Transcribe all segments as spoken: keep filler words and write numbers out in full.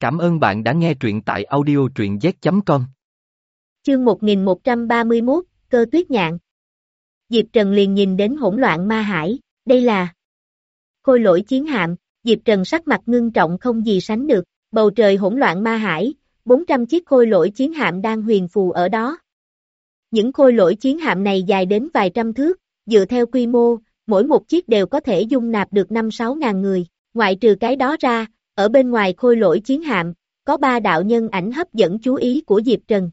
Cảm ơn bạn đã nghe truyện tại audio truyện z chấm com. Chương một nghìn một trăm ba mươi mốt, Cơ Tuyết Nhạn. Diệp Trần liền nhìn đến hỗn loạn ma hải, đây là khôi lỗi chiến hạm. Diệp Trần sắc mặt ngưng trọng không gì sánh được, bầu trời hỗn loạn ma hải, bốn trăm chiếc khôi lỗi chiến hạm đang huyền phù ở đó. Những khôi lỗi chiến hạm này dài đến vài trăm thước, dựa theo quy mô, mỗi một chiếc đều có thể dung nạp được năm sáu ngàn người, ngoại trừ cái đó ra, ở bên ngoài khôi lỗi chiến hạm, có ba đạo nhân ảnh hấp dẫn chú ý của Diệp Trần.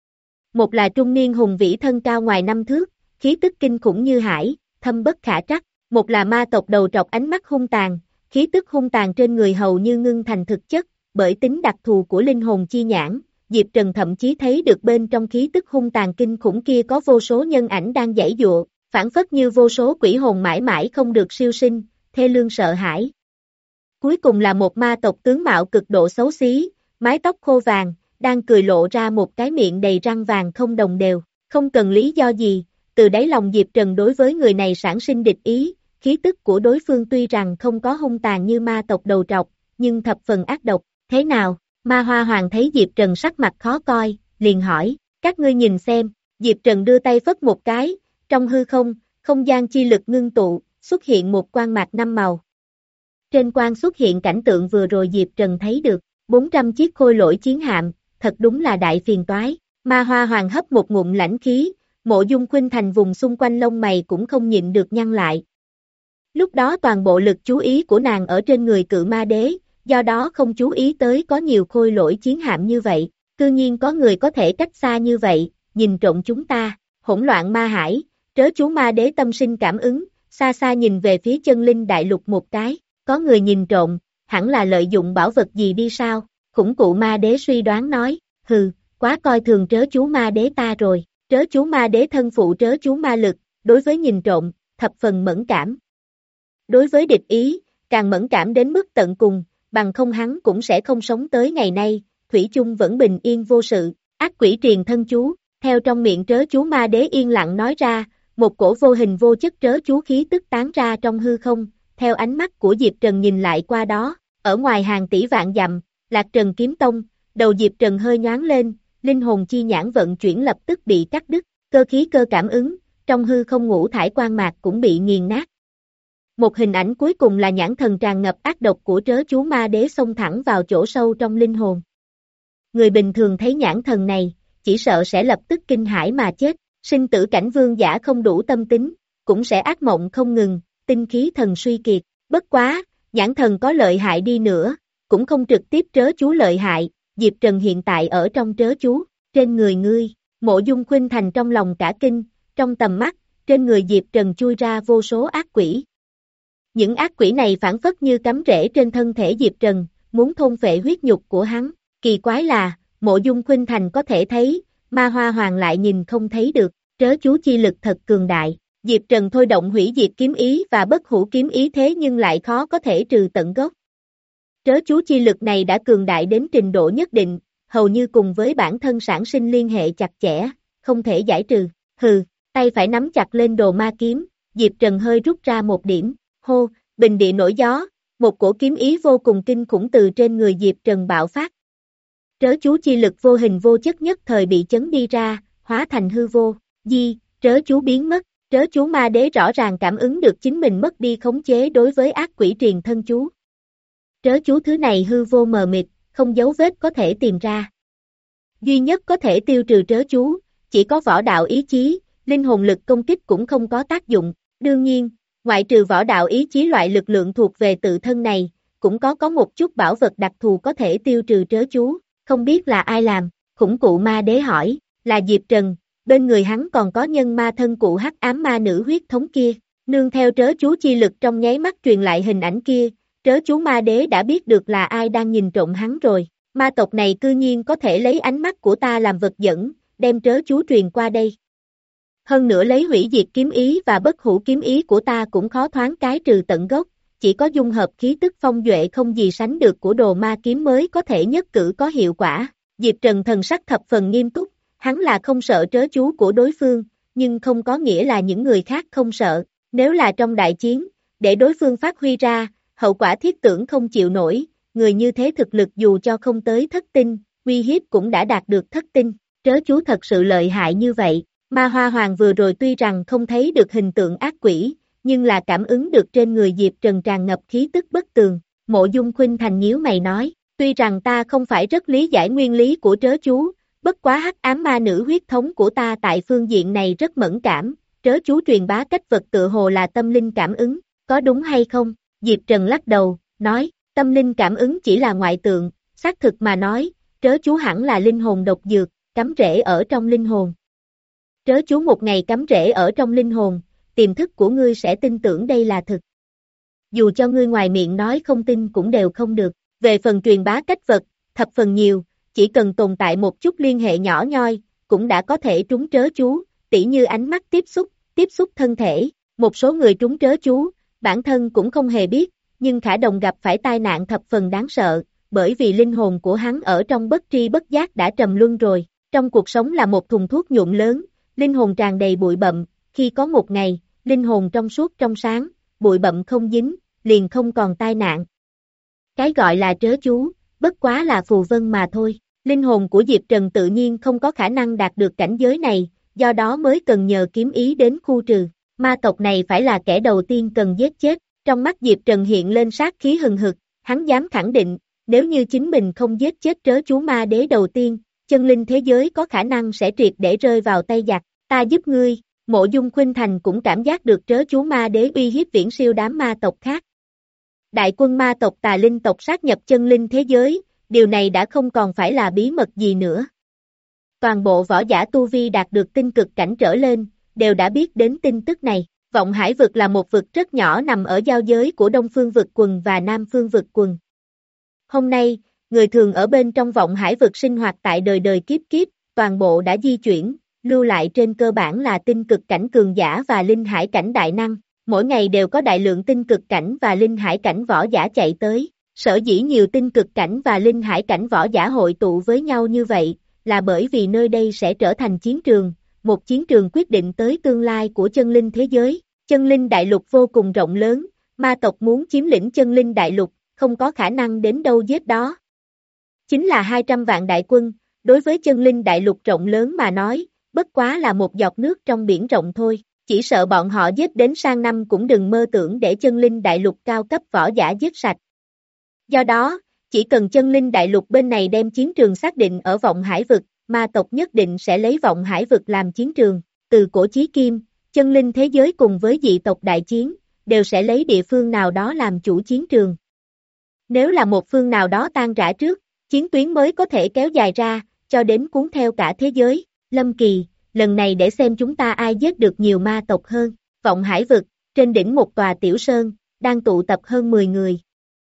Một là trung niên hùng vĩ thân cao ngoài năm thước, khí tức kinh khủng như hải, thâm bất khả trắc. Một là ma tộc đầu trọc ánh mắt hung tàn, khí tức hung tàn trên người hầu như ngưng thành thực chất, bởi tính đặc thù của linh hồn chi nhãn, Diệp Trần thậm chí thấy được bên trong khí tức hung tàn kinh khủng kia có vô số nhân ảnh đang giãy giụa, phảng phất như vô số quỷ hồn mãi mãi không được siêu sinh, thê lương sợ hãi. Cuối cùng là một ma tộc tướng mạo cực độ xấu xí, mái tóc khô vàng, đang cười lộ ra một cái miệng đầy răng vàng không đồng đều, không cần lý do gì, từ đáy lòng Diệp Trần đối với người này sản sinh địch ý, khí tức của đối phương tuy rằng không có hung tàn như ma tộc đầu trọc, nhưng thập phần ác độc, thế nào? Ma Hoa Hoàng thấy Diệp Trần sắc mặt khó coi, liền hỏi, các ngươi nhìn xem, Diệp Trần đưa tay phất một cái, trong hư không, không gian chi lực ngưng tụ, xuất hiện một quang mạc năm màu. Trên quang xuất hiện cảnh tượng vừa rồi Diệp Trần thấy được, bốn trăm chiếc khôi lỗi chiến hạm, thật đúng là đại phiền toái. Ma Hoa Hoàng hấp một ngụm lãnh khí, Mộ Dung Khuynh Thành vùng xung quanh lông mày cũng không nhịn được nhăn lại. Lúc đó toàn bộ lực chú ý của nàng ở trên người cự ma đế, do đó không chú ý tới có nhiều khôi lỗi chiến hạm như vậy, cư nhiên có người có thể cách xa như vậy, nhìn trộm chúng ta, hỗn loạn ma hải, trớ chú ma đế tâm sinh cảm ứng, xa xa nhìn về phía chân linh đại lục một cái, có người nhìn trộm, hẳn là lợi dụng bảo vật gì đi sao, khủng cụ ma đế suy đoán nói, hừ, quá coi thường trớ chú ma đế ta rồi, trớ chú ma đế thân phụ trớ chú ma lực, đối với nhìn trộm, thập phần mẫn cảm. Đối với địch ý, càng mẫn cảm đến mức tận cùng, bằng không hắn cũng sẽ không sống tới ngày nay, thủy chung vẫn bình yên vô sự, ác quỷ truyền thân chú, theo trong miệng trớ chú ma đế yên lặng nói ra, một cổ vô hình vô chất trớ chú khí tức tán ra trong hư không, theo ánh mắt của Diệp Trần nhìn lại qua đó, ở ngoài hàng tỷ vạn dặm, Lạc Trần Kiếm Tông, đầu Diệp Trần hơi nhoáng lên, linh hồn chi nhãn vận chuyển lập tức bị cắt đứt, cơ khí cơ cảm ứng, trong hư không ngũ thải quang mạc cũng bị nghiền nát. Một hình ảnh cuối cùng là nhãn thần tràn ngập ác độc của trớ chú ma đế xông thẳng vào chỗ sâu trong linh hồn. Người bình thường thấy nhãn thần này, chỉ sợ sẽ lập tức kinh hãi mà chết, sinh tử cảnh vương giả không đủ tâm tính, cũng sẽ ác mộng không ngừng, tinh khí thần suy kiệt, bất quá, nhãn thần có lợi hại đi nữa, cũng không trực tiếp trớ chú lợi hại, Diệp Trần hiện tại ở trong trớ chú, trên người ngươi, Mộ Dung Khuynh Thành trong lòng cả kinh, trong tầm mắt, trên người Diệp Trần chui ra vô số ác quỷ. Những ác quỷ này phản phất như cắm rễ trên thân thể Diệp Trần, muốn thôn phệ huyết nhục của hắn, kỳ quái là, Mộ Dung Khuynh Thành có thể thấy, Ma Hoa Hoàng lại nhìn không thấy được, trớ chú chi lực thật cường đại. Diệp Trần thôi động hủy diệt kiếm ý và bất hủ kiếm ý thế nhưng lại khó có thể trừ tận gốc. Trớ chú chi lực này đã cường đại đến trình độ nhất định, hầu như cùng với bản thân sản sinh liên hệ chặt chẽ, không thể giải trừ. Hừ, tay phải nắm chặt lên đồ ma kiếm, Diệp Trần hơi rút ra một điểm, hô, bình địa nổi gió, một cổ kiếm ý vô cùng kinh khủng từ trên người Diệp Trần bạo phát. Trớ chú chi lực vô hình vô chất nhất thời bị chấn đi ra, hóa thành hư vô, di, trớ chú biến mất. Trớ chú ma đế rõ ràng cảm ứng được chính mình mất đi khống chế đối với ác quỷ truyền thân chú. Trớ chú thứ này hư vô mờ mịt, không dấu vết có thể tìm ra. Duy nhất có thể tiêu trừ trớ chú, chỉ có võ đạo ý chí, linh hồn lực công kích cũng không có tác dụng. Đương nhiên, ngoại trừ võ đạo ý chí loại lực lượng thuộc về tự thân này, cũng có có một chút bảo vật đặc thù có thể tiêu trừ trớ chú. Không biết là ai làm, khủng cụ ma đế hỏi, là Diệp Trần. Bên người hắn còn có nhân ma thân cụ hắc ám ma nữ huyết thống kia, nương theo trớ chú chi lực trong nháy mắt truyền lại hình ảnh kia, trớ chú ma đế đã biết được là ai đang nhìn trộm hắn rồi, ma tộc này cư nhiên có thể lấy ánh mắt của ta làm vật dẫn, đem trớ chú truyền qua đây. Hơn nữa lấy hủy diệt kiếm ý và bất hủ kiếm ý của ta cũng khó thoáng cái trừ tận gốc, chỉ có dung hợp khí tức phong duệ không gì sánh được của đồ ma kiếm mới có thể nhất cử có hiệu quả. Diệp Trần thần sắc thập phần nghiêm túc. Hắn là không sợ trớ chú của đối phương, nhưng không có nghĩa là những người khác không sợ, nếu là trong đại chiến, để đối phương phát huy ra, hậu quả thiết tưởng không chịu nổi, người như thế thực lực dù cho không tới thất tinh, uy hiếp cũng đã đạt được thất tinh, trớ chú thật sự lợi hại như vậy, Ma Hoa Hoàng vừa rồi tuy rằng không thấy được hình tượng ác quỷ, nhưng là cảm ứng được trên người Diệp Trần tràn ngập khí tức bất tường, Mộ Dung Khuynh Thành nhíu mày nói, tuy rằng ta không phải rất lý giải nguyên lý của trớ chú, bất quá hắc ám ma nữ huyết thống của ta tại phương diện này rất mẫn cảm, trớ chú truyền bá cách vật tựa hồ là tâm linh cảm ứng, có đúng hay không? Diệp Trần lắc đầu, nói, tâm linh cảm ứng chỉ là ngoại tượng, xác thực mà nói, trớ chú hẳn là linh hồn độc dược, cắm rễ ở trong linh hồn. Trớ chú một ngày cắm rễ ở trong linh hồn, tiềm thức của ngươi sẽ tin tưởng đây là thực. Dù cho ngươi ngoài miệng nói không tin cũng đều không được, về phần truyền bá cách vật, thập phần nhiều, chỉ cần tồn tại một chút liên hệ nhỏ nhoi, cũng đã có thể trúng trớ chú, tỉ như ánh mắt tiếp xúc, tiếp xúc thân thể, một số người trúng trớ chú, bản thân cũng không hề biết, nhưng Khả Đồng gặp phải tai nạn thập phần đáng sợ, bởi vì linh hồn của hắn ở trong bất tri bất giác đã trầm luân rồi, trong cuộc sống là một thùng thuốc nhuộm lớn, linh hồn tràn đầy bụi bặm, khi có một ngày, linh hồn trong suốt trong sáng, bụi bặm không dính, liền không còn tai nạn. Cái gọi là trớ chú, bất quá là phù vân mà thôi, linh hồn của Diệp Trần tự nhiên không có khả năng đạt được cảnh giới này, do đó mới cần nhờ kiếm ý đến khu trừ, ma tộc này phải là kẻ đầu tiên cần giết chết, trong mắt Diệp Trần hiện lên sát khí hừng hực, hắn dám khẳng định, nếu như chính mình không giết chết trớ chú ma đế đầu tiên, chân linh thế giới có khả năng sẽ triệt để rơi vào tay giặc, ta giúp ngươi, Mộ Dung Khuynh Thành cũng cảm giác được trớ chú ma đế uy hiếp viễn siêu đám ma tộc khác. Đại quân ma tộc tà linh tộc sát nhập chân linh thế giới, điều này đã không còn phải là bí mật gì nữa. Toàn bộ võ giả tu vi đạt được tinh cực cảnh trở lên, đều đã biết đến tin tức này. Vọng Hải vực là một vực rất nhỏ nằm ở giao giới của Đông Phương vực quần và Nam Phương vực quần. Hôm nay, người thường ở bên trong Vọng Hải vực sinh hoạt tại đời đời kiếp kiếp, toàn bộ đã di chuyển, lưu lại trên cơ bản là tinh cực cảnh cường giả và linh hải cảnh đại năng. Mỗi ngày đều có đại lượng tinh cực cảnh và linh hải cảnh võ giả chạy tới. Sở dĩ nhiều tinh cực cảnh và linh hải cảnh võ giả hội tụ với nhau như vậy, là bởi vì nơi đây sẽ trở thành chiến trường, một chiến trường quyết định tới tương lai của chân linh thế giới. Chân linh đại lục vô cùng rộng lớn, ma tộc muốn chiếm lĩnh chân linh đại lục, không có khả năng đến đâu giết đó. Chính là hai trăm vạn đại quân, đối với chân linh đại lục rộng lớn mà nói, bất quá là một giọt nước trong biển rộng thôi. Chỉ sợ bọn họ giết đến sang năm cũng đừng mơ tưởng để chân linh đại lục cao cấp võ giả giết sạch. Do đó, chỉ cần chân linh đại lục bên này đem chiến trường xác định ở Vọng Hải vực, ma tộc nhất định sẽ lấy Vọng Hải vực làm chiến trường. Từ cổ chí kim, chân linh thế giới cùng với dị tộc đại chiến, đều sẽ lấy địa phương nào đó làm chủ chiến trường. Nếu là một phương nào đó tan rã trước, chiến tuyến mới có thể kéo dài ra, cho đến cuốn theo cả thế giới. Lâm Kỳ, lần này để xem chúng ta ai giết được nhiều ma tộc hơn. Vọng Hải vực, trên đỉnh một tòa tiểu sơn, đang tụ tập hơn mười người.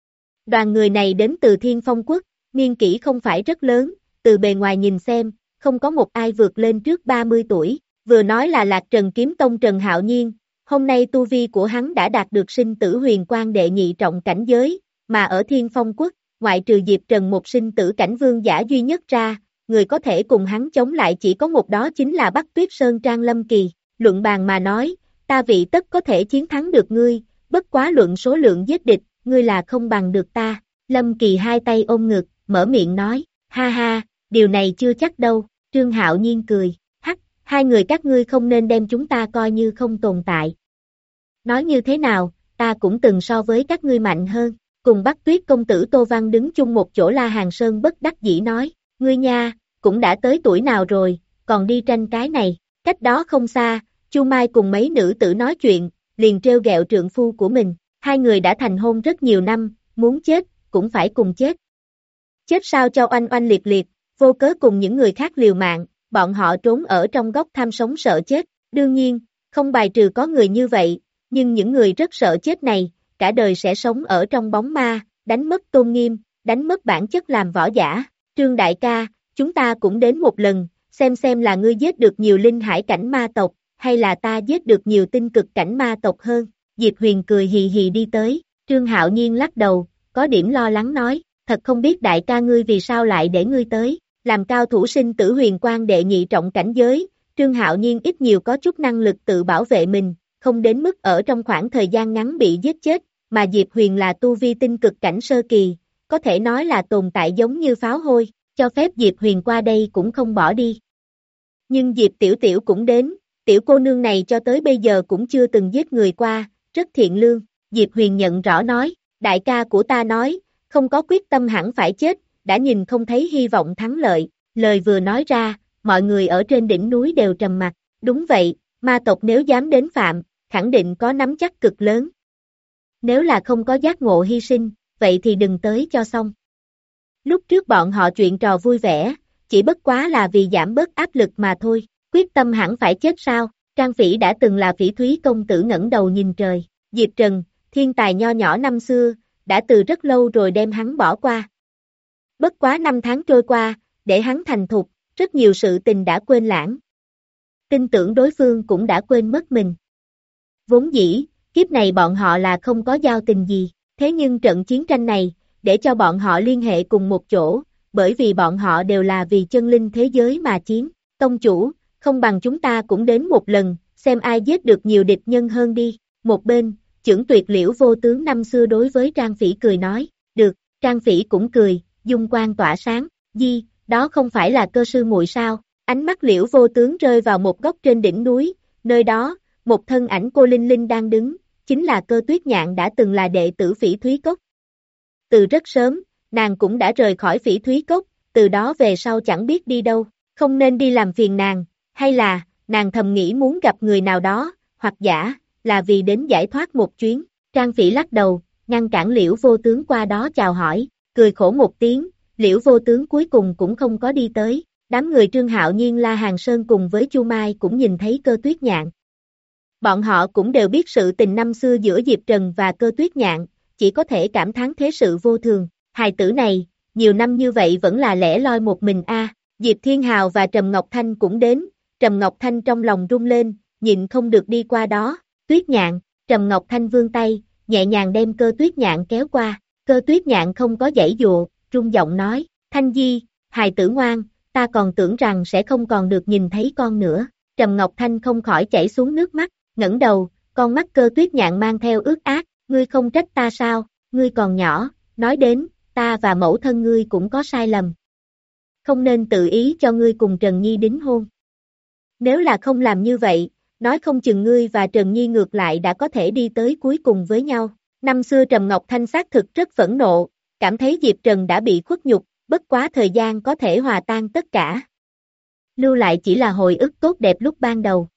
Đoàn người này đến từ Thiên Phong Quốc, niên kỷ không phải rất lớn, từ bề ngoài nhìn xem, không có một ai vượt lên trước ba mươi tuổi. Vừa nói là Lạc Trần Kiếm Tông Trần Hạo Nhiên, hôm nay tu vi của hắn đã đạt được sinh tử huyền quan đệ nhị trọng cảnh giới, mà ở Thiên Phong Quốc, ngoại trừ Diệp Trần một sinh tử cảnh vương giả duy nhất ra, người có thể cùng hắn chống lại chỉ có một, đó chính là Bắc Tuyết Sơn Trang Lâm Kỳ. Luận bàn mà nói, ta vị tất có thể chiến thắng được ngươi, bất quá luận số lượng giết địch, ngươi là không bằng được ta. Lâm Kỳ hai tay ôm ngực, mở miệng nói, ha ha, điều này chưa chắc đâu. Trương Hạo Nhiên cười, hắc, hai người các ngươi không nên đem chúng ta coi như không tồn tại. Nói như thế nào, ta cũng từng so với các ngươi mạnh hơn. Cùng Bắc Tuyết công tử Tô Văn đứng chung một chỗ, La Hàng Sơn bất đắc dĩ nói, ngươi nha, cũng đã tới tuổi nào rồi, còn đi tranh cái này. Cách đó không xa, Chu Mai cùng mấy nữ tử nói chuyện, liền trêu ghẹo trượng phu của mình. Hai người đã thành hôn rất nhiều năm, muốn chết, cũng phải cùng chết. Chết sao cho oanh oanh liệt liệt, vô cớ cùng những người khác liều mạng, bọn họ trốn ở trong góc tham sống sợ chết. Đương nhiên, không bài trừ có người như vậy, nhưng những người rất sợ chết này, cả đời sẽ sống ở trong bóng ma, đánh mất tôn nghiêm, đánh mất bản chất làm võ giả. Trương đại ca, chúng ta cũng đến một lần, xem xem là ngươi giết được nhiều linh hải cảnh ma tộc, hay là ta giết được nhiều tinh cực cảnh ma tộc hơn. Diệp Huyền cười hì hì đi tới, Trương Hạo Nhiên lắc đầu, có điểm lo lắng nói, thật không biết đại ca ngươi vì sao lại để ngươi tới, làm cao thủ sinh tử huyền quan đệ nhị trọng cảnh giới, Trương Hạo Nhiên ít nhiều có chút năng lực tự bảo vệ mình, không đến mức ở trong khoảng thời gian ngắn bị giết chết, mà Diệp Huyền là tu vi tinh cực cảnh sơ kỳ, có thể nói là tồn tại giống như pháo hôi, cho phép Diệp Huyền qua đây cũng không bỏ đi. Nhưng Diệp Tiểu Tiểu cũng đến, tiểu cô nương này cho tới bây giờ cũng chưa từng giết người qua, rất thiện lương, Diệp Huyền nhận rõ nói, đại ca của ta nói, không có quyết tâm hẳn phải chết, đã nhìn không thấy hy vọng thắng lợi, lời vừa nói ra, mọi người ở trên đỉnh núi đều trầm mặc, đúng vậy, ma tộc nếu dám đến phạm, khẳng định có nắm chắc cực lớn. Nếu là không có giác ngộ hy sinh, vậy thì đừng tới cho xong. Lúc trước bọn họ chuyện trò vui vẻ, chỉ bất quá là vì giảm bớt áp lực mà thôi, quyết tâm hẳn phải chết sao, Trang Phỉ đã từng là Phỉ Thúy công tử ngẩng đầu nhìn trời, Diệp Trần, thiên tài nho nhỏ năm xưa, đã từ rất lâu rồi đem hắn bỏ qua. Bất quá năm tháng trôi qua, để hắn thành thục, rất nhiều sự tình đã quên lãng. Tin tưởng đối phương cũng đã quên mất mình. Vốn dĩ, kiếp này bọn họ là không có giao tình gì, thế nhưng trận chiến tranh này, để cho bọn họ liên hệ cùng một chỗ, bởi vì bọn họ đều là vì chân linh thế giới mà chiến. Tông chủ, không bằng chúng ta cũng đến một lần, xem ai giết được nhiều địch nhân hơn đi. Một bên, chưởng tuyệt liễu vô tướng năm xưa đối với Trang Phỉ cười nói, được, Trang Phỉ cũng cười, dung quang tỏa sáng, di, đó không phải là cơ sư muội sao, ánh mắt liễu vô tướng rơi vào một góc trên đỉnh núi, nơi đó, một thân ảnh cô Linh Linh đang đứng, chính là Cơ Tuyết Nhạn đã từng là đệ tử Phỉ Thúy Cốc. Từ rất sớm, nàng cũng đã rời khỏi Phỉ Thúy Cốc, từ đó về sau chẳng biết đi đâu, không nên đi làm phiền nàng, hay là, nàng thầm nghĩ muốn gặp người nào đó, hoặc giả, là vì đến giải thoát một chuyến, Trang Phỉ lắc đầu, ngăn cản liễu vô tướng qua đó chào hỏi, cười khổ một tiếng, liễu vô tướng cuối cùng cũng không có đi tới, đám người Trương Hạo Nhiên La Hàng Sơn cùng với Chu Mai cũng nhìn thấy Cơ Tuyết Nhạn. Bọn họ cũng đều biết sự tình năm xưa giữa Diệp Trần và Cơ Tuyết Nhạn, chỉ có thể cảm thán thế sự vô thường, hài tử này, nhiều năm như vậy vẫn là lẻ loi một mình a. Diệp Thiên Hào và Trầm Ngọc Thanh cũng đến, Trầm Ngọc Thanh trong lòng rung lên, nhịn không được đi qua đó, Tuyết Nhạn, Trầm Ngọc Thanh vươn tay, nhẹ nhàng đem Cơ Tuyết Nhạn kéo qua, Cơ Tuyết Nhạn không có giãy dụa, rung giọng nói, Thanh Di, hài tử ngoan, ta còn tưởng rằng sẽ không còn được nhìn thấy con nữa, Trầm Ngọc Thanh không khỏi chảy xuống nước mắt, ngẩng đầu, con mắt Cơ Tuyết Nhạn mang theo ước ác, ngươi không trách ta sao, ngươi còn nhỏ, nói đến, ta và mẫu thân ngươi cũng có sai lầm. Không nên tự ý cho ngươi cùng Trần Nhi đính hôn. Nếu là không làm như vậy, nói không chừng ngươi và Trần Nhi ngược lại đã có thể đi tới cuối cùng với nhau. Năm xưa Trầm Ngọc Thanh xác thực rất phẫn nộ, cảm thấy Diệp Trần đã bị khuất nhục, bất quá thời gian có thể hòa tan tất cả. Lưu lại chỉ là hồi ức tốt đẹp lúc ban đầu.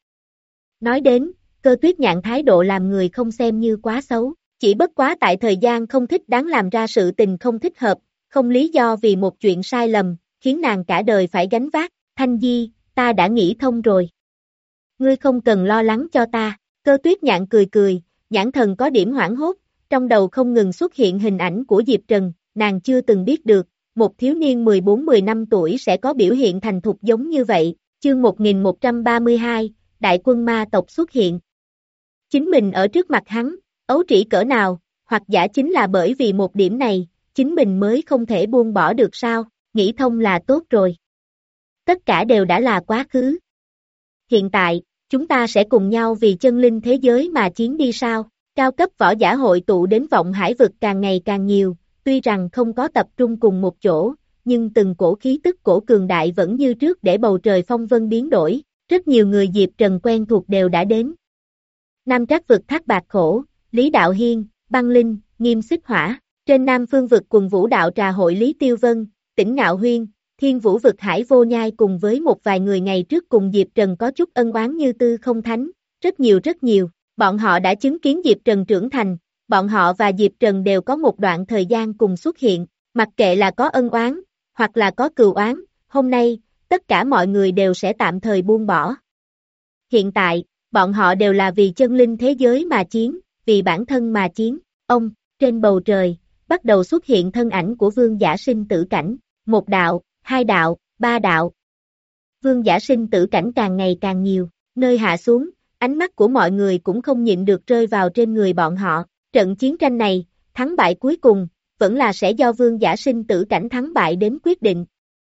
Nói đến, Cơ Tuyết Nhạn thái độ làm người không xem như quá xấu, chỉ bất quá tại thời gian không thích đáng làm ra sự tình không thích hợp, không lý do vì một chuyện sai lầm, khiến nàng cả đời phải gánh vác. Thanh Di, ta đã nghĩ thông rồi. Ngươi không cần lo lắng cho ta, Cơ Tuyết Nhạn cười cười, nhãn thần có điểm hoảng hốt, trong đầu không ngừng xuất hiện hình ảnh của Diệp Trần, nàng chưa từng biết được, một thiếu niên mười bốn mười lăm tuổi sẽ có biểu hiện thành thục giống như vậy, chương một nghìn một trăm ba mươi hai, đại quân ma tộc xuất hiện. Chính mình ở trước mặt hắn, ấu trĩ cỡ nào, hoặc giả chính là bởi vì một điểm này, chính mình mới không thể buông bỏ được sao, nghĩ thông là tốt rồi. Tất cả đều đã là quá khứ. Hiện tại, chúng ta sẽ cùng nhau vì chân linh thế giới mà chiến đi sao, cao cấp võ giả hội tụ đến vọng hải vực càng ngày càng nhiều, tuy rằng không có tập trung cùng một chỗ, nhưng từng cổ khí tức cổ cường đại vẫn như trước để bầu trời phong vân biến đổi, rất nhiều người Diệp Trần quen thuộc đều đã đến. Nam Trác vực Thác Bạc Khổ, Lý Đạo Hiên, Băng Linh, Nghiêm Xích Hỏa, trên Nam Phương vực quần vũ đạo trà hội Lý Tiêu Vân, Tỉnh Ngạo Huyên, Thiên Vũ vực Hải Vô Nhai cùng với một vài người ngày trước cùng Diệp Trần có chút ân oán như Tư Không Thánh, rất nhiều rất nhiều, bọn họ đã chứng kiến Diệp Trần trưởng thành, bọn họ và Diệp Trần đều có một đoạn thời gian cùng xuất hiện, mặc kệ là có ân oán, hoặc là có cừu oán, hôm nay, tất cả mọi người đều sẽ tạm thời buông bỏ. Hiện tại, bọn họ đều là vì chân linh thế giới mà chiến, vì bản thân mà chiến, ông, trên bầu trời, bắt đầu xuất hiện thân ảnh của vương giả sinh tử cảnh, một đạo, hai đạo, ba đạo. Vương giả sinh tử cảnh càng ngày càng nhiều, nơi hạ xuống, ánh mắt của mọi người cũng không nhịn được rơi vào trên người bọn họ, trận chiến tranh này, thắng bại cuối cùng, vẫn là sẽ do vương giả sinh tử cảnh thắng bại đến quyết định.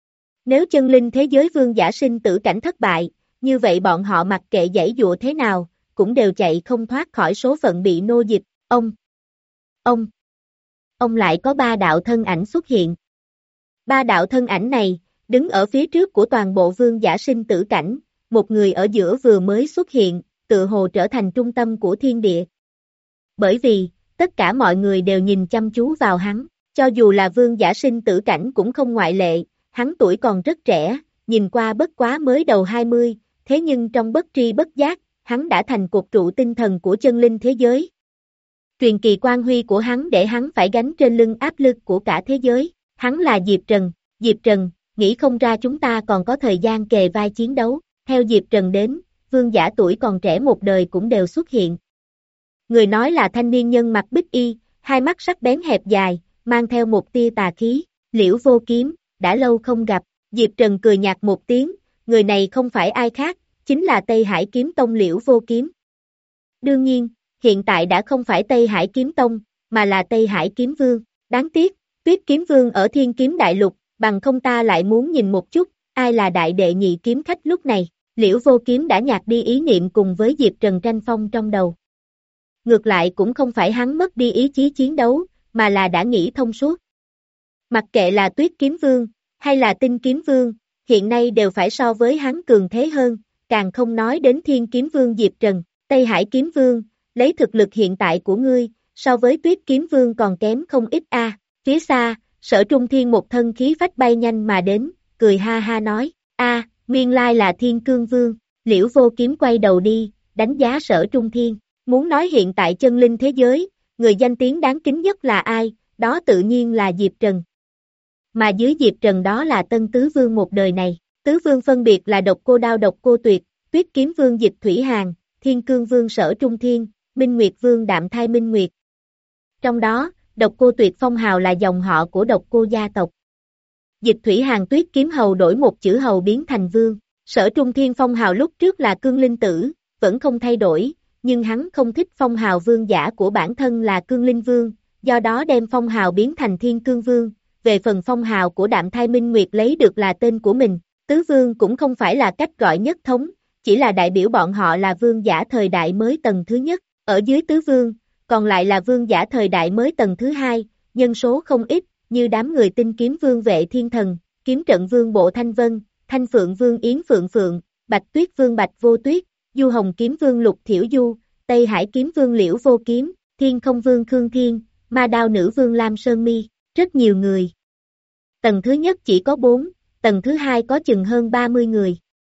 Nếu chân linh thế giới vương giả sinh tử cảnh thất bại, như vậy bọn họ mặc kệ giãy dụa thế nào, cũng đều chạy không thoát khỏi số phận bị nô dịch, ông, ông. ông lại có ba đạo thân ảnh xuất hiện. Ba đạo thân ảnh này, đứng ở phía trước của toàn bộ vương giả sinh tử cảnh, một người ở giữa vừa mới xuất hiện, tự hồ trở thành trung tâm của thiên địa. Bởi vì, tất cả mọi người đều nhìn chăm chú vào hắn, cho dù là vương giả sinh tử cảnh cũng không ngoại lệ, hắn tuổi còn rất trẻ, nhìn qua bất quá mới đầu hai mươi, thế nhưng trong bất tri bất giác, hắn đã thành cột trụ tinh thần của chân linh thế giới. Truyền kỳ quan huy của hắn để hắn phải gánh trên lưng áp lực của cả thế giới, hắn là Diệp Trần, Diệp Trần, nghĩ không ra chúng ta còn có thời gian kề vai chiến đấu, theo Diệp Trần đến, vương giả tuổi còn trẻ một đời cũng đều xuất hiện. Người nói là thanh niên nhân mặc bích y, hai mắt sắc bén hẹp dài, mang theo một tia tà khí, Liễu Vô Kiếm, đã lâu không gặp, Diệp Trần cười nhạt một tiếng, người này không phải ai khác, chính là Tây Hải Kiếm Tông Liễu Vô Kiếm. Đương nhiên, hiện tại đã không phải Tây Hải Kiếm Tông, mà là Tây Hải Kiếm Vương, đáng tiếc, Tuyết Kiếm Vương ở Thiên Kiếm Đại Lục, bằng không ta lại muốn nhìn một chút, ai là đại đệ nhị kiếm khách lúc này, Liễu Vô Kiếm đã nhạt đi ý niệm cùng với Diệp Trần tranh phong trong đầu. Ngược lại cũng không phải hắn mất đi ý chí chiến đấu, mà là đã nghĩ thông suốt. Mặc kệ là Tuyết Kiếm Vương, hay là Tinh Kiếm Vương, hiện nay đều phải so với hắn cường thế hơn, càng không nói đến Thiên Kiếm Vương Diệp Trần, Tây Hải Kiếm Vương, lấy thực lực hiện tại của ngươi, so với Tuyết Kiếm Vương còn kém không ít a. Phía xa, Sở Trung Thiên một thân khí phách bay nhanh mà đến, cười ha ha nói, a, nguyên lai là Thiên Cương Vương, Liễu Vô Kiếm quay đầu đi, đánh giá Sở Trung Thiên, muốn nói hiện tại chân linh thế giới, người danh tiếng đáng kính nhất là ai, đó tự nhiên là Diệp Trần. Mà dưới Diệp Trần đó là Tân Tứ Vương một đời này, Tứ Vương phân biệt là Độc Cô Đao Độc Cô Tuyệt, Tuyết Kiếm Vương Dịch Thủy Hàn, Thiên Cương Vương Sở Trung Thiên, Minh Nguyệt Vương Đạm Thai Minh Nguyệt. Trong đó, Độc Cô Tuyệt phong hào là dòng họ của Độc Cô gia tộc. Dịch Thủy Hàn Tuyết Kiếm Hầu đổi một chữ hầu biến thành vương, Sở Trung Thiên phong hào lúc trước là Cương Linh Tử, vẫn không thay đổi, nhưng hắn không thích phong hào vương giả của bản thân là Cương Linh Vương, do đó đem phong hào biến thành Thiên Cương Vương, về phần phong hào của Đạm Thai Minh Nguyệt lấy được là tên của mình, Tứ Vương cũng không phải là cách gọi nhất thống, chỉ là đại biểu bọn họ là vương giả thời đại mới tầng thứ nhất, ở dưới Tứ Vương, còn lại là vương giả thời đại mới tầng thứ hai, nhân số không ít, như đám người Tinh Kiếm Vương Vệ Thiên Thần, Kiếm Trận Vương Bộ Thanh Vân, Thanh Phượng Vương Yến Phượng Phượng, Bạch Tuyết Vương Bạch Vô Tuyết, Du Hồng Kiếm Vương Lục Thiểu Du, Tây Hải Kiếm Vương Liễu Vô Kiếm, Thiên Không Vương Khương Thiên, Ma Đao Nữ Vương Lam Sơn Mi, rất nhiều người. Tầng thứ nhất chỉ có bốn, tầng thứ hai có chừng hơn ba mươi người.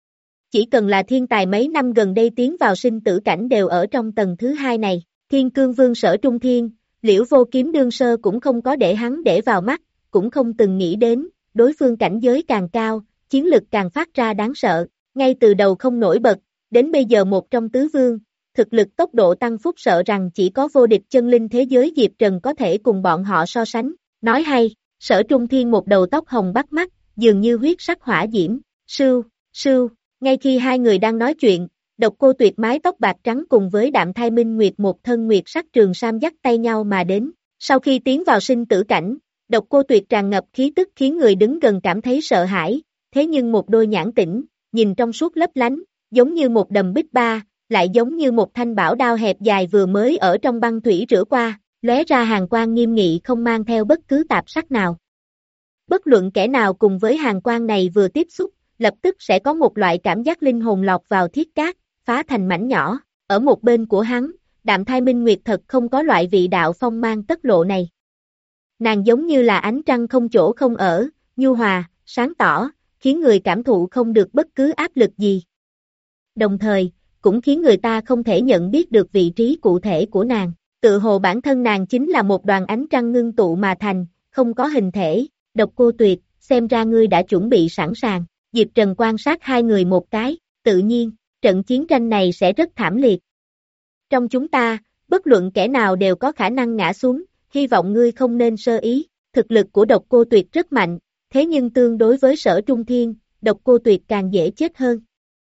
Chỉ cần là thiên tài mấy năm gần đây tiến vào sinh tử cảnh đều ở trong tầng thứ hai này, Thiên Cương Vương Sở Trung Thiên, Liễu Vô Kiếm đương sơ cũng không có để hắn để vào mắt, cũng không từng nghĩ đến, đối phương cảnh giới càng cao, chiến lực càng phát ra đáng sợ, ngay từ đầu không nổi bật, đến bây giờ một trong tứ vương, thực lực tốc độ tăng phúc sợ rằng chỉ có vô địch chân linh thế giới Diệp Trần có thể cùng bọn họ so sánh, nói hay, Sở Trung Thiên một đầu tóc hồng bắt mắt, dường như huyết sắc hỏa diễm, sưu, sưu, ngay khi hai người đang nói chuyện, Độc Cô Tuyệt mái tóc bạc trắng cùng với Đạm Thai Minh Nguyệt một thân nguyệt sắc trường sam dắt tay nhau mà đến, sau khi tiến vào sinh tử cảnh, Độc Cô Tuyệt tràn ngập khí tức khiến người đứng gần cảm thấy sợ hãi, thế nhưng một đôi nhãn tỉnh, nhìn trong suốt lấp lánh, giống như một đầm bích ba, lại giống như một thanh bảo đao hẹp dài vừa mới ở trong băng thủy rửa qua, lóe ra hàn quang nghiêm nghị không mang theo bất cứ tạp sắc nào. Bất luận kẻ nào cùng với hàn quang này vừa tiếp xúc, lập tức sẽ có một loại cảm giác linh hồn lọt vào thiết cát, phá thành mảnh nhỏ, ở một bên của hắn, Đạm Thai Minh Nguyệt thật không có loại vị đạo phong mang tất lộ này. Nàng giống như là ánh trăng không chỗ không ở, nhu hòa, sáng tỏ, khiến người cảm thụ không được bất cứ áp lực gì. Đồng thời, cũng khiến người ta không thể nhận biết được vị trí cụ thể của nàng, tự hồ bản thân nàng chính là một đoàn ánh trăng ngưng tụ mà thành, không có hình thể. Độc Cô Tuyệt, xem ra ngươi đã chuẩn bị sẵn sàng, Diệp Trần quan sát hai người một cái, tự nhiên, trận chiến tranh này sẽ rất thảm liệt. Trong chúng ta, bất luận kẻ nào đều có khả năng ngã xuống, hy vọng ngươi không nên sơ ý, thực lực của Độc Cô Tuyệt rất mạnh, thế nhưng tương đối với Sở Trung Thiên, Độc Cô Tuyệt càng dễ chết hơn.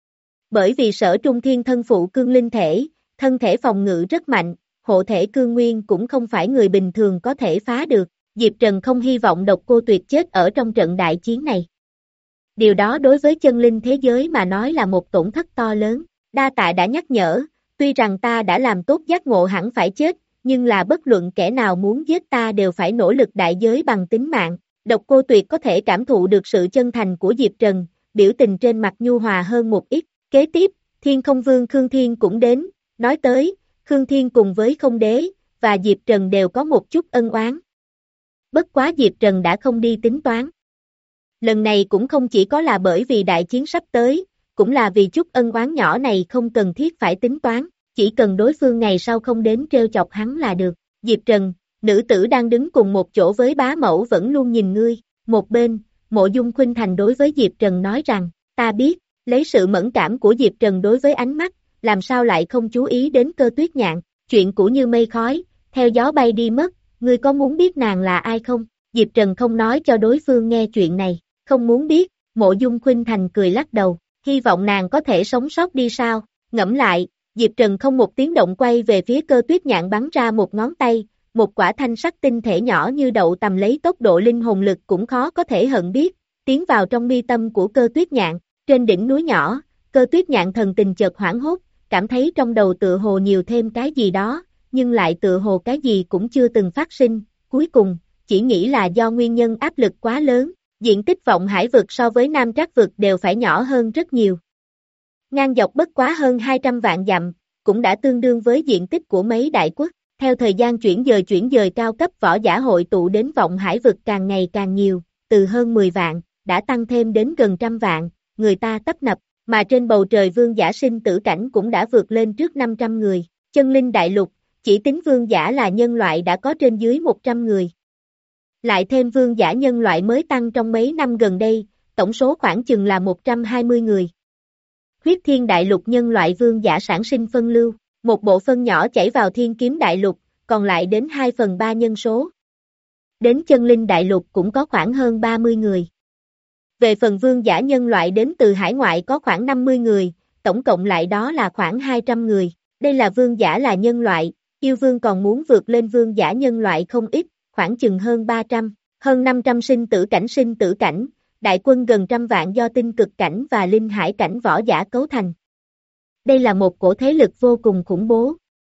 Bởi vì Sở Trung Thiên thân phụ cương linh thể, thân thể phòng ngự rất mạnh, hộ thể cương nguyên cũng không phải người bình thường có thể phá được, Diệp Trần không hy vọng Độc Cô Tuyệt chết ở trong trận đại chiến này. Điều đó đối với chân linh thế giới mà nói là một tổn thất to lớn, đa tạ đã nhắc nhở, tuy rằng ta đã làm tốt giác ngộ hẳn phải chết, nhưng là bất luận kẻ nào muốn giết ta đều phải nỗ lực đại giới bằng tính mạng. Độc Cô Tuyệt có thể cảm thụ được sự chân thành của Diệp Trần, biểu tình trên mặt nhu hòa hơn một ít. Kế tiếp, Thiên Không Vương Khương Thiên cũng đến, nói tới, Khương Thiên cùng với Không Đế, và Diệp Trần đều có một chút ân oán. Bất quá Diệp Trần đã không đi tính toán. Lần này cũng không chỉ có là bởi vì đại chiến sắp tới, cũng là vì chút ân oán nhỏ này không cần thiết phải tính toán, chỉ cần đối phương ngày sau không đến trêu chọc hắn là được. Diệp Trần, nữ tử đang đứng cùng một chỗ với bá mẫu vẫn luôn nhìn ngươi. Một bên, Mộ Dung Khuynh Thành đối với Diệp Trần nói rằng, ta biết, lấy sự mẫn cảm của Diệp Trần đối với ánh mắt, làm sao lại không chú ý đến Cơ Tuyết Nhạn, chuyện cũ như mây khói, theo gió bay đi mất, ngươi có muốn biết nàng là ai không? Diệp Trần không nói cho đối phương nghe chuyện này, không muốn biết. Mộ Dung Khuynh Thành cười lắc đầu, hy vọng nàng có thể sống sót đi sao? Ngẫm lại, Diệp Trần không một tiếng động quay về phía Cơ Tuyết Nhạn bắn ra một ngón tay, một quả thanh sắc tinh thể nhỏ như đậu tầm lấy tốc độ linh hồn lực cũng khó có thể hận biết, tiến vào trong mi tâm của Cơ Tuyết Nhạn. Trên đỉnh núi nhỏ, Cơ Tuyết Nhạn thần tình chợt hoảng hốt, cảm thấy trong đầu tựa hồ nhiều thêm cái gì đó, nhưng lại tựa hồ cái gì cũng chưa từng phát sinh, cuối cùng, chỉ nghĩ là do nguyên nhân áp lực quá lớn, diện tích Vọng Hải vực so với Nam Trác vực đều phải nhỏ hơn rất nhiều. Ngang dọc bất quá hơn hai trăm vạn dặm, cũng đã tương đương với diện tích của mấy đại quốc. Theo thời gian chuyển dời chuyển dời cao cấp võ giả hội tụ đến Vọng Hải vực càng ngày càng nhiều, từ hơn mười vạn, đã tăng thêm đến gần trăm vạn, người ta tấp nập, mà trên bầu trời vương giả sinh tử cảnh cũng đã vượt lên trước năm trăm người. Chân linh đại lục, chỉ tính vương giả là nhân loại đã có trên dưới một trăm người. Lại thêm vương giả nhân loại mới tăng trong mấy năm gần đây, tổng số khoảng chừng là một trăm hai mươi người. Huyết Thiên đại lục nhân loại vương giả sản sinh phân lưu, một bộ phân nhỏ chảy vào Thiên Kiếm đại lục, còn lại đến hai phần ba nhân số. Đến chân linh đại lục cũng có khoảng hơn ba mươi người. Về phần vương giả nhân loại đến từ hải ngoại có khoảng năm mươi người, tổng cộng lại đó là khoảng hai trăm người. Đây là vương giả là nhân loại, yêu vương còn muốn vượt lên vương giả nhân loại không ít, khoảng chừng hơn ba trăm, hơn năm trăm sinh tử cảnh sinh tử cảnh, đại quân gần trăm vạn do tinh cực cảnh và linh hải cảnh võ giả cấu thành. Đây là một cổ thế lực vô cùng khủng bố.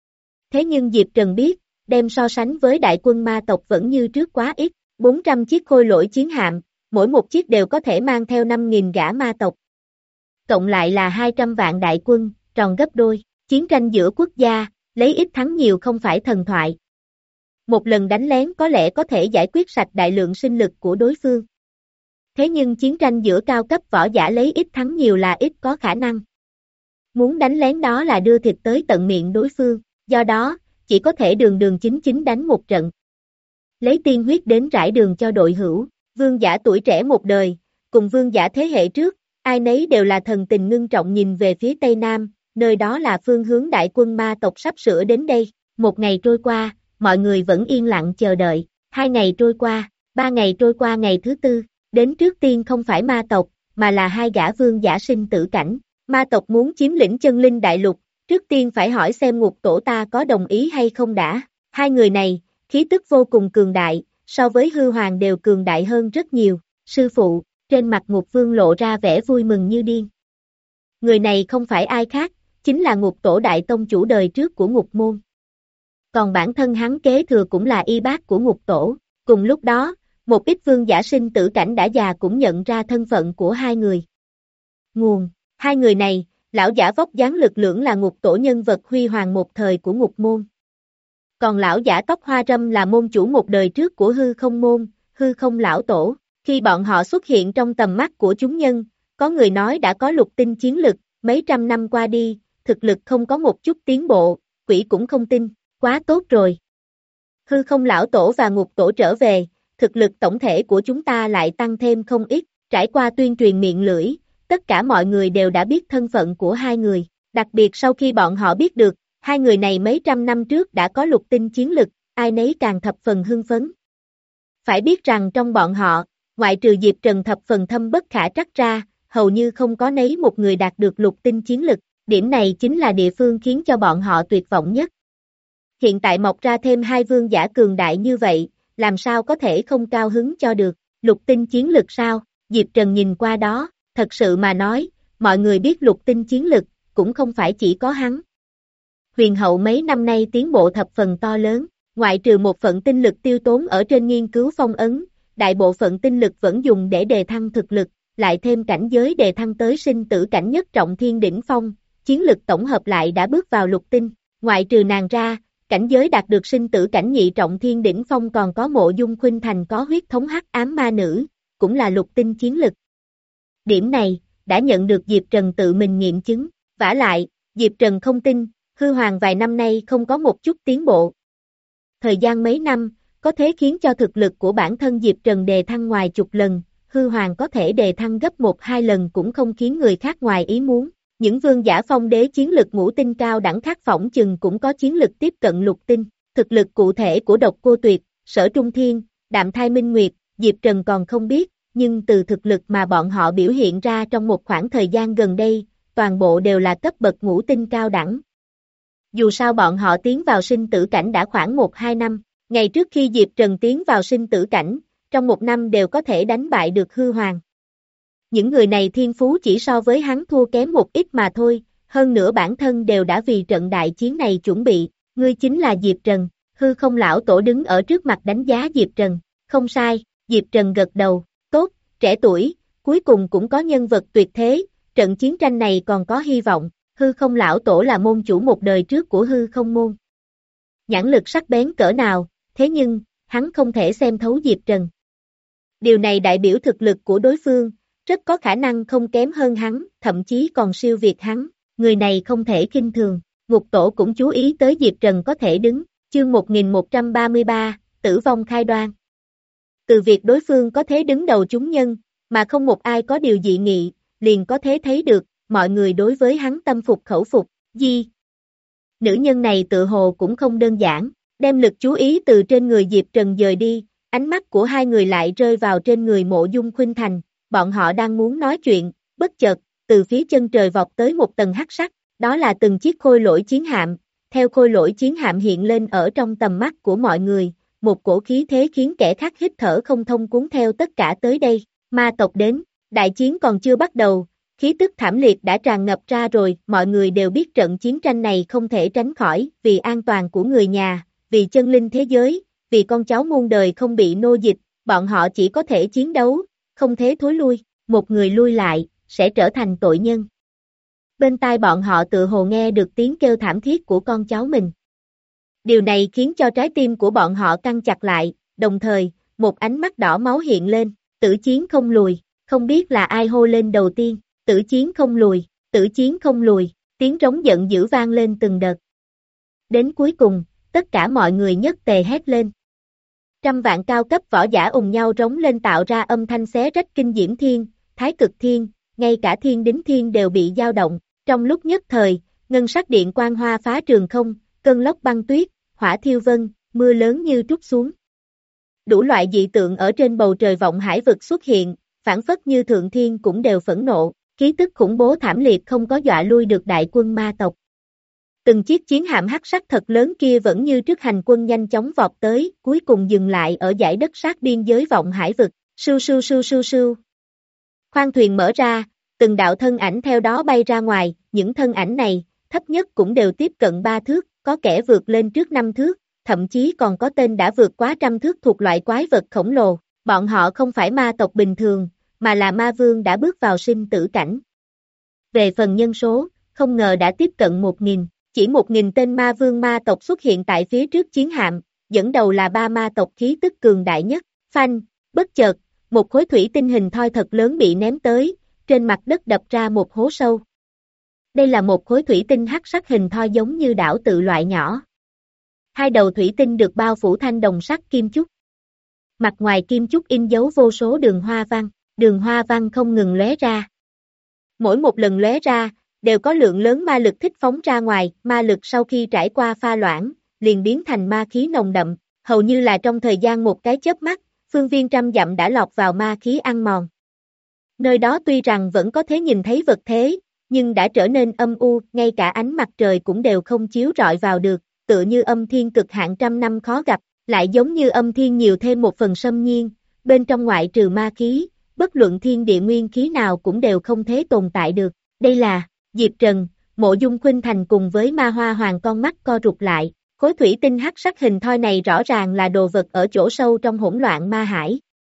Thế nhưng Diệp Trần biết, đem so sánh với đại quân ma tộc vẫn như trước quá ít, bốn trăm chiếc khôi lỗi chiến hạm, mỗi một chiếc đều có thể mang theo năm nghìn gã ma tộc. Cộng lại là hai trăm vạn đại quân, tròn gấp đôi, chiến tranh giữa quốc gia, lấy ít thắng nhiều không phải thần thoại. Một lần đánh lén có lẽ có thể giải quyết sạch đại lượng sinh lực của đối phương. Thế nhưng chiến tranh giữa cao cấp võ giả lấy ít thắng nhiều là ít có khả năng. Muốn đánh lén đó là đưa thịt tới tận miệng đối phương, do đó, chỉ có thể đường đường chính chính đánh một trận. Lấy tiên huyết đến rải đường cho đội hữu, vương giả tuổi trẻ một đời, cùng vương giả thế hệ trước, ai nấy đều là thần tình ngưng trọng nhìn về phía Tây Nam, nơi đó là phương hướng đại quân ma tộc sắp sửa đến đây. Một ngày trôi qua, mọi người vẫn yên lặng chờ đợi, hai ngày trôi qua, ba ngày trôi qua, ngày thứ tư, đến trước tiên không phải ma tộc, mà là hai gã vương giả sinh tử cảnh. Ma tộc muốn chiếm lĩnh chân linh đại lục, trước tiên phải hỏi xem ngục tổ ta có đồng ý hay không đã. Hai người này, khí tức vô cùng cường đại, so với hư hoàng đều cường đại hơn rất nhiều. Sư phụ, trên mặt ngục vương lộ ra vẻ vui mừng như điên. Người này không phải ai khác, chính là ngục tổ đại tông chủ đời trước của ngục môn. Còn bản thân hắn kế thừa cũng là y bác của ngục tổ. Cùng lúc đó, một ít vương giả sinh tử cảnh đã già cũng nhận ra thân phận của hai người. Nguồn, hai người này, lão giả vóc dáng lực lưỡng là ngục tổ nhân vật huy hoàng một thời của ngục môn. Còn lão giả tóc hoa râm là môn chủ một đời trước của hư không môn, hư không lão tổ. Khi bọn họ xuất hiện trong tầm mắt của chúng nhân, có người nói đã có lục tinh chiến lực, mấy trăm năm qua đi, thực lực không có một chút tiến bộ, quỷ cũng không tin, quá tốt rồi. Hư không lão tổ và ngục tổ trở về, thực lực tổng thể của chúng ta lại tăng thêm không ít, trải qua tuyên truyền miệng lưỡi, tất cả mọi người đều đã biết thân phận của hai người, đặc biệt sau khi bọn họ biết được, hai người này mấy trăm năm trước đã có lục tinh chiến lực, ai nấy càng thập phần hưng phấn. Phải biết rằng trong bọn họ, ngoại trừ Diệp Trần thập phần thâm bất khả trắc ra, hầu như không có nấy một người đạt được lục tinh chiến lực, điểm này chính là địa phương khiến cho bọn họ tuyệt vọng nhất. Hiện tại mọc ra thêm hai vương giả cường đại như vậy, làm sao có thể không cao hứng cho được, lục tinh chiến lực sao? Diệp Trần nhìn qua đó, thật sự mà nói, mọi người biết lục tinh chiến lực, cũng không phải chỉ có hắn. huyền hậu mấy năm nay tiến bộ thập phần to lớn, ngoại trừ một phận tinh lực tiêu tốn ở trên nghiên cứu phong ấn, đại bộ phận tinh lực vẫn dùng để đề thăng thực lực, lại thêm cảnh giới đề thăng tới sinh tử cảnh nhất trọng thiên đỉnh phong, chiến lực tổng hợp lại đã bước vào lục tinh, ngoại trừ nàng ra, cảnh giới đạt được sinh tử cảnh nhị trọng thiên đỉnh phong còn có Mộ Dung Khuynh Thành có huyết thống hắc ám ma nữ, cũng là lục tinh chiến lực. Điểm này, đã nhận được Diệp Trần tự mình nghiệm chứng, vả lại, Diệp Trần không tin, hư hoàng vài năm nay không có một chút tiến bộ. Thời gian mấy năm, có thể khiến cho thực lực của bản thân Diệp Trần đề thăng ngoài chục lần, hư hoàng có thể đề thăng gấp một hai lần cũng không khiến người khác ngoài ý muốn. Những vương giả phong đế chiến lực ngũ tinh cao đẳng khác phỏng chừng cũng có chiến lực tiếp cận lục tinh, thực lực cụ thể của Độc Cô Tuyệt, Sở Trung Thiên, Đạm Thai Minh Nguyệt, Diệp Trần còn không biết, nhưng từ thực lực mà bọn họ biểu hiện ra trong một khoảng thời gian gần đây, toàn bộ đều là cấp bậc ngũ tinh cao đẳng. Dù sao bọn họ tiến vào sinh tử cảnh đã khoảng một hai năm, ngày trước khi Diệp Trần tiến vào sinh tử cảnh, trong một năm đều có thể đánh bại được hư hoàng. Những người này thiên phú chỉ so với hắn thua kém một ít mà thôi, hơn nữa bản thân đều đã vì trận đại chiến này chuẩn bị, ngươi chính là Diệp Trần, hư không lão tổ đứng ở trước mặt đánh giá Diệp Trần, không sai, Diệp Trần gật đầu, tốt, trẻ tuổi, cuối cùng cũng có nhân vật tuyệt thế, trận chiến tranh này còn có hy vọng, hư không lão tổ là môn chủ một đời trước của hư không môn. Nhãn lực sắc bén cỡ nào, thế nhưng, hắn không thể xem thấu Diệp Trần. Điều này đại biểu thực lực của đối phương, rất có khả năng không kém hơn hắn, thậm chí còn siêu việt hắn, người này không thể khinh thường, ngục tổ cũng chú ý tới Diệp Trần có thể đứng, chương một nghìn một trăm ba mươi ba, tử vong khai đoan. Từ việc đối phương có thể đứng đầu chúng nhân, mà không một ai có điều dị nghị, liền có thể thấy được, mọi người đối với hắn tâm phục khẩu phục, di. Nữ nhân này tự hồ cũng không đơn giản, đem lực chú ý từ trên người Diệp Trần dời đi, ánh mắt của hai người lại rơi vào trên người Mộ Dung Khuynh Thành. Bọn họ đang muốn nói chuyện, bất chợt, từ phía chân trời vọt tới một tầng hắc sắc, đó là từng chiếc khôi lỗi chiến hạm, theo khôi lỗi chiến hạm hiện lên ở trong tầm mắt của mọi người, một cổ khí thế khiến kẻ khác hít thở không thông cuốn theo tất cả tới đây, ma tộc đến, đại chiến còn chưa bắt đầu, khí tức thảm liệt đã tràn ngập ra rồi, mọi người đều biết trận chiến tranh này không thể tránh khỏi, vì an toàn của người nhà, vì chân linh thế giới, vì con cháu muôn đời không bị nô dịch, bọn họ chỉ có thể chiến đấu. Không thế thối lui, một người lui lại, sẽ trở thành tội nhân. Bên tai bọn họ tự hồ nghe được tiếng kêu thảm thiết của con cháu mình. Điều này khiến cho trái tim của bọn họ căng chặt lại, đồng thời, một ánh mắt đỏ máu hiện lên, tử chiến không lùi, không biết là ai hô lên đầu tiên, tử chiến không lùi, tử chiến không lùi, tiếng trống giận dữ vang lên từng đợt. Đến cuối cùng, tất cả mọi người nhất tề hét lên. Trăm vạn cao cấp võ giả ùng nhau rống lên tạo ra âm thanh xé rách kinh diễm thiên, thái cực thiên, ngay cả thiên đính thiên đều bị dao động, trong lúc nhất thời, ngân sắc điện quang hoa phá trường không, cơn lốc băng tuyết, hỏa thiêu vân, mưa lớn như trút xuống. Đủ loại dị tượng ở trên bầu trời vọng hải vực xuất hiện, phản phất như thượng thiên cũng đều phẫn nộ, khí tức khủng bố thảm liệt không có dọa lui được đại quân ma tộc. Từng chiếc chiến hạm hắc sắc thật lớn kia vẫn như trước hành quân nhanh chóng vọt tới, cuối cùng dừng lại ở dải đất sát biên giới vọng hải vực, sưu sưu sưu sưu sưu. Khoang thuyền mở ra, từng đạo thân ảnh theo đó bay ra ngoài, những thân ảnh này, thấp nhất cũng đều tiếp cận ba thước, có kẻ vượt lên trước năm thước, thậm chí còn có tên đã vượt quá trăm thước thuộc loại quái vật khổng lồ, bọn họ không phải ma tộc bình thường, mà là ma vương đã bước vào sinh tử cảnh. Về phần nhân số, không ngờ đã tiếp cận một nghìn. Chỉ một nghìn tên ma vương ma tộc xuất hiện tại phía trước chiến hạm, dẫn đầu là ba ma tộc khí tức cường đại nhất, phanh, bất chợt, một khối thủy tinh hình thoi thật lớn bị ném tới, trên mặt đất đập ra một hố sâu. Đây là một khối thủy tinh hắc sắc hình thoi giống như đảo tự loại nhỏ. Hai đầu thủy tinh được bao phủ thanh đồng sắc kim chúc. Mặt ngoài kim chúc in dấu vô số đường hoa văn, đường hoa văn không ngừng lóe ra. Mỗi một lần lóe ra, đều có lượng lớn ma lực thích phóng ra ngoài, ma lực sau khi trải qua pha loãng, liền biến thành ma khí nồng đậm, hầu như là trong thời gian một cái chớp mắt, phương viên trăm dặm đã lọt vào ma khí ăn mòn. Nơi đó tuy rằng vẫn có thể nhìn thấy vật thế, nhưng đã trở nên âm u, ngay cả ánh mặt trời cũng đều không chiếu rọi vào được, tựa như âm thiên cực hạn trăm năm khó gặp, lại giống như âm thiên nhiều thêm một phần xâm nhiên, bên trong ngoại trừ ma khí, bất luận thiên địa nguyên khí nào cũng đều không thể tồn tại được, đây là Diệp Trần, Mộ Dung Khuynh Thành cùng với Ma Hoa Hoàng con mắt co rụt lại, khối thủy tinh hắc sắc hình thoi này rõ ràng là đồ vật ở chỗ sâu trong hỗn loạn ma hải.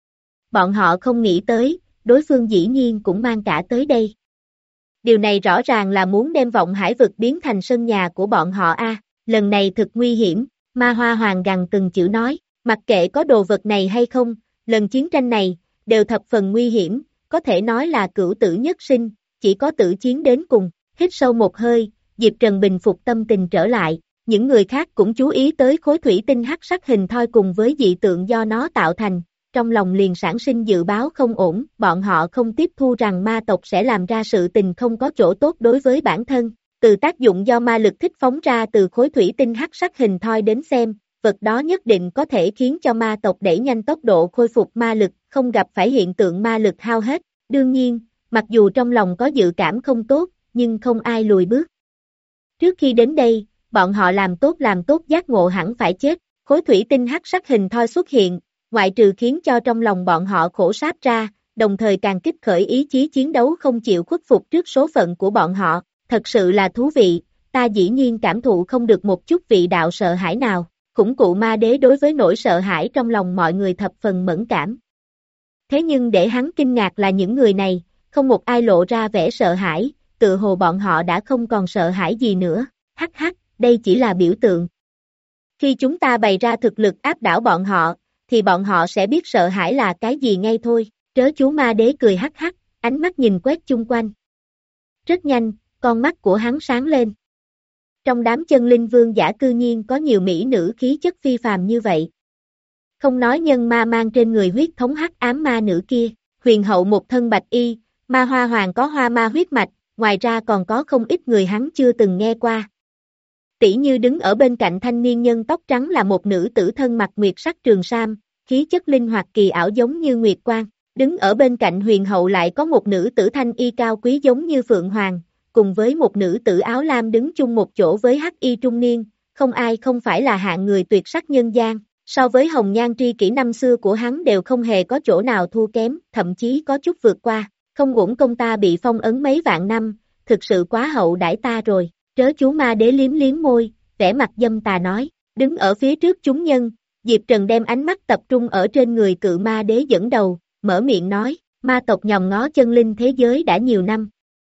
Bọn họ không nghĩ tới, đối phương dĩ nhiên cũng mang cả tới đây. Điều này rõ ràng là muốn đem vọng hải vực biến thành sân nhà của bọn họ a. Lần này thực nguy hiểm, Ma Hoa Hoàng gằn từng chữ nói, mặc kệ có đồ vật này hay không, lần chiến tranh này, đều thập phần nguy hiểm, có thể nói là cửu tử nhất sinh, chỉ có tử chiến đến cùng. Hít sâu một hơi, Diệp Trần bình phục tâm tình trở lại, những người khác cũng chú ý tới khối thủy tinh hắc sắc hình thoi cùng với dị tượng do nó tạo thành, trong lòng liền sản sinh dự báo không ổn, bọn họ không tiếp thu rằng ma tộc sẽ làm ra sự tình không có chỗ tốt đối với bản thân. Từ tác dụng do ma lực thích phóng ra từ khối thủy tinh hắc sắc hình thoi đến xem, vật đó nhất định có thể khiến cho ma tộc đẩy nhanh tốc độ khôi phục ma lực, không gặp phải hiện tượng ma lực hao hết. Đương nhiên, mặc dù trong lòng có dự cảm không tốt, nhưng không ai lùi bước. Trước khi đến đây, bọn họ làm tốt làm tốt giác ngộ hẳn phải chết, khối thủy tinh hắc sắc hình thoi xuất hiện, ngoại trừ khiến cho trong lòng bọn họ khổ sáp ra, đồng thời càng kích khởi ý chí chiến đấu không chịu khuất phục trước số phận của bọn họ, thật sự là thú vị, ta dĩ nhiên cảm thụ không được một chút vị đạo sợ hãi nào, khủng cụ ma đế đối với nỗi sợ hãi trong lòng mọi người thập phần mẫn cảm. Thế nhưng để hắn kinh ngạc là những người này, không một ai lộ ra vẻ sợ hãi, tự hồ bọn họ đã không còn sợ hãi gì nữa, hắc hắc, đây chỉ là biểu tượng. Khi chúng ta bày ra thực lực áp đảo bọn họ, thì bọn họ sẽ biết sợ hãi là cái gì ngay thôi, trớ chú ma đế cười hắc hắc, ánh mắt nhìn quét chung quanh. Rất nhanh, con mắt của hắn sáng lên. Trong đám chân linh vương giả cư nhiên có nhiều mỹ nữ khí chất phi phàm như vậy. Không nói nhân ma mang trên người huyết thống hắc ám ma nữ kia, huyền hậu một thân bạch y, Ma Hoa Hoàng có hoa ma huyết mạch, ngoài ra còn có không ít người hắn chưa từng nghe qua. Tỷ như đứng ở bên cạnh thanh niên nhân tóc trắng là một nữ tử thân mặc nguyệt sắc trường sam, khí chất linh hoạt kỳ ảo giống như nguyệt quang. Đứng ở bên cạnh huyền hậu lại có một nữ tử thanh y cao quý giống như phượng hoàng, cùng với một nữ tử áo lam đứng chung một chỗ với hắc y trung niên, không ai không phải là hạng người tuyệt sắc nhân gian. So với hồng nhan tri kỷ năm xưa của hắn đều không hề có chỗ nào thua kém, thậm chí có chút vượt qua. Không uổng công ta bị phong ấn mấy vạn năm, thực sự quá hậu đãi ta rồi, trớ chú ma đế liếm liếm môi, vẻ mặt dâm tà nói, đứng ở phía trước chúng nhân, Diệp Trần đem ánh mắt tập trung ở trên người cự ma đế dẫn đầu, mở miệng nói, ma tộc nhòm ngó chân linh thế giới đã nhiều năm.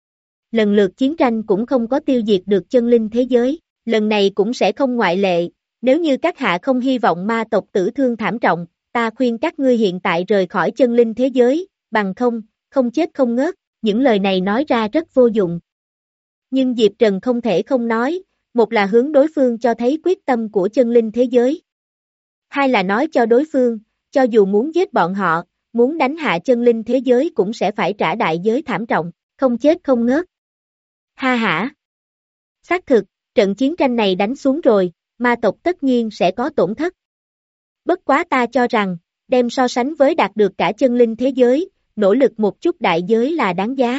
Lần lượt chiến tranh cũng không có tiêu diệt được chân linh thế giới, lần này cũng sẽ không ngoại lệ, nếu như các hạ không hy vọng ma tộc tử thương thảm trọng, ta khuyên các ngươi hiện tại rời khỏi chân linh thế giới, bằng không, không chết không ngớt, những lời này nói ra rất vô dụng. Nhưng Diệp Trần không thể không nói, một là hướng đối phương cho thấy quyết tâm của chân linh thế giới. Hai là nói cho đối phương, cho dù muốn giết bọn họ, muốn đánh hạ chân linh thế giới cũng sẽ phải trả đại giới thảm trọng, không chết không ngớt. Ha hả! Xác thực, trận chiến tranh này đánh xuống rồi, ma tộc tất nhiên sẽ có tổn thất. Bất quá ta cho rằng, đem so sánh với đạt được cả chân linh thế giới, nỗ lực một chút đại giới là đáng giá.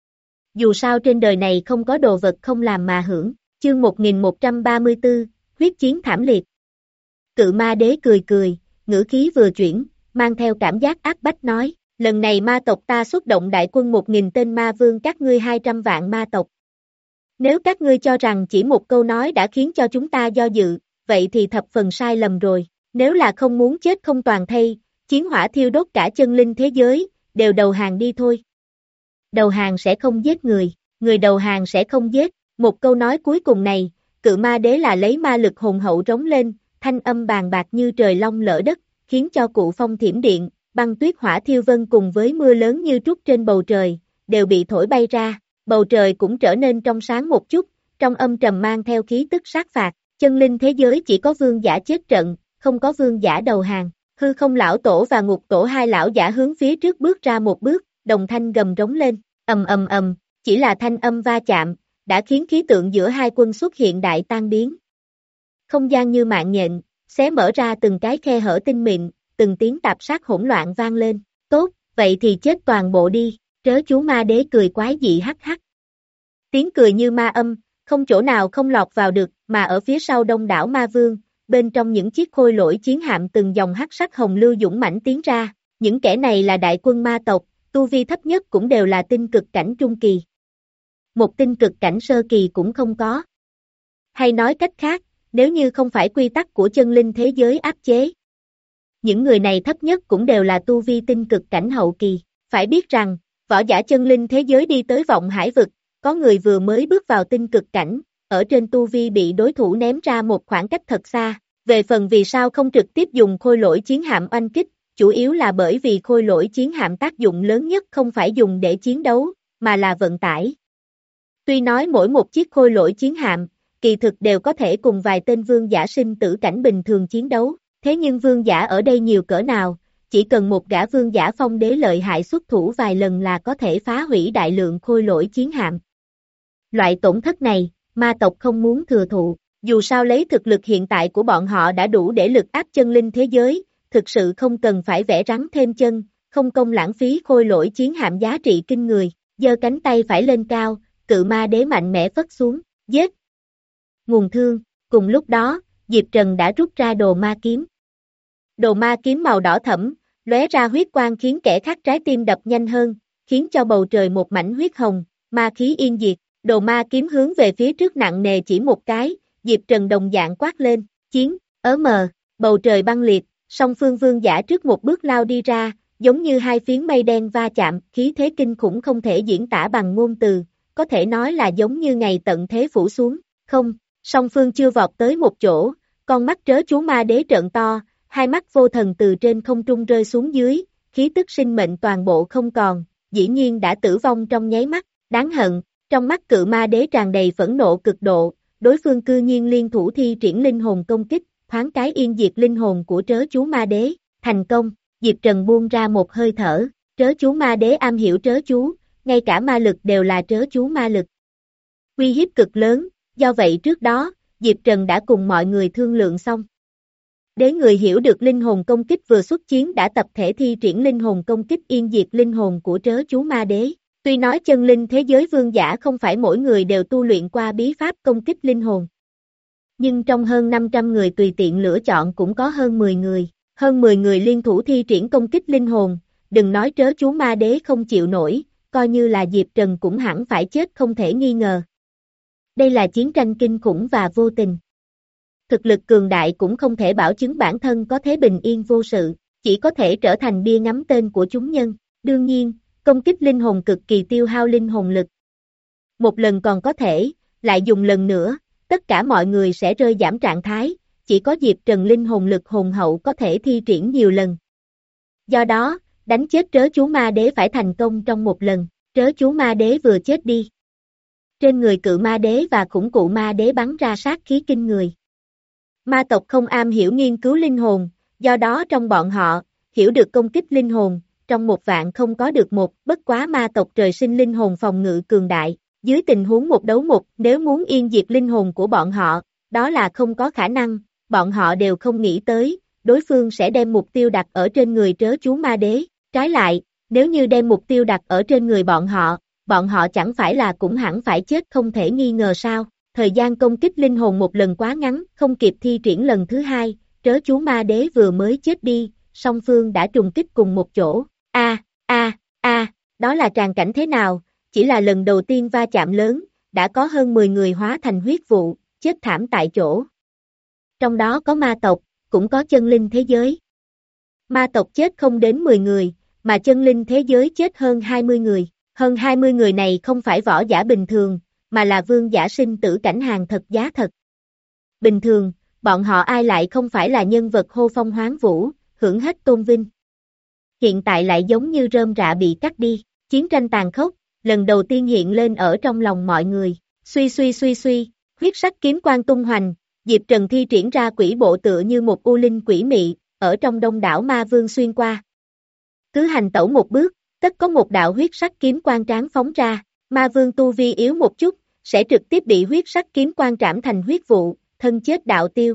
Dù sao trên đời này không có đồ vật không làm mà hưởng, chương một nghìn một trăm ba mươi tư, huyết chiến thảm liệt. Cự ma đế cười cười, ngữ khí vừa chuyển, mang theo cảm giác áp bách nói, lần này ma tộc ta xuất động đại quân một nghìn tên ma vương các ngươi hai trăm vạn ma tộc. Nếu các ngươi cho rằng chỉ một câu nói đã khiến cho chúng ta do dự, vậy thì thập phần sai lầm rồi, nếu là không muốn chết không toàn thây, chiến hỏa thiêu đốt cả chân linh thế giới, đều đầu hàng đi thôi. Đầu hàng sẽ không giết người, người đầu hàng sẽ không giết, một câu nói cuối cùng này, cự ma đế là lấy ma lực hùng hậu rống lên, thanh âm bàn bạc như trời long lỡ đất, khiến cho cụ phong thiểm điện, băng tuyết hỏa thiêu vân cùng với mưa lớn như trút trên bầu trời, đều bị thổi bay ra, bầu trời cũng trở nên trong sáng một chút, trong âm trầm mang theo khí tức sát phạt, chân linh thế giới chỉ có vương giả chết trận, không có vương giả đầu hàng. Hư không lão tổ và ngục tổ hai lão giả hướng phía trước bước ra một bước, đồng thanh gầm rống lên, ầm ầm ầm, chỉ là thanh âm va chạm, đã khiến khí tượng giữa hai quân xuất hiện đại tan biến. Không gian như mạng nhện, xé mở ra từng cái khe hở tinh mịn, từng tiếng tạp sát hỗn loạn vang lên, tốt, vậy thì chết toàn bộ đi, trớ chú ma đế cười quái dị hắc hắc. Tiếng cười như ma âm, không chỗ nào không lọt vào được, mà ở phía sau đông đảo ma vương, bên trong những chiếc khôi lỗi chiến hạm từng dòng hắc sắc hồng lưu dũng mãnh tiến ra, những kẻ này là đại quân ma tộc, tu vi thấp nhất cũng đều là tinh cực cảnh trung kỳ. một tinh cực cảnh sơ kỳ cũng không có. Hay nói cách khác, nếu như không phải quy tắc của chân linh thế giới áp chế, những người này thấp nhất cũng đều là tu vi tinh cực cảnh hậu kỳ. Phải biết rằng, võ giả chân linh thế giới đi tới vọng hải vực, có người vừa mới bước vào tinh cực cảnh, ở trên tu vi bị đối thủ ném ra một khoảng cách thật xa. Về phần vì sao không trực tiếp dùng khôi lỗi chiến hạm oanh kích, chủ yếu là bởi vì khôi lỗi chiến hạm tác dụng lớn nhất không phải dùng để chiến đấu, mà là vận tải. Tuy nói mỗi một chiếc khôi lỗi chiến hạm, kỳ thực đều có thể cùng vài tên vương giả sinh tử cảnh bình thường chiến đấu, thế nhưng vương giả ở đây nhiều cỡ nào, chỉ cần một gã vương giả phong đế lợi hại xuất thủ vài lần là có thể phá hủy đại lượng khôi lỗi chiến hạm. Loại tổn thất này, ma tộc không muốn thừa thụ, dù sao lấy thực lực hiện tại của bọn họ đã đủ để lực áp chân linh thế giới, thực sự không cần phải vẽ rắn thêm chân, không công lãng phí khôi lỗi chiến hạm giá trị kinh người, giơ cánh tay phải lên cao, cự ma đế mạnh mẽ phất xuống, giết. Nguồn thương, cùng lúc đó, Diệp Trần đã rút ra đồ ma kiếm. Đồ ma kiếm màu đỏ thẫm, lóe ra huyết quang khiến kẻ khác trái tim đập nhanh hơn, khiến cho bầu trời một mảnh huyết hồng, ma khí yên diệt, đồ ma kiếm hướng về phía trước nặng nề chỉ một cái, Diệp Trần đồng dạng quát lên, chiến, ớ mờ, bầu trời băng liệt, song phương vương giả trước một bước lao đi ra, giống như hai phiến mây đen va chạm, khí thế kinh khủng không thể diễn tả bằng ngôn từ, có thể nói là giống như ngày tận thế phủ xuống, không, song phương chưa vọt tới một chỗ, con mắt trớ chú ma đế trợn to, hai mắt vô thần từ trên không trung rơi xuống dưới, khí tức sinh mệnh toàn bộ không còn, dĩ nhiên đã tử vong trong nháy mắt, đáng hận, trong mắt cự ma đế tràn đầy phẫn nộ cực độ, đối phương cư nhiên liên thủ thi triển linh hồn công kích, thoáng cái yên diệt linh hồn của trớ chú ma đế, thành công, Diệp Trần buông ra một hơi thở, trớ chú ma đế am hiểu trớ chú, ngay cả ma lực đều là trớ chú ma lực. Uy hiếp cực lớn, do vậy trước đó, Diệp Trần đã cùng mọi người thương lượng xong. Đế người hiểu được linh hồn công kích vừa xuất chiến đã tập thể thi triển linh hồn công kích yên diệt linh hồn của trớ chú ma đế. Tuy nói chân linh thế giới vương giả không phải mỗi người đều tu luyện qua bí pháp công kích linh hồn. Nhưng trong hơn năm trăm người tùy tiện lựa chọn cũng có hơn mười người, hơn mười người liên thủ thi triển công kích linh hồn, đừng nói trớ chú ma đế không chịu nổi, coi như là Diệp Trần cũng hẳn phải chết không thể nghi ngờ. Đây là chiến tranh kinh khủng và vô tình. Thực lực cường đại cũng không thể bảo chứng bản thân có thế bình yên vô sự, chỉ có thể trở thành bia ngắm tên của chúng nhân. Đương nhiên, công kích linh hồn cực kỳ tiêu hao linh hồn lực. Một lần còn có thể, lại dùng lần nữa, tất cả mọi người sẽ rơi giảm trạng thái, chỉ có Diệp Trần linh hồn lực hồn hậu có thể thi triển nhiều lần. Do đó, đánh chết trớ chú ma đế phải thành công trong một lần, trớ chú ma đế vừa chết đi. Trên người cự ma đế và khủng cụ ma đế bắn ra sát khí kinh người. Ma tộc không am hiểu nghiên cứu linh hồn, do đó trong bọn họ, hiểu được công kích linh hồn, trong một vạn không có được một, bất quá ma tộc trời sinh linh hồn phòng ngự cường đại, dưới tình huống một đấu một, nếu muốn yên diệt linh hồn của bọn họ, đó là không có khả năng, bọn họ đều không nghĩ tới, đối phương sẽ đem mục tiêu đặt ở trên người trớ chú ma đế, trái lại, nếu như đem mục tiêu đặt ở trên người bọn họ, bọn họ chẳng phải là cũng hẳn phải chết không thể nghi ngờ sao, thời gian công kích linh hồn một lần quá ngắn, không kịp thi triển lần thứ hai, trớ chú ma đế vừa mới chết đi, song phương đã trùng kích cùng một chỗ, a a a đó là tràng cảnh thế nào, chỉ là lần đầu tiên va chạm lớn, đã có hơn mười người hóa thành huyết vụ, chết thảm tại chỗ. Trong đó có ma tộc, cũng có chân linh thế giới. Ma tộc chết không đến mười người, mà chân linh thế giới chết hơn hai mươi người. Hơn hai mươi người này không phải võ giả bình thường, mà là vương giả sinh tử cảnh hàng thật giá thật. Bình thường, bọn họ ai lại không phải là nhân vật hô phong hoán vũ, hưởng hết tôn vinh. Hiện tại lại giống như rơm rạ bị cắt đi, chiến tranh tàn khốc, lần đầu tiên hiện lên ở trong lòng mọi người. Suy suy suy suy, huyết sắc kiếm quang tung hoành, Diệp Trần thi triển ra quỷ bộ tựa như một u linh quỷ mị, ở trong đông đảo ma vương xuyên qua. Cứ hành tẩu một bước, tất có một đạo huyết sắc kiếm quang tráng phóng ra, ma vương tu vi yếu một chút, sẽ trực tiếp bị huyết sắc kiếm quang trảm thành huyết vụ, thân chết đạo tiêu.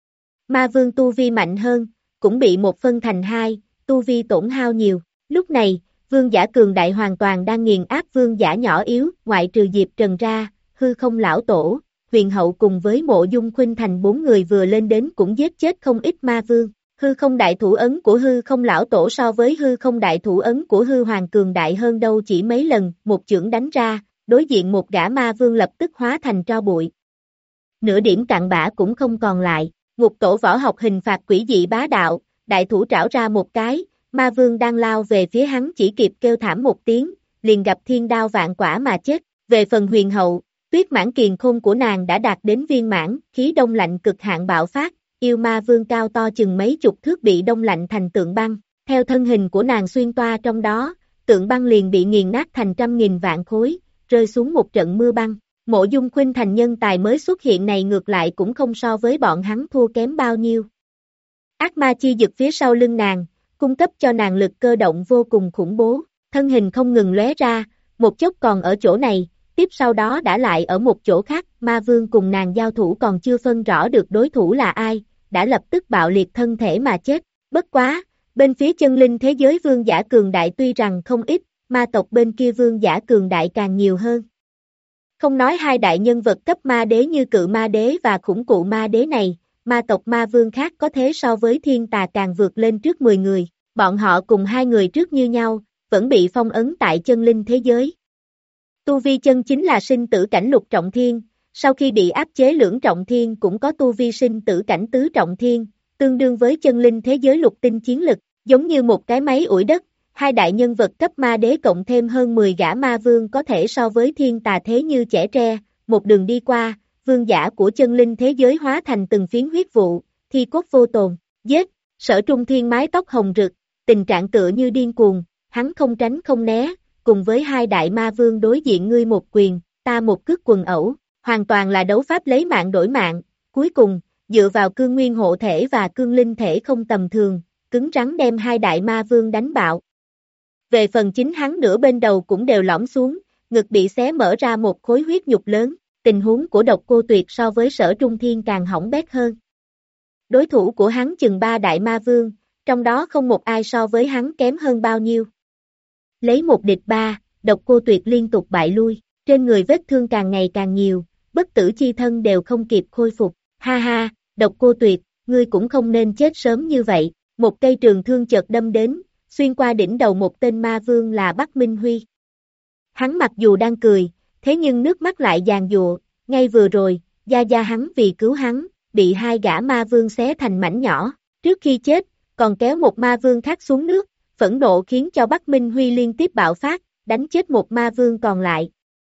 Ma vương tu vi mạnh hơn, cũng bị một phân thành hai, tu vi tổn hao nhiều. Lúc này, vương giả cường đại hoàn toàn đang nghiền áp vương giả nhỏ yếu, ngoại trừ Diệp Trần ra, hư không lão tổ, huyền hậu cùng với mộ dung khuynh thành bốn người vừa lên đến cũng giết chết không ít ma vương. Hư không đại thủ ấn của hư không lão tổ so với hư không đại thủ ấn của hư hoàng cường đại hơn đâu chỉ mấy lần, một chưởng đánh ra, đối diện một gã ma vương lập tức hóa thành tro bụi. Nửa điểm cặn bã cũng không còn lại, ngục tổ võ học hình phạt quỷ dị bá đạo, đại thủ trảo ra một cái, ma vương đang lao về phía hắn chỉ kịp kêu thảm một tiếng, liền gặp thiên đao vạn quả mà chết. Về phần huyền hậu, tuyết mãn kiền khôn của nàng đã đạt đến viên mãn, khí đông lạnh cực hạn bạo phát, yêu ma vương cao to chừng mấy chục thước bị đông lạnh thành tượng băng, theo thân hình của nàng xuyên toa trong đó, tượng băng liền bị nghiền nát thành trăm nghìn vạn khối, rơi xuống một trận mưa băng. Mộ Dung Khuynh thành nhân tài mới xuất hiện này ngược lại cũng không so với bọn hắn thua kém bao nhiêu. Ác ma chi dực phía sau lưng nàng, cung cấp cho nàng lực cơ động vô cùng khủng bố, thân hình không ngừng lóe ra, một chốc còn ở chỗ này, tiếp sau đó đã lại ở một chỗ khác, ma vương cùng nàng giao thủ còn chưa phân rõ được đối thủ là ai, đã lập tức bạo liệt thân thể mà chết. Bất quá, bên phía chân linh thế giới vương giả cường đại tuy rằng không ít, ma tộc bên kia vương giả cường đại càng nhiều hơn. Không nói hai đại nhân vật cấp ma đế như cự ma đế và khủng cụ ma đế này, ma tộc ma vương khác có thế so với thiên tà càng vượt lên trước mười người, bọn họ cùng hai người trước như nhau, vẫn bị phong ấn tại chân linh thế giới. Tu vi chân chính là sinh tử cảnh lục trọng thiên, sau khi bị áp chế lưỡng trọng thiên cũng có tu vi sinh tử cảnh tứ trọng thiên, tương đương với chân linh thế giới lục tinh chiến lực, giống như một cái máy ủi đất, hai đại nhân vật cấp ma đế cộng thêm hơn mười gã ma vương có thể so với thiên tà thế như chẻ tre, một đường đi qua, vương giả của chân linh thế giới hóa thành từng phiến huyết vụ, thi cốt vô tồn, giết, Sở Trung Thiên mái tóc hồng rực, tình trạng tựa như điên cuồng, hắn không tránh không né, cùng với hai đại ma vương đối diện ngươi một quyền, ta một cước quần ẩu, hoàn toàn là đấu pháp lấy mạng đổi mạng, cuối cùng, dựa vào cương nguyên hộ thể và cương linh thể không tầm thường, cứng rắn đem hai đại ma vương đánh bạo. Về phần chính hắn nửa bên đầu cũng đều lõm xuống, ngực bị xé mở ra một khối huyết nhục lớn, tình huống của Độc Cô Tuyệt so với Sở Trung Thiên càng hỏng bét hơn. Đối thủ của hắn chừng ba đại ma vương, trong đó không một ai so với hắn kém hơn bao nhiêu. Lấy một địch ba, Độc Cô Tuyệt liên tục bại lui, trên người vết thương càng ngày càng nhiều, bất tử chi thân đều không kịp khôi phục. Ha ha, Độc Cô Tuyệt, ngươi cũng không nên chết sớm như vậy. Một cây trường thương chợt đâm đến, xuyên qua đỉnh đầu một tên ma vương là Bắc Minh Huy. Hắn mặc dù đang cười, thế nhưng nước mắt lại giàn giụa, ngay vừa rồi, gia gia hắn vì cứu hắn, bị hai gã ma vương xé thành mảnh nhỏ, trước khi chết, còn kéo một ma vương khác xuống nước, phẫn nộ khiến cho Bắc Minh Huy liên tiếp bạo phát, đánh chết một ma vương còn lại.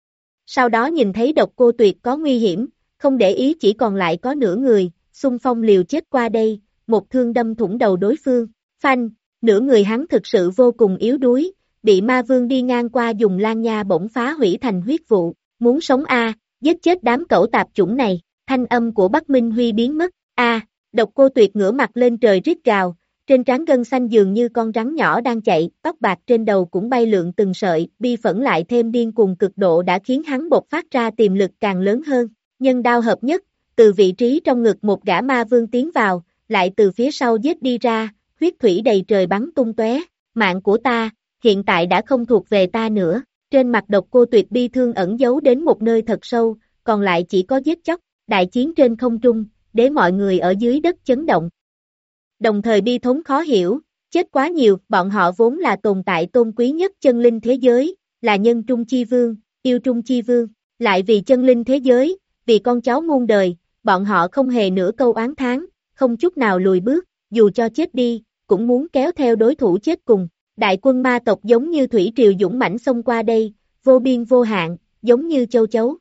Sau đó nhìn thấy Độc Cô Tuyệt có nguy hiểm, không để ý chỉ còn lại có nửa người, xung phong liều chết qua đây, một thương đâm thủng đầu đối phương, phanh, nửa người hắn thực sự vô cùng yếu đuối, bị ma vương đi ngang qua dùng lan nha bổng phá hủy thành huyết vụ, muốn sống a, à, giết chết đám cẩu tạp chủng này, thanh âm của Bắc Minh Huy biến mất, a, à, Độc Cô Tuyệt ngửa mặt lên trời rít gào, trên trán gân xanh dường như con rắn nhỏ đang chạy, tóc bạc trên đầu cũng bay lượn từng sợi, bi phẫn lại thêm điên cuồng cực độ đã khiến hắn bộc phát ra tiềm lực càng lớn hơn, nhân đao hợp nhất, từ vị trí trong ngực một gã ma vương tiến vào, lại từ phía sau giết đi ra, huyết thủy đầy trời bắn tung tóe, mạng của ta, hiện tại đã không thuộc về ta nữa, trên mặt Độc Cô Tuyệt bi thương ẩn giấu đến một nơi thật sâu, còn lại chỉ có giết chóc, đại chiến trên không trung, để mọi người ở dưới đất chấn động. Đồng thời bi thống khó hiểu, chết quá nhiều, bọn họ vốn là tồn tại tôn quý nhất chân linh thế giới, là nhân trung chi vương, yêu trung chi vương, lại vì chân linh thế giới, vì con cháu muôn đời, bọn họ không hề nửa câu oán thán, không chút nào lùi bước, dù cho chết đi, cũng muốn kéo theo đối thủ chết cùng. Đại quân ma tộc giống như thủy triều dũng mãnh xông qua đây, vô biên vô hạn, giống như châu chấu.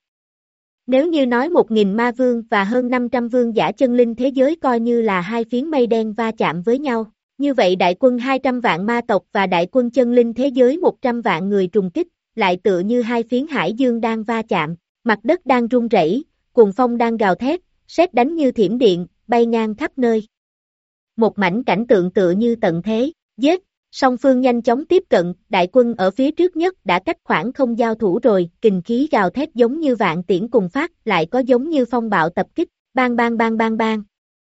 Nếu như nói một nghìn ma vương và hơn năm trăm vương giả chân linh thế giới coi như là hai phiến mây đen va chạm với nhau, như vậy đại quân hai trăm vạn ma tộc và đại quân chân linh thế giới một trăm vạn người trùng kích, lại tựa như hai phiến hải dương đang va chạm, mặt đất đang rung rẩy, cuồng phong đang gào thét, sét đánh như thiểm điện, bay ngang khắp nơi. Một mảnh cảnh tượng tựa như tận thế, giết, song phương nhanh chóng tiếp cận, đại quân ở phía trước nhất đã cách khoảng không giao thủ rồi, kình khí gào thét giống như vạn tiễn cùng phát, lại có giống như phong bạo tập kích, bang bang bang bang bang.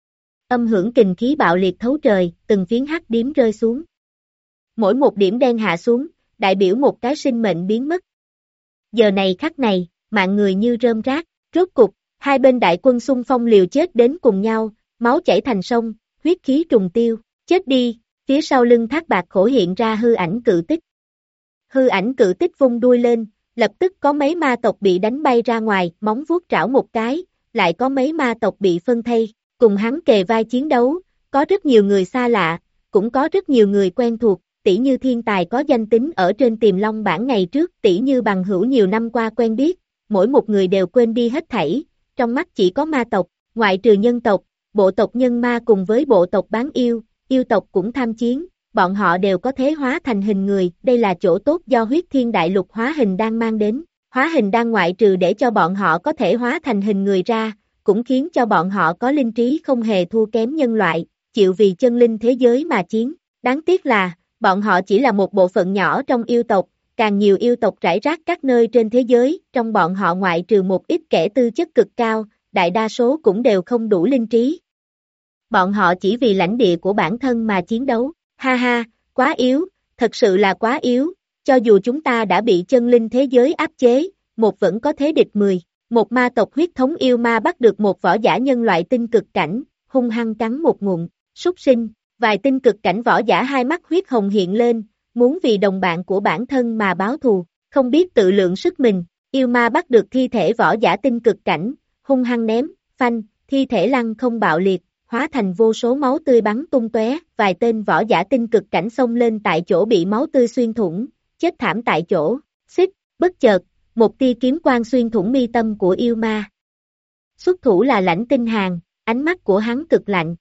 Âm hưởng kình khí bạo liệt thấu trời, từng phiến hắc điếm rơi xuống. Mỗi một điểm đen hạ xuống, đại biểu một cái sinh mệnh biến mất. Giờ này khắc này, mạng người như rơm rác, rốt cục, hai bên đại quân xung phong liều chết đến cùng nhau, máu chảy thành sông, huyết khí trùng tiêu, chết đi. Phía sau lưng Thác Bạt Khổ hiện ra hư ảnh cự tích. Hư ảnh cự tích vung đuôi lên, lập tức có mấy ma tộc bị đánh bay ra ngoài, móng vuốt trảo một cái, lại có mấy ma tộc bị phân thây, cùng hắn kề vai chiến đấu, có rất nhiều người xa lạ, cũng có rất nhiều người quen thuộc, tỷ như thiên tài có danh tính ở trên Tiềm Long bảng ngày trước, tỷ như bằng hữu nhiều năm qua quen biết, mỗi một người đều quên đi hết thảy, trong mắt chỉ có ma tộc, ngoại trừ nhân tộc, bộ tộc nhân ma cùng với bộ tộc bán yêu, yêu tộc cũng tham chiến, bọn họ đều có thể hóa thành hình người, đây là chỗ tốt do huyết thiên đại lục hóa hình đang mang đến. Hóa hình đang ngoại trừ để cho bọn họ có thể hóa thành hình người ra, cũng khiến cho bọn họ có linh trí không hề thua kém nhân loại, chịu vì chân linh thế giới mà chiến. Đáng tiếc là, bọn họ chỉ là một bộ phận nhỏ trong yêu tộc, càng nhiều yêu tộc rải rác các nơi trên thế giới, trong bọn họ ngoại trừ một ít kẻ tư chất cực cao, đại đa số cũng đều không đủ linh trí. Bọn họ chỉ vì lãnh địa của bản thân mà chiến đấu, ha ha, quá yếu, thật sự là quá yếu. Cho dù chúng ta đã bị chân linh thế giới áp chế, một vẫn có thế địch mười. Một ma tộc huyết thống yêu ma bắt được một võ giả nhân loại tinh cực cảnh, hung hăng cắn một ngụm, súc sinh, vài tinh cực cảnh võ giả hai mắt huyết hồng hiện lên, muốn vì đồng bạn của bản thân mà báo thù, không biết tự lượng sức mình, yêu ma bắt được thi thể võ giả tinh cực cảnh, hung hăng ném, phanh, thi thể lăn không bạo liệt, hóa thành vô số máu tươi bắn tung tóe, vài tên võ giả tinh cực cảnh xông lên tại chỗ bị máu tươi xuyên thủng, chết thảm tại chỗ, xích, bất chợt, một tia kiếm quang xuyên thủng mi tâm của yêu ma. Xuất thủ là Lãnh Tinh Hàn, ánh mắt của hắn cực lạnh.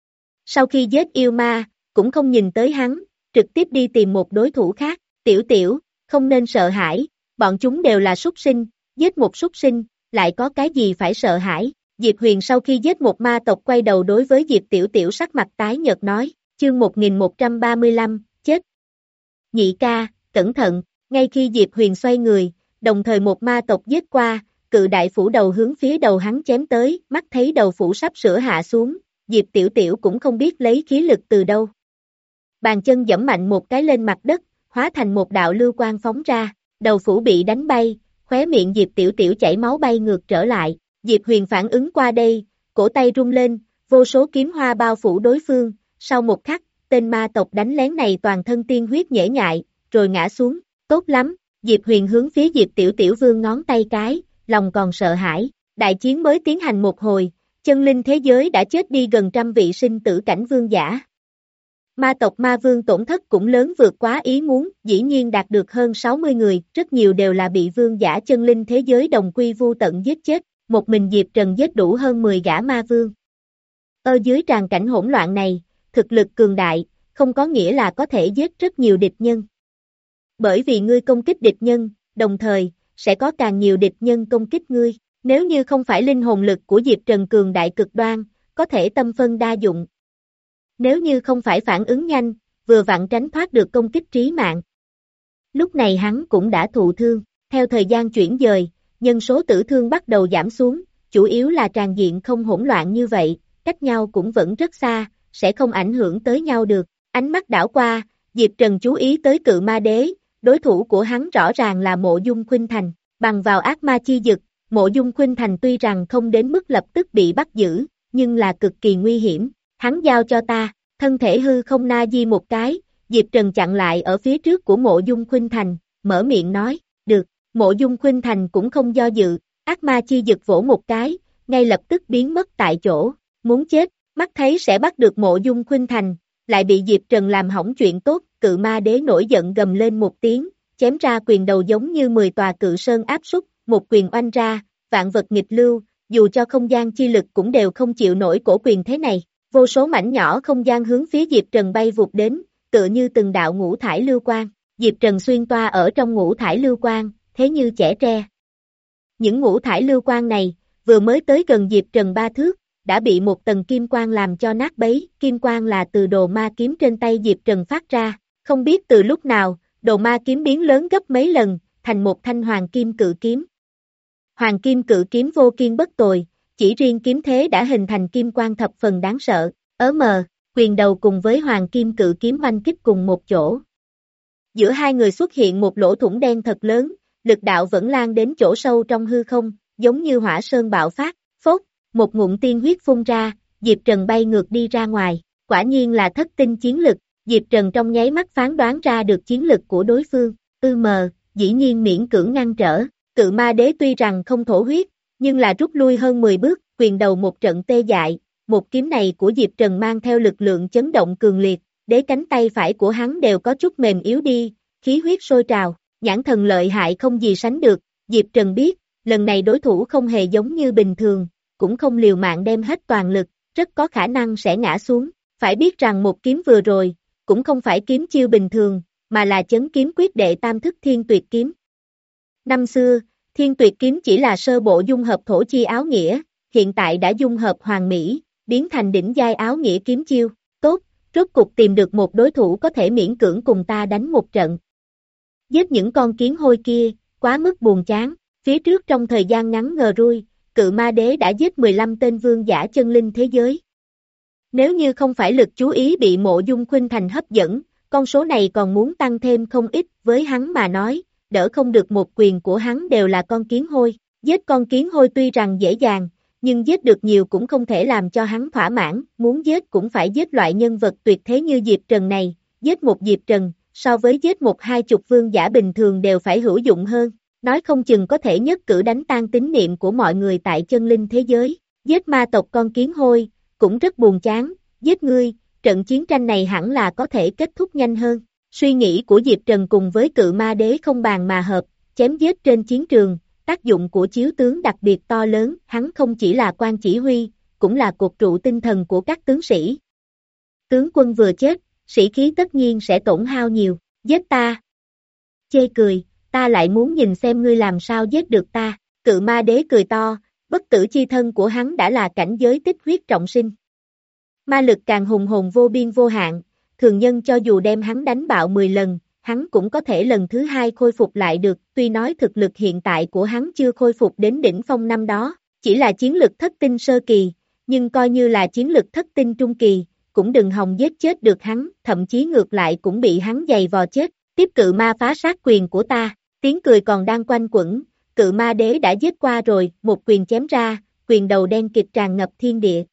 Sau khi giết yêu ma, cũng không nhìn tới hắn, trực tiếp đi tìm một đối thủ khác, tiểu tiểu, không nên sợ hãi, bọn chúng đều là súc sinh, giết một súc sinh, lại có cái gì phải sợ hãi. Diệp Huyền sau khi giết một ma tộc quay đầu đối với Diệp Tiểu Tiểu sắc mặt tái nhợt nói, chương một nghìn một trăm ba mươi lăm, chết. Nhị ca, cẩn thận, ngay khi Diệp Huyền xoay người, đồng thời một ma tộc giết qua, cự đại phủ đầu hướng phía đầu hắn chém tới, mắt thấy đầu phủ sắp sửa hạ xuống, Diệp Tiểu Tiểu cũng không biết lấy khí lực từ đâu. Bàn chân giẫm mạnh một cái lên mặt đất, hóa thành một đạo lưu quang phóng ra, đầu phủ bị đánh bay, khóe miệng Diệp Tiểu Tiểu chảy máu bay ngược trở lại. Diệp Huyền phản ứng qua đây, cổ tay rung lên, vô số kiếm hoa bao phủ đối phương, sau một khắc, tên ma tộc đánh lén này toàn thân tiên huyết nhễ nhại, rồi ngã xuống, tốt lắm, Diệp Huyền hướng phía Diệp Tiểu Tiểu vương ngón tay cái, lòng còn sợ hãi, đại chiến mới tiến hành một hồi, chân linh thế giới đã chết đi gần trăm vị sinh tử cảnh vương giả. Ma tộc ma vương tổn thất cũng lớn vượt quá ý muốn, dĩ nhiên đạt được hơn sáu mươi người, rất nhiều đều là bị vương giả chân linh thế giới đồng quy vu tận giết chết. Một mình Diệp Trần giết đủ hơn mười gã ma vương. Ở dưới tràn cảnh hỗn loạn này, thực lực cường đại, không có nghĩa là có thể giết rất nhiều địch nhân. Bởi vì ngươi công kích địch nhân, đồng thời, sẽ có càng nhiều địch nhân công kích ngươi. Nếu như không phải linh hồn lực của Diệp Trần cường đại cực đoan, có thể tâm phân đa dụng. Nếu như không phải phản ứng nhanh, vừa vặn tránh thoát được công kích trí mạng. Lúc này hắn cũng đã thụ thương, theo thời gian chuyển dời, nhân số tử thương bắt đầu giảm xuống, chủ yếu là tràn diện không hỗn loạn như vậy, cách nhau cũng vẫn rất xa, sẽ không ảnh hưởng tới nhau được. Ánh mắt đảo qua, Diệp Trần chú ý tới cự ma đế, đối thủ của hắn rõ ràng là Mộ Dung Khuynh Thành, bằng vào ác ma chi dực, Mộ Dung Khuynh Thành tuy rằng không đến mức lập tức bị bắt giữ, nhưng là cực kỳ nguy hiểm, hắn giao cho ta, thân thể hư không na di một cái, Diệp Trần chặn lại ở phía trước của Mộ Dung Khuynh Thành, mở miệng nói, được. Mộ Dung Khuynh Thành cũng không do dự, ác ma chi dực vỗ một cái, ngay lập tức biến mất tại chỗ, muốn chết, mắt thấy sẽ bắt được Mộ Dung Khuynh Thành, lại bị Diệp Trần làm hỏng chuyện tốt, cự ma đế nổi giận gầm lên một tiếng, chém ra quyền đầu giống như mười tòa cự sơn áp súc, một quyền oanh ra, vạn vật nghịch lưu, dù cho không gian chi lực cũng đều không chịu nổi cổ quyền thế này, vô số mảnh nhỏ không gian hướng phía Diệp Trần bay vụt đến, tựa như từng đạo ngũ thải lưu quang, Diệp Trần xuyên toa ở trong ngũ thải lưu quang, thế như chẻ tre. Những ngũ thải lưu quang này, vừa mới tới gần Diệp Trần ba thước, đã bị một tầng kim quang làm cho nát bấy, kim quang là từ đồ ma kiếm trên tay Diệp Trần phát ra, không biết từ lúc nào, đồ ma kiếm biến lớn gấp mấy lần, thành một thanh hoàng kim cự kiếm. Hoàng kim cự kiếm vô kiên bất tồi, chỉ riêng kiếm thế đã hình thành kim quang thập phần đáng sợ, ớ mờ, quyền đầu cùng với hoàng kim cự kiếm oanh kích cùng một chỗ. Giữa hai người xuất hiện một lỗ thủng đen thật lớn, lực đạo vẫn lan đến chỗ sâu trong hư không, giống như hỏa sơn bạo phát, phốt, một ngụm tiên huyết phun ra, Diệp Trần bay ngược đi ra ngoài, quả nhiên là thất tinh chiến lực, Diệp Trần trong nháy mắt phán đoán ra được chiến lực của đối phương, ư mờ, dĩ nhiên miễn cưỡng ngăn trở. Cự ma đế tuy rằng không thổ huyết, nhưng là rút lui hơn mười bước, quyền đầu một trận tê dại, một kiếm này của Diệp Trần mang theo lực lượng chấn động cường liệt, đế cánh tay phải của hắn đều có chút mềm yếu đi, khí huyết sôi trào, nhãn thần lợi hại không gì sánh được, Diệp Trần biết, lần này đối thủ không hề giống như bình thường, cũng không liều mạng đem hết toàn lực, rất có khả năng sẽ ngã xuống, phải biết rằng một kiếm vừa rồi, cũng không phải kiếm chiêu bình thường, mà là chấn kiếm quyết đệ tam thức thiên tuyệt kiếm. Năm xưa, thiên tuyệt kiếm chỉ là sơ bộ dung hợp thổ chi áo nghĩa, hiện tại đã dung hợp hoàn mỹ, biến thành đỉnh giai áo nghĩa kiếm chiêu, tốt, rốt cục tìm được một đối thủ có thể miễn cưỡng cùng ta đánh một trận. Giết những con kiến hôi kia, quá mức buồn chán, phía trước trong thời gian ngắn ngờ rui, cự ma đế đã giết mười lăm tên vương giả chân linh thế giới. Nếu như không phải lực chú ý bị Mộ Dung Khuynh Thành hấp dẫn, con số này còn muốn tăng thêm không ít, với hắn mà nói, đỡ không được một quyền của hắn đều là con kiến hôi. Giết con kiến hôi tuy rằng dễ dàng, nhưng giết được nhiều cũng không thể làm cho hắn thỏa mãn, muốn giết cũng phải giết loại nhân vật tuyệt thế như Diệp Trần này, giết một Diệp Trần, so với giết một hai chục vương giả bình thường đều phải hữu dụng hơn, nói không chừng có thể nhất cử đánh tan tín niệm của mọi người tại chân linh thế giới. Giết ma tộc con kiến hôi, cũng rất buồn chán, giết ngươi, trận chiến tranh này hẳn là có thể kết thúc nhanh hơn. Suy nghĩ của Diệp Trần cùng với cự ma đế không bàn mà hợp, chém giết trên chiến trường, tác dụng của chiếu tướng đặc biệt to lớn, hắn không chỉ là quan chỉ huy, cũng là cột trụ tinh thần của các tướng sĩ. Tướng quân vừa chết, sĩ khí tất nhiên sẽ tổn hao nhiều, giết ta. Chê cười, ta lại muốn nhìn xem ngươi làm sao giết được ta, cự ma đế cười to, bất tử chi thân của hắn đã là cảnh giới tích huyết trọng sinh. Ma lực càng hùng hồn vô biên vô hạn, thường nhân cho dù đem hắn đánh bạo mười lần, hắn cũng có thể lần thứ hai khôi phục lại được, tuy nói thực lực hiện tại của hắn chưa khôi phục đến đỉnh phong năm đó, chỉ là chiến lực thất tinh sơ kỳ, nhưng coi như là chiến lực thất tinh trung kỳ, cũng đừng hòng giết chết được hắn, thậm chí ngược lại cũng bị hắn giày vò chết, tiếp cự ma phá sát quyền của ta, tiếng cười còn đang quanh quẩn, cự ma đế đã giết qua rồi, một quyền chém ra, quyền đầu đen kịt tràn ngập thiên địa.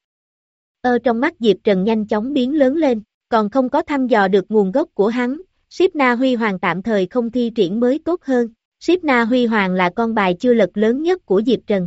Ở trong mắt Diệp Trần nhanh chóng biến lớn lên, còn không có thăm dò được nguồn gốc của hắn, Siết Na Huy Hoàng tạm thời không thi triển mới tốt hơn, Siết Na Huy Hoàng là con bài chưa lật lớn nhất của Diệp Trần.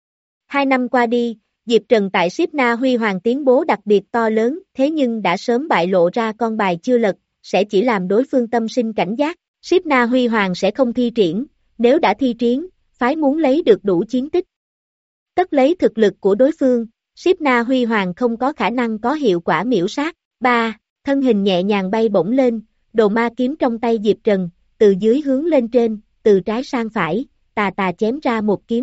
Hai năm qua đi, Diệp Trần tại Siết Na Huy Hoàng tiến bố đặc biệt to lớn, thế nhưng đã sớm bại lộ ra con bài chưa lật, sẽ chỉ làm đối phương tâm sinh cảnh giác, Siết Na Huy Hoàng sẽ không thi triển, nếu đã thi triển, phái muốn lấy được đủ chiến tích. Tất lấy thực lực của đối phương, Siết Na Huy Hoàng không có khả năng có hiệu quả miễu sát. ba. Thân hình nhẹ nhàng bay bổng lên, đồ ma kiếm trong tay Diệp Trần, từ dưới hướng lên trên, từ trái sang phải, tà tà chém ra một kiếm.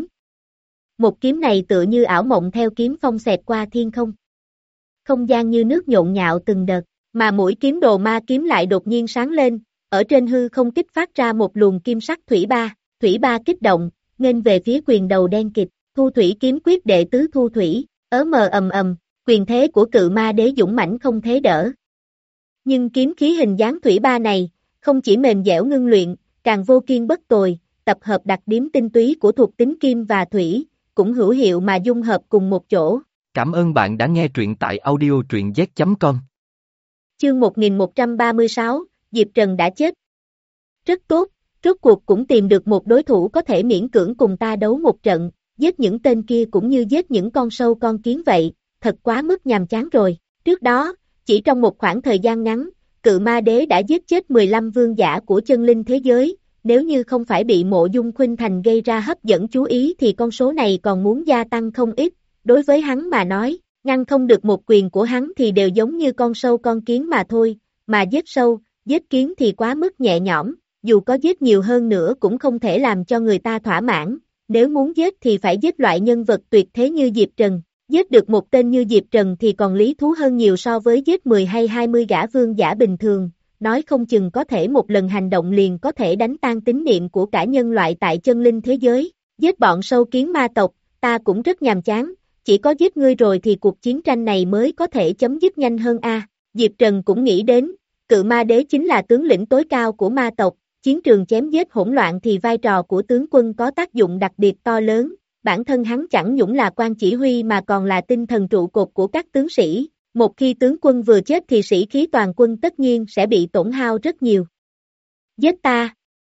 Một kiếm này tựa như ảo mộng theo kiếm phong xẹt qua thiên không. Không gian như nước nhộn nhạo từng đợt, mà mũi kiếm đồ ma kiếm lại đột nhiên sáng lên, ở trên hư không kích phát ra một luồng kim sắc thủy ba, thủy ba kích động, nghênh về phía quyền đầu đen kịt, thu thủy kiếm quyết đệ tứ thu thủy, ớ mờ ầm ầm, quyền thế của cự ma đế dũng mãnh không thế đỡ. Nhưng kiếm khí hình dáng thủy ba này, không chỉ mềm dẻo ngưng luyện, càng vô kiên bất tồi, tập hợp đặc điểm tinh túy của thuộc tính kim và thủy, cũng hữu hiệu mà dung hợp cùng một chỗ. Cảm ơn bạn đã nghe truyện tại audio truyện z chấm com. Chương một nghìn một trăm ba mươi sáu, Diệp Trần đã chết. Rất tốt, rốt cuộc cũng tìm được một đối thủ có thể miễn cưỡng cùng ta đấu một trận, giết những tên kia cũng như giết những con sâu con kiến vậy, thật quá mức nhàm chán rồi. Trước đó, chỉ trong một khoảng thời gian ngắn, cự ma đế đã giết chết mười lăm vương giả của chân linh thế giới, nếu như không phải bị Mộ Dung Khuynh Thành gây ra hấp dẫn chú ý thì con số này còn muốn gia tăng không ít, đối với hắn mà nói, ngăn không được một quyền của hắn thì đều giống như con sâu con kiến mà thôi, mà giết sâu, giết kiến thì quá mức nhẹ nhõm, dù có giết nhiều hơn nữa cũng không thể làm cho người ta thỏa mãn, nếu muốn giết thì phải giết loại nhân vật tuyệt thế như Diệp Trần. Giết được một tên như Diệp Trần thì còn lý thú hơn nhiều so với giết mười hay hai mươi gã vương giả bình thường, nói không chừng có thể một lần hành động liền có thể đánh tan tín niệm của cả nhân loại tại chân linh thế giới. Giết bọn sâu kiến ma tộc, ta cũng rất nhàm chán, chỉ có giết ngươi rồi thì cuộc chiến tranh này mới có thể chấm dứt nhanh hơn a. À, Diệp Trần cũng nghĩ đến, cự ma đế chính là tướng lĩnh tối cao của ma tộc, chiến trường chém giết hỗn loạn thì vai trò của tướng quân có tác dụng đặc biệt to lớn. Bản thân hắn chẳng những là quan chỉ huy mà còn là tinh thần trụ cột của các tướng sĩ, một khi tướng quân vừa chết thì sĩ khí toàn quân tất nhiên sẽ bị tổn hao rất nhiều. Giết ta!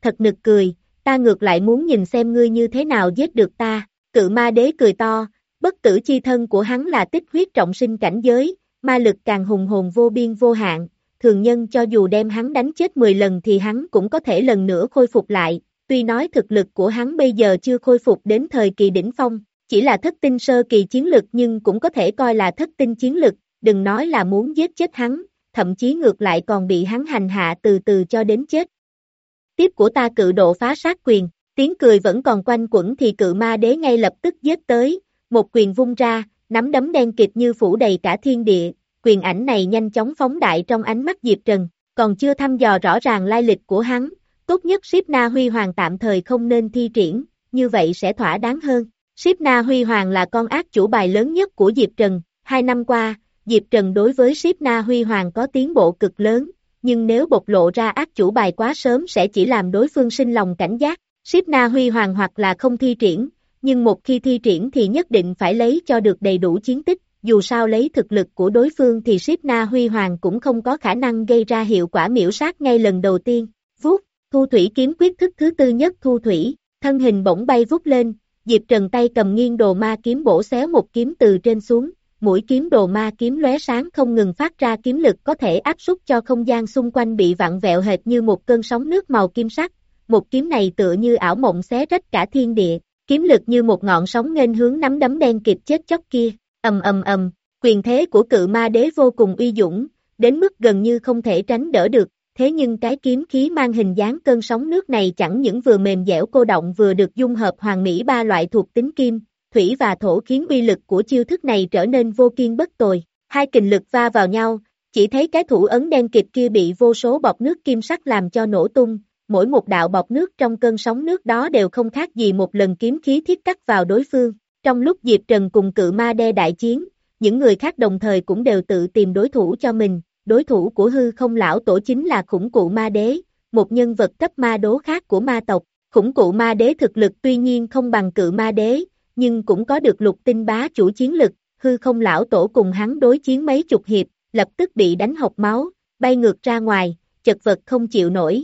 thật nực cười, ta ngược lại muốn nhìn xem ngươi như thế nào giết được ta, cự ma đế cười to, bất tử chi thân của hắn là tích huyết trọng sinh cảnh giới, ma lực càng hùng hồn vô biên vô hạn, thường nhân cho dù đem hắn đánh chết mười lần thì hắn cũng có thể lần nữa khôi phục lại, tuy nói thực lực của hắn bây giờ chưa khôi phục đến thời kỳ đỉnh phong, chỉ là thất tinh sơ kỳ chiến lực nhưng cũng có thể coi là thất tinh chiến lực, đừng nói là muốn giết chết hắn, thậm chí ngược lại còn bị hắn hành hạ từ từ cho đến chết. Tiếp của ta cự độ phá sát quyền, tiếng cười vẫn còn quanh quẩn thì cự ma đế ngay lập tức giết tới, một quyền vung ra, nắm đấm đen kịt như phủ đầy cả thiên địa, quyền ảnh này nhanh chóng phóng đại trong ánh mắt Diệp Trần, còn chưa thăm dò rõ ràng lai lịch của hắn, tốt nhất Siết Na Huy Hoàng tạm thời không nên thi triển, như vậy sẽ thỏa đáng hơn. Siết Na Huy Hoàng là con ác chủ bài lớn nhất của Diệp Trần, hai năm qua, Diệp Trần đối với Siết Na Huy Hoàng có tiến bộ cực lớn, nhưng nếu bộc lộ ra ác chủ bài quá sớm sẽ chỉ làm đối phương sinh lòng cảnh giác. Siết Na Huy Hoàng hoặc là không thi triển, nhưng một khi thi triển thì nhất định phải lấy cho được đầy đủ chiến tích, dù sao lấy thực lực của đối phương thì Siết Na Huy Hoàng cũng không có khả năng gây ra hiệu quả miểu sát ngay lần đầu tiên. Vút, Thu Thủy kiếm quyết thức thứ tư nhất Thu Thủy, thân hình bỗng bay vút lên, Diệp Trần tay cầm nghiêng đồ ma kiếm bổ xéo một kiếm từ trên xuống, mũi kiếm đồ ma kiếm lóe sáng không ngừng phát ra kiếm lực có thể áp suất cho không gian xung quanh bị vặn vẹo hệt như một cơn sóng nước màu kim sắc. Một kiếm này tựa như ảo mộng xé rách cả thiên địa, kiếm lực như một ngọn sóng nghênh hướng nắm đấm đen kịt chết chóc kia, ầm ầm ầm, quyền thế của cự ma đế vô cùng uy dũng, đến mức gần như không thể tránh đỡ được, thế nhưng cái kiếm khí mang hình dáng cơn sóng nước này chẳng những vừa mềm dẻo cô động vừa được dung hợp hoàn mỹ ba loại thuộc tính kim, thủy và thổ khiến uy lực của chiêu thức này trở nên vô kiên bất tồi, hai kình lực va vào nhau, chỉ thấy cái thủ ấn đen kịt kia bị vô số bọt nước kim sắc làm cho nổ tung. Mỗi một đạo bọt nước trong cơn sóng nước đó đều không khác gì một lần kiếm khí thiết cắt vào đối phương. Trong lúc Diệp Trần cùng cự ma đe đại chiến, những người khác đồng thời cũng đều tự tìm đối thủ cho mình. Đối thủ của hư không lão tổ chính là khủng cụ ma đế, một nhân vật cấp ma đố khác của ma tộc. Khủng cụ ma đế thực lực tuy nhiên không bằng cự ma đế, nhưng cũng có được lục tinh bá chủ chiến lực. Hư không lão tổ cùng hắn đối chiến mấy chục hiệp, lập tức bị đánh hộc máu, bay ngược ra ngoài, chật vật không chịu nổi.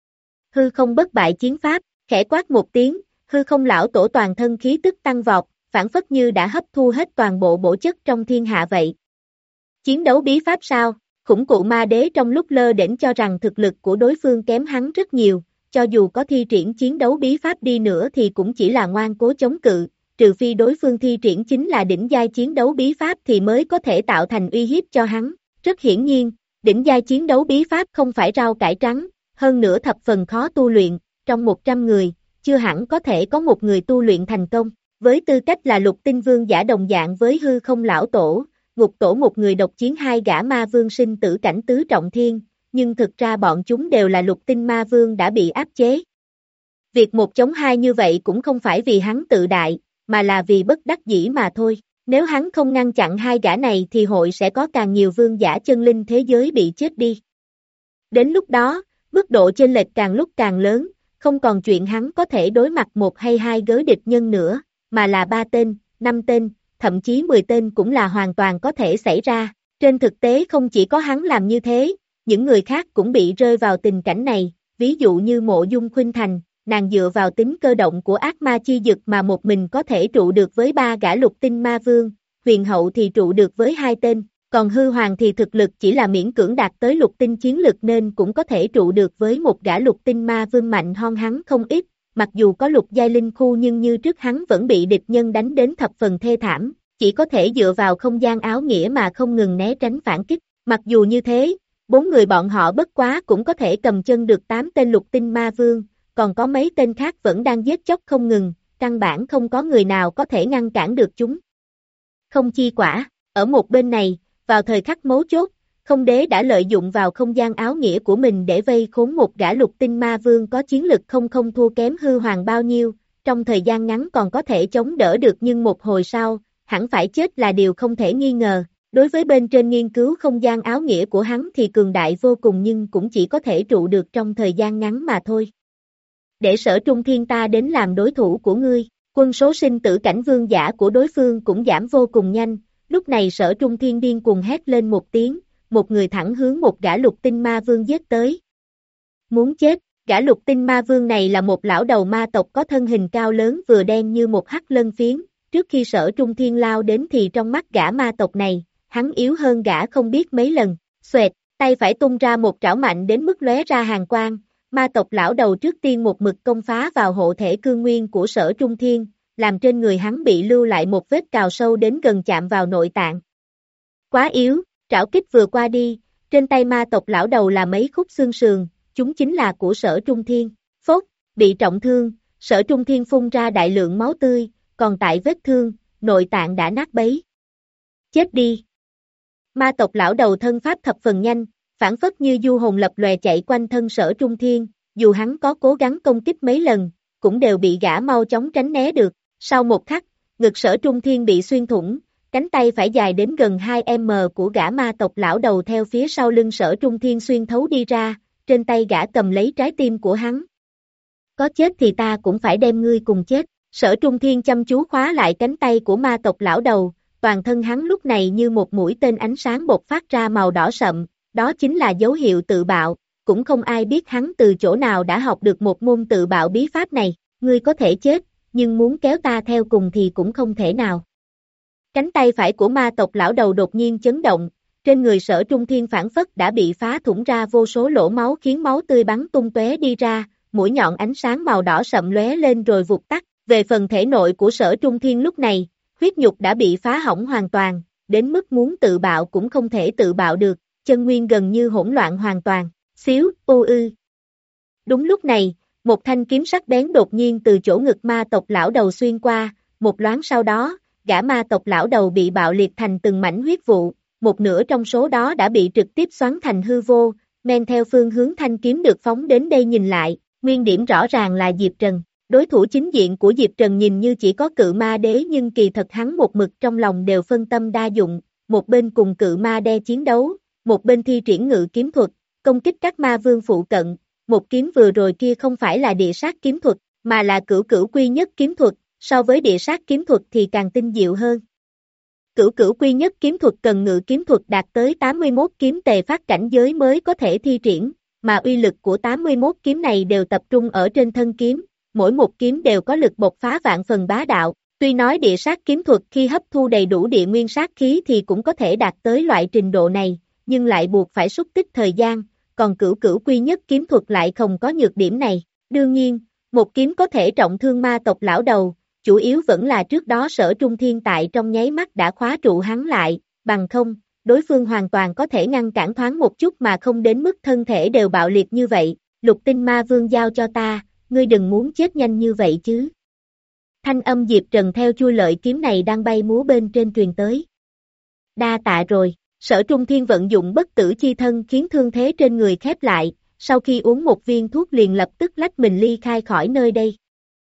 Hư không bất bại chiến pháp, khẽ quát một tiếng, hư không lão tổ toàn thân khí tức tăng vọt, phản phất như đã hấp thu hết toàn bộ bổ chất trong thiên hạ vậy. Chiến đấu bí pháp sao? Khủng cụ ma đế trong lúc lơ đễnh cho rằng thực lực của đối phương kém hắn rất nhiều, cho dù có thi triển chiến đấu bí pháp đi nữa thì cũng chỉ là ngoan cố chống cự, trừ phi đối phương thi triển chính là đỉnh giai chiến đấu bí pháp thì mới có thể tạo thành uy hiếp cho hắn. Rất hiển nhiên, đỉnh giai chiến đấu bí pháp không phải rau cải trắng, hơn nữa thập phần khó tu luyện, trong một trăm người, chưa hẳn có thể có một người tu luyện thành công. Với tư cách là lục tinh vương giả đồng dạng với hư không lão tổ, ngục tổ một người độc chiến hai gã ma vương sinh tử cảnh tứ trọng thiên, nhưng thực ra bọn chúng đều là lục tinh ma vương đã bị áp chế. Việc một chống hai như vậy cũng không phải vì hắn tự đại, mà là vì bất đắc dĩ mà thôi. Nếu hắn không ngăn chặn hai gã này thì hội sẽ có càng nhiều vương giả chân linh thế giới bị chết đi. Đến lúc đó, mức độ chênh lệch càng lúc càng lớn, không còn chuyện hắn có thể đối mặt một hay hai gớ địch nhân nữa, mà là ba tên, năm tên, thậm chí mười tên cũng là hoàn toàn có thể xảy ra. Trên thực tế không chỉ có hắn làm như thế, những người khác cũng bị rơi vào tình cảnh này, ví dụ như Mộ Dung Khuynh Thành, nàng dựa vào tính cơ động của ác ma chi dực mà một mình có thể trụ được với ba gã lục tinh ma vương, Huyền Hậu thì trụ được với hai tên. Còn Hư Hoàng thì thực lực chỉ là miễn cưỡng đạt tới lục tinh chiến lực nên cũng có thể trụ được với một gã lục tinh ma vương mạnh hơn hắn không ít, mặc dù có lục giai linh khu nhưng như trước hắn vẫn bị địch nhân đánh đến thập phần thê thảm, chỉ có thể dựa vào không gian áo nghĩa mà không ngừng né tránh phản kích. Mặc dù như thế, bốn người bọn họ bất quá cũng có thể cầm chân được tám tên lục tinh ma vương, còn có mấy tên khác vẫn đang giết chóc không ngừng, căn bản không có người nào có thể ngăn cản được chúng. Không chi quả, ở một bên này, vào thời khắc mấu chốt, không đế đã lợi dụng vào không gian áo nghĩa của mình để vây khốn một gã lục tinh ma vương có chiến lực không không thua kém hư hoàng bao nhiêu, trong thời gian ngắn còn có thể chống đỡ được nhưng một hồi sau, hẳn phải chết là điều không thể nghi ngờ. Đối với bên trên nghiên cứu không gian áo nghĩa của hắn thì cường đại vô cùng nhưng cũng chỉ có thể trụ được trong thời gian ngắn mà thôi. Để Sở Trung Thiên ta đến làm đối thủ của ngươi, quân số sinh tử cảnh vương giả của đối phương cũng giảm vô cùng nhanh. Lúc này Sở Trung Thiên điên cuồng hét lên một tiếng, một người thẳng hướng một gã lục tinh ma vương giết tới. Muốn chết, Gã lục tinh ma vương này là một lão đầu ma tộc có thân hình cao lớn vừa đen như một hắc lân phiến, trước khi Sở Trung Thiên lao đến thì trong mắt gã ma tộc này, hắn yếu hơn gã không biết mấy lần, xoẹt, tay phải tung ra một trảo mạnh đến mức lóe ra hàn quang, ma tộc lão đầu trước tiên một mực công phá vào hộ thể cương nguyên của Sở Trung Thiên, làm trên người hắn bị lưu lại một vết cào sâu đến gần chạm vào nội tạng. Quá yếu, trảo kích vừa qua đi, trên tay ma tộc lão đầu là mấy khúc xương sườn, chúng chính là của Sở Trung Thiên, phốt, bị trọng thương, Sở Trung Thiên phun ra đại lượng máu tươi, còn tại vết thương, nội tạng đã nát bấy. Chết đi! Ma tộc lão đầu thân pháp thập phần nhanh, phản phất như du hồn lập lòe chạy quanh thân Sở Trung Thiên, dù hắn có cố gắng công kích mấy lần, cũng đều bị gã mau chóng tránh né được. Sau một khắc, ngực Sở Trung Thiên bị xuyên thủng, cánh tay phải dài đến gần hai mét của gã ma tộc lão đầu theo phía sau lưng Sở Trung Thiên xuyên thấu đi ra, trên tay gã cầm lấy trái tim của hắn. Có chết thì ta cũng phải đem ngươi cùng chết. Sở Trung Thiên chăm chú khóa lại cánh tay của ma tộc lão đầu, toàn thân hắn lúc này như một mũi tên ánh sáng bộc phát ra màu đỏ sậm, đó chính là dấu hiệu tự bạo, cũng không ai biết hắn từ chỗ nào đã học được một môn tự bạo bí pháp này, ngươi có thể chết, nhưng muốn kéo ta theo cùng thì cũng không thể nào. Cánh tay phải của ma tộc lão đầu đột nhiên chấn động, trên người Sở Trung Thiên phản phất đã bị phá thủng ra vô số lỗ máu khiến máu tươi bắn tung tóe đi ra, mũi nhọn ánh sáng màu đỏ sậm lóe lên rồi vụt tắt. Về phần thể nội của Sở Trung Thiên lúc này, huyết nhục đã bị phá hỏng hoàn toàn, đến mức muốn tự bạo cũng không thể tự bạo được, chân nguyên gần như hỗn loạn hoàn toàn, xíu, u ư. Đúng lúc này, một thanh kiếm sắc bén đột nhiên từ chỗ ngực ma tộc lão đầu xuyên qua, một loáng sau đó, gã ma tộc lão đầu bị bạo liệt thành từng mảnh huyết vụ, một nửa trong số đó đã bị trực tiếp xoắn thành hư vô, men theo phương hướng thanh kiếm được phóng đến đây nhìn lại, nguyên điểm rõ ràng là Diệp Trần. Đối thủ chính diện của Diệp Trần nhìn như chỉ có cự ma đế nhưng kỳ thật hắn một mực trong lòng đều phân tâm đa dụng, một bên cùng cự ma đe chiến đấu, một bên thi triển ngự kiếm thuật, công kích các ma vương phụ cận, một kiếm vừa rồi kia không phải là địa sát kiếm thuật, mà là cửu cửu quy nhất kiếm thuật, so với địa sát kiếm thuật thì càng tinh diệu hơn. Cửu cửu quy nhất kiếm thuật cần ngự kiếm thuật đạt tới tám mươi mốt kiếm tề phát cảnh giới mới có thể thi triển, mà uy lực của tám mươi mốt kiếm này đều tập trung ở trên thân kiếm. Mỗi một kiếm đều có lực bộc phá vạn phần bá đạo, tuy nói địa sát kiếm thuật khi hấp thu đầy đủ địa nguyên sát khí thì cũng có thể đạt tới loại trình độ này, nhưng lại buộc phải xúc tích thời gian, còn cửu cửu quy nhất kiếm thuật lại không có nhược điểm này. Đương nhiên, một kiếm có thể trọng thương ma tộc lão đầu, chủ yếu vẫn là trước đó Sở Trung Thiên tại trong nháy mắt đã khóa trụ hắn lại, bằng không, đối phương hoàn toàn có thể ngăn cản thoáng một chút mà không đến mức thân thể đều bạo liệt như vậy. Lục tinh ma vương giao cho ta, ngươi đừng muốn chết nhanh như vậy chứ. Thanh âm Diệp Trần theo chui lợi kiếm này đang bay múa bên trên truyền tới. Đa tạ rồi, Sở Trung Thiên vận dụng bất tử chi thân khiến thương thế trên người khép lại, sau khi uống một viên thuốc liền lập tức lách mình ly khai khỏi nơi đây.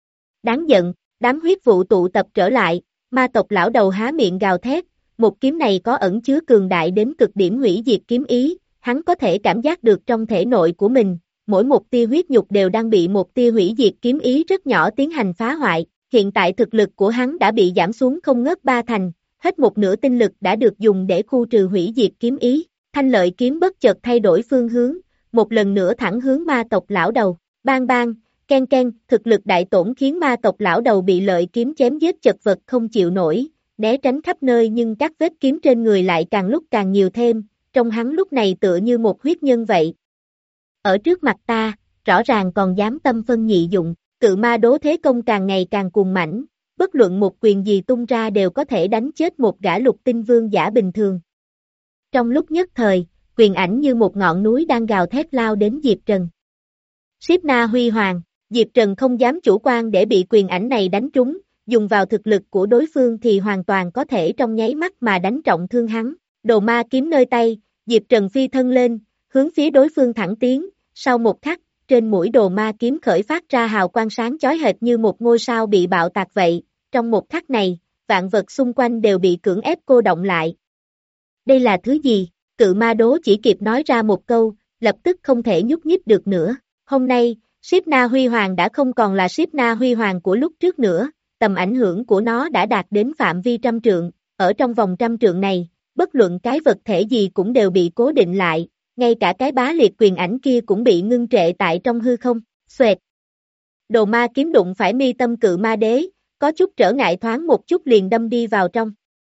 Đáng giận, đám huyết vụ tụ tập trở lại, ma tộc lão đầu há miệng gào thét, một kiếm này có ẩn chứa cường đại đến cực điểm hủy diệt kiếm ý, hắn có thể cảm giác được trong thể nội của mình. Mỗi một tia huyết nhục đều đang bị một tia hủy diệt kiếm ý rất nhỏ tiến hành phá hoại, hiện tại thực lực của hắn đã bị giảm xuống không ngớt ba thành, hết một nửa tinh lực đã được dùng để khu trừ hủy diệt kiếm ý, thanh lợi kiếm bất chợt thay đổi phương hướng, một lần nữa thẳng hướng ma tộc lão đầu, bang bang, ken ken, thực lực đại tổn khiến ma tộc lão đầu bị lợi kiếm chém giết chật vật không chịu nổi, né tránh khắp nơi nhưng các vết kiếm trên người lại càng lúc càng nhiều thêm, trong hắn lúc này tựa như một huyết nhân vậy. Ở trước mặt ta, rõ ràng còn dám tâm phân nhị dụng, cự ma đố thế công càng ngày càng cuồng mãnh, bất luận một quyền gì tung ra đều có thể đánh chết một gã lục tinh vương giả bình thường. Trong lúc nhất thời, quyền ảnh như một ngọn núi đang gào thét lao đến Diệp Trần. Siết na huy hoàng, Diệp Trần không dám chủ quan để bị quyền ảnh này đánh trúng, dùng vào thực lực của đối phương thì hoàn toàn có thể trong nháy mắt mà đánh trọng thương hắn. Đồ ma kiếm nơi tay, Diệp Trần phi thân lên, hướng phía đối phương thẳng tiến, sau một khắc, trên mũi đồ ma kiếm khởi phát ra hào quang sáng chói hệt như một ngôi sao bị bạo tạc vậy, trong một khắc này, vạn vật xung quanh đều bị cưỡng ép cô động lại. Đây là thứ gì? Cự ma đố chỉ kịp nói ra một câu, lập tức không thể nhúc nhích được nữa. Hôm nay, Siết na huy hoàng đã không còn là Siết na huy hoàng của lúc trước nữa, tầm ảnh hưởng của nó đã đạt đến phạm vi trăm trượng, ở trong vòng trăm trượng này, bất luận cái vật thể gì cũng đều bị cố định lại, ngay cả cái bá liệt quyền ảnh kia cũng bị ngưng trệ tại trong hư không. Xoẹt. Đồ ma kiếm đụng phải mi tâm cự ma đế, có chút trở ngại thoáng một chút liền đâm đi vào trong.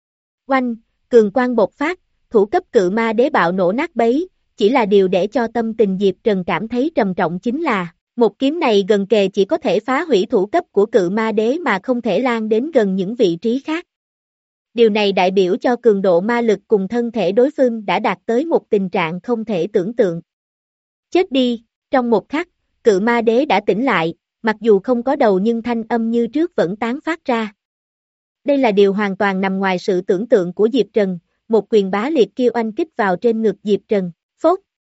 Oanh, cường quang bộc phát, thủ cấp cự ma đế bạo nổ nát bấy, chỉ là điều để cho tâm tình Diệp Trần cảm thấy trầm trọng chính là, một kiếm này gần kề chỉ có thể phá hủy thủ cấp của cự ma đế mà không thể lan đến gần những vị trí khác. Điều này đại biểu cho cường độ ma lực cùng thân thể đối phương đã đạt tới một tình trạng không thể tưởng tượng. Chết đi, trong một khắc, cự ma đế đã tỉnh lại, mặc dù không có đầu nhưng thanh âm như trước vẫn tán phát ra. Đây là điều hoàn toàn nằm ngoài sự tưởng tượng của Diệp Trần, một quyền bá liệt kia oanh kích vào trên ngực Diệp Trần, phốt.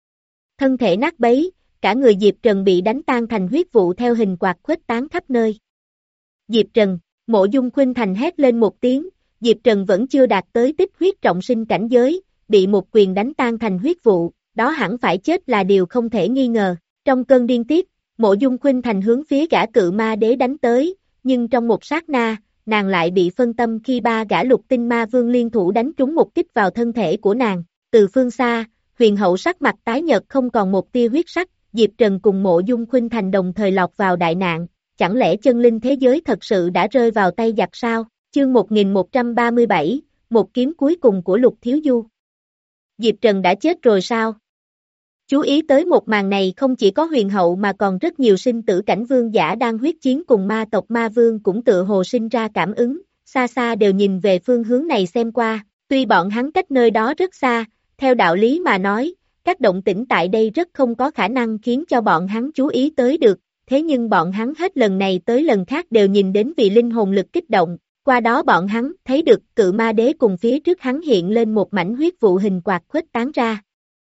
Thân thể nát bấy, cả người Diệp Trần bị đánh tan thành huyết vụ theo hình quạt khuếch tán khắp nơi. Diệp Trần, Mộ Dung Khuynh Thành hét lên một tiếng, Diệp Trần vẫn chưa đạt tới tích huyết trọng sinh cảnh giới, bị một quyền đánh tan thành huyết vụ, đó hẳn phải chết là điều không thể nghi ngờ. Trong cơn điên tiết, Mộ Dung Khuynh Thành hướng phía gã cự ma đế đánh tới, nhưng trong một sát na, nàng lại bị phân tâm khi ba gã lục tinh ma vương liên thủ đánh trúng một kích vào thân thể của nàng. Từ phương xa, huyền hậu sắc mặt tái nhợt không còn một tia huyết sắc, Diệp Trần cùng Mộ Dung Khuynh Thành đồng thời lọt vào đại nạn, chẳng lẽ chân linh thế giới thật sự đã rơi vào tay giặc sao? Chương một nghìn một trăm ba mươi bảy, một kiếm cuối cùng của Lục Thiếu Du. Diệp Trần đã chết rồi sao? Chú ý tới một màn này không chỉ có huyền hậu mà còn rất nhiều sinh tử cảnh vương giả đang huyết chiến cùng ma tộc ma vương cũng tự hồ sinh ra cảm ứng, xa xa đều nhìn về phương hướng này xem qua, tuy bọn hắn cách nơi đó rất xa, theo đạo lý mà nói, các động tĩnh tại đây rất không có khả năng khiến cho bọn hắn chú ý tới được, thế nhưng bọn hắn hết lần này tới lần khác đều nhìn đến vì linh hồn lực kích động, qua đó bọn hắn thấy được cự ma đế cùng phía trước hắn hiện lên một mảnh huyết vụ hình quạt khuếch tán ra.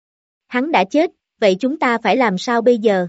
Hắn đã chết, vậy chúng ta phải làm sao bây giờ?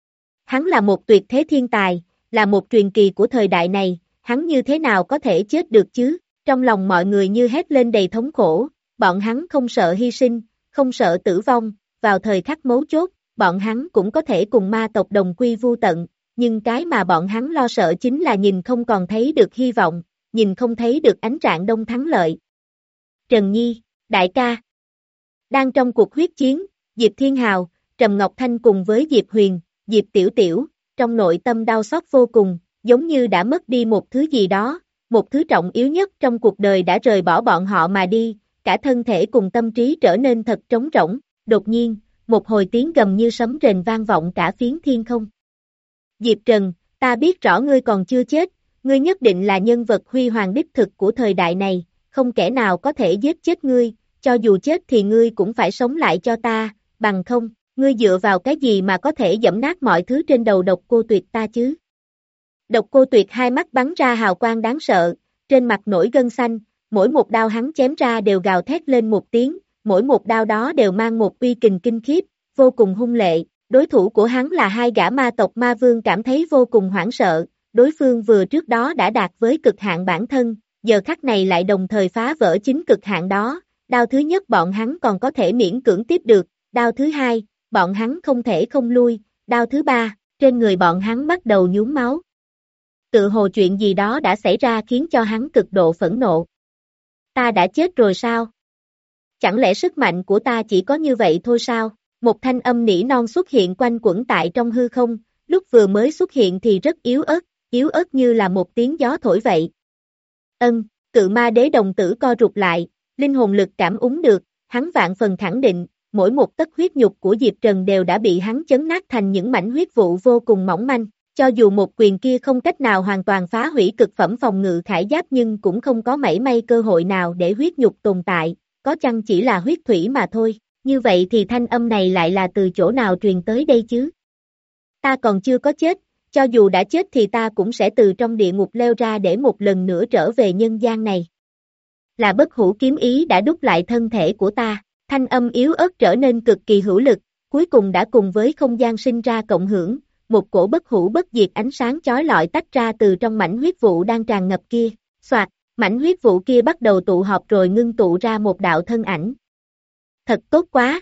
Hắn là một tuyệt thế thiên tài, là một truyền kỳ của thời đại này, hắn như thế nào có thể chết được chứ? Trong lòng mọi người như hét lên đầy thống khổ, bọn hắn không sợ hy sinh, không sợ tử vong, vào thời khắc mấu chốt, bọn hắn cũng có thể cùng ma tộc đồng quy vu tận, nhưng cái mà bọn hắn lo sợ chính là nhìn không còn thấy được hy vọng, nhìn không thấy được ánh rạng đông thắng lợi. Trần Nhi, đại ca. Đang trong cuộc huyết chiến, Diệp Thiên Hào, Trầm Ngọc Thanh cùng với Diệp Huyền, Diệp Tiểu Tiểu, trong nội tâm đau xót vô cùng, giống như đã mất đi một thứ gì đó, một thứ trọng yếu nhất trong cuộc đời đã rời bỏ bọn họ mà đi, cả thân thể cùng tâm trí trở nên thật trống rỗng. Đột nhiên, một hồi tiếng gầm như sấm rền vang vọng cả phiến thiên không. Diệp Trần, ta biết rõ ngươi còn chưa chết, ngươi nhất định là nhân vật huy hoàng đích thực của thời đại này, không kẻ nào có thể giết chết ngươi, cho dù chết thì ngươi cũng phải sống lại cho ta, bằng không, ngươi dựa vào cái gì mà có thể dẫm nát mọi thứ trên đầu Độc Cô Tuyệt ta chứ? Độc Cô Tuyệt hai mắt bắn ra hào quang đáng sợ, trên mặt nổi gân xanh, mỗi một đao hắn chém ra đều gào thét lên một tiếng, mỗi một đao đó đều mang một uy kình kinh khiếp, vô cùng hung lệ, đối thủ của hắn là hai gã ma tộc ma vương cảm thấy vô cùng hoảng sợ, đối phương vừa trước đó đã đạt với cực hạn bản thân, giờ khắc này lại đồng thời phá vỡ chính cực hạn đó, đao thứ nhất bọn hắn còn có thể miễn cưỡng tiếp được, đao thứ hai, bọn hắn không thể không lui, đao thứ ba, trên người bọn hắn bắt đầu nhuốm máu. Tự hồ chuyện gì đó đã xảy ra khiến cho hắn cực độ phẫn nộ. Ta đã chết rồi sao? Chẳng lẽ sức mạnh của ta chỉ có như vậy thôi sao? Một thanh âm nỉ non xuất hiện quanh quẩn tại trong hư không, lúc vừa mới xuất hiện thì rất yếu ớt, yếu ớt như là một tiếng gió thổi vậy. Ân, cự ma đế đồng tử co rụt lại, linh hồn lực cảm ứng được, hắn vạn phần khẳng định, mỗi một tấc huyết nhục của Diệp Trần đều đã bị hắn chấn nát thành những mảnh huyết vụ vô cùng mỏng manh, cho dù một quyền kia không cách nào hoàn toàn phá hủy cực phẩm phòng ngự khải giáp nhưng cũng không có mảy may cơ hội nào để huyết nhục tồn tại, có chăng chỉ là huyết thủy mà thôi, như vậy thì thanh âm này lại là từ chỗ nào truyền tới đây chứ? Ta còn chưa có chết, cho dù đã chết thì ta cũng sẽ từ trong địa ngục leo ra để một lần nữa trở về nhân gian này. Là bất hủ kiếm ý đã đúc lại thân thể của ta, thanh âm yếu ớt trở nên cực kỳ hữu lực, cuối cùng đã cùng với không gian sinh ra cộng hưởng, một cổ bất hủ bất diệt ánh sáng chói lọi tách ra từ trong mảnh huyết vụ đang tràn ngập kia, xoạt, mảnh huyết vụ kia bắt đầu tụ họp rồi ngưng tụ ra một đạo thân ảnh. Thật tốt quá!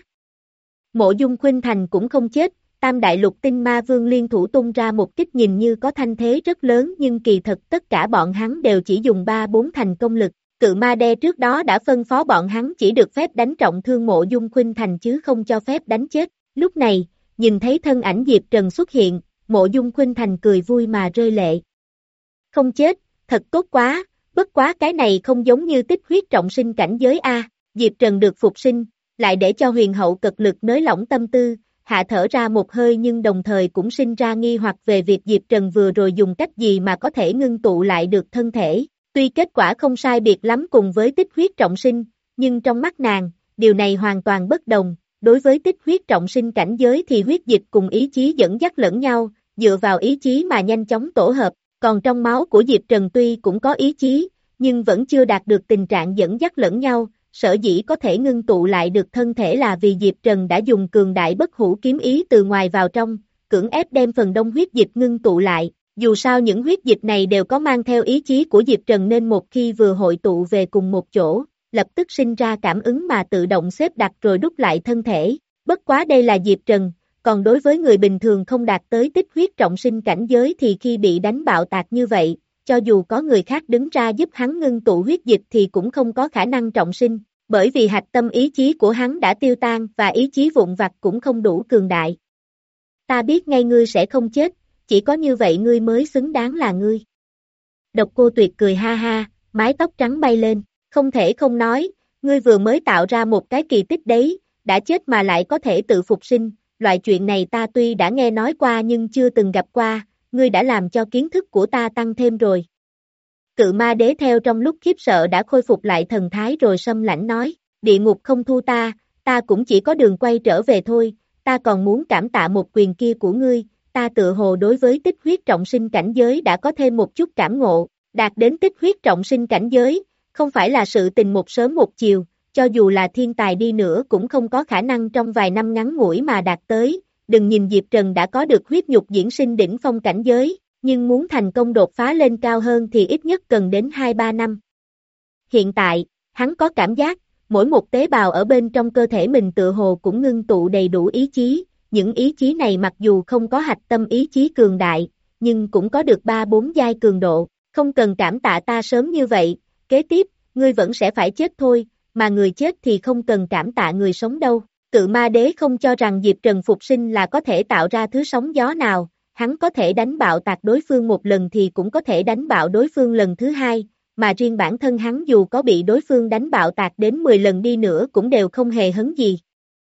Mộ Dung Khuynh Thành cũng không chết, tam đại lục tinh ma vương liên thủ tung ra một kích nhìn như có thanh thế rất lớn nhưng kỳ thật tất cả bọn hắn đều chỉ dùng ba bốn thành công lực. Cự ma đe trước đó đã phân phó bọn hắn chỉ được phép đánh trọng thương Mộ Dung Khuynh Thành chứ không cho phép đánh chết. Lúc này, nhìn thấy thân ảnh Diệp Trần xuất hiện, Mộ Dung Khuynh Thành cười vui mà rơi lệ. Không chết, thật tốt quá, bất quá cái này không giống như tích huyết trọng sinh cảnh giới A, Diệp Trần được phục sinh, lại để cho huyền hậu cực lực nới lỏng tâm tư, hạ thở ra một hơi nhưng đồng thời cũng sinh ra nghi hoặc về việc Diệp Trần vừa rồi dùng cách gì mà có thể ngưng tụ lại được thân thể, tuy kết quả không sai biệt lắm cùng với tích huyết trọng sinh, nhưng trong mắt nàng, điều này hoàn toàn bất đồng, đối với tích huyết trọng sinh cảnh giới thì huyết dịch cùng ý chí dẫn dắt lẫn nhau, dựa vào ý chí mà nhanh chóng tổ hợp, còn trong máu của Diệp Trần tuy cũng có ý chí, nhưng vẫn chưa đạt được tình trạng dẫn dắt lẫn nhau, sở dĩ có thể ngưng tụ lại được thân thể là vì Diệp Trần đã dùng cường đại bất hủ kiếm ý từ ngoài vào trong, cưỡng ép đem phần đông huyết dịch ngưng tụ lại, dù sao những huyết dịch này đều có mang theo ý chí của Diệp Trần nên một khi vừa hội tụ về cùng một chỗ, lập tức sinh ra cảm ứng mà tự động xếp đặt rồi đúc lại thân thể, bất quá đây là Diệp Trần, còn đối với người bình thường không đạt tới tích huyết trọng sinh cảnh giới thì khi bị đánh bạo tạc như vậy, cho dù có người khác đứng ra giúp hắn ngưng tụ huyết dịch thì cũng không có khả năng trọng sinh, bởi vì hạch tâm ý chí của hắn đã tiêu tan và ý chí vụn vặt cũng không đủ cường đại. Ta biết ngay ngươi sẽ không chết, chỉ có như vậy ngươi mới xứng đáng là ngươi. Độc Cô Tuyệt cười ha ha, mái tóc trắng bay lên, không thể không nói, ngươi vừa mới tạo ra một cái kỳ tích đấy, đã chết mà lại có thể tự phục sinh, loại chuyện này ta tuy đã nghe nói qua nhưng chưa từng gặp qua, ngươi đã làm cho kiến thức của ta tăng thêm rồi. Cự Ma Đế theo trong lúc khiếp sợ đã khôi phục lại thần thái rồi sâm lãnh nói, địa ngục không thu ta, ta cũng chỉ có đường quay trở về thôi, ta còn muốn cảm tạ một quyền kia của ngươi, ta tự hồ đối với tích huyết trọng sinh cảnh giới đã có thêm một chút cảm ngộ, đạt đến tích huyết trọng sinh cảnh giới, không phải là sự tình một sớm một chiều, cho dù là thiên tài đi nữa cũng không có khả năng trong vài năm ngắn ngủi mà đạt tới, đừng nhìn Diệp Trần đã có được huyết nhục diễn sinh đỉnh phong cảnh giới, nhưng muốn thành công đột phá lên cao hơn thì ít nhất cần đến hai ba năm. Hiện tại, hắn có cảm giác, mỗi một tế bào ở bên trong cơ thể mình tự hồ cũng ngưng tụ đầy đủ ý chí, những ý chí này mặc dù không có hạch tâm ý chí cường đại, nhưng cũng có được ba bốn giai cường độ, không cần cảm tạ ta sớm như vậy, kế tiếp, ngươi vẫn sẽ phải chết thôi, mà người chết thì không cần cảm tạ người sống đâu. Cự Ma Đế không cho rằng Diệp Trần phục sinh là có thể tạo ra thứ sóng gió nào, hắn có thể đánh bạo tạc đối phương một lần thì cũng có thể đánh bạo đối phương lần thứ hai, mà riêng bản thân hắn dù có bị đối phương đánh bạo tạc đến mười lần đi nữa cũng đều không hề hấn gì.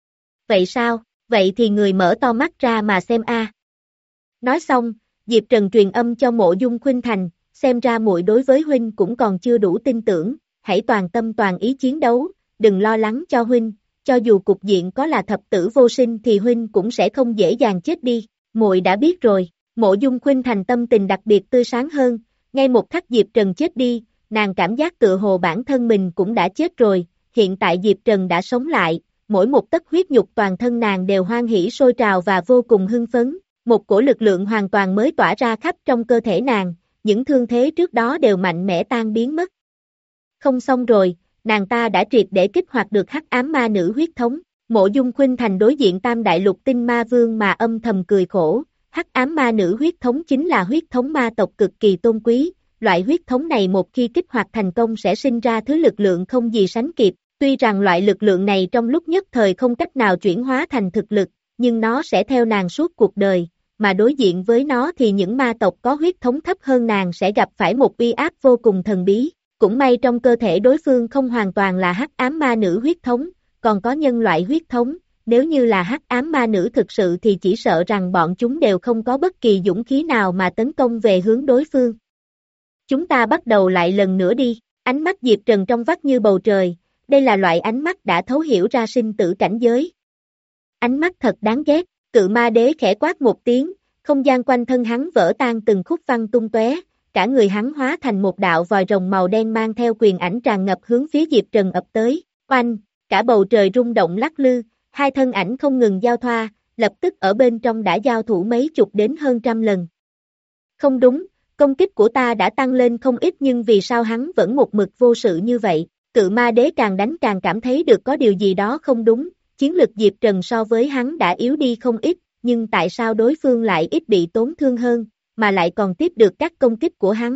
Vậy sao, vậy thì người mở to mắt ra mà xem a. Nói xong, Diệp Trần truyền âm cho Mộ Dung Khuynh Thành, xem ra muội đối với huynh cũng còn chưa đủ tin tưởng, hãy toàn tâm toàn ý chiến đấu, đừng lo lắng cho huynh, cho dù cục diện có là thập tử vô sinh thì huynh cũng sẽ không dễ dàng chết đi, muội đã biết rồi. Mộ Dung Khuynh Thành tâm tình đặc biệt tươi sáng hơn, ngay một khắc Diệp Trần chết đi, nàng cảm giác tựa hồ bản thân mình cũng đã chết rồi, hiện tại Diệp Trần đã sống lại, mỗi một tấc huyết nhục toàn thân nàng đều hoan hỉ sôi trào và vô cùng hưng phấn, một cổ lực lượng hoàn toàn mới tỏa ra khắp trong cơ thể nàng, những thương thế trước đó đều mạnh mẽ tan biến mất. Không xong rồi, nàng ta đã triệt để kích hoạt được hắc ám ma nữ huyết thống, Mộ Dung Khuynh Thành đối diện tam đại lục tinh ma vương mà âm thầm cười khổ, hắc ám ma nữ huyết thống chính là huyết thống ma tộc cực kỳ tôn quý, loại huyết thống này một khi kích hoạt thành công sẽ sinh ra thứ lực lượng không gì sánh kịp, tuy rằng loại lực lượng này trong lúc nhất thời không cách nào chuyển hóa thành thực lực, nhưng nó sẽ theo nàng suốt cuộc đời, mà đối diện với nó thì những ma tộc có huyết thống thấp hơn nàng sẽ gặp phải một uy áp vô cùng thần bí, cũng may trong cơ thể đối phương không hoàn toàn là hắc ám ma nữ huyết thống, còn có nhân loại huyết thống, nếu như là hắc ám ma nữ thực sự thì chỉ sợ rằng bọn chúng đều không có bất kỳ dũng khí nào mà tấn công về hướng đối phương. Chúng ta bắt đầu lại lần nữa đi, ánh mắt Diệp Trần trong vắt như bầu trời, đây là loại ánh mắt đã thấu hiểu ra sinh tử cảnh giới. Ánh mắt thật đáng ghét, Cự Ma Đế khẽ quát một tiếng, không gian quanh thân hắn vỡ tan từng khúc văng tung tóe, cả người hắn hóa thành một đạo vòi rồng màu đen mang theo quyền ảnh tràn ngập hướng phía Diệp Trần ập tới, oanh, cả bầu trời rung động lắc lư, hai thân ảnh không ngừng giao thoa, lập tức ở bên trong đã giao thủ mấy chục đến hơn trăm lần. Không đúng, công kích của ta đã tăng lên không ít nhưng vì sao hắn vẫn một mực vô sự như vậy, Cự Ma Đế càng đánh càng cảm thấy được có điều gì đó không đúng, chiến lực Diệp Trần so với hắn đã yếu đi không ít, nhưng tại sao đối phương lại ít bị tổn thương hơn, mà lại còn tiếp được các công kích của hắn?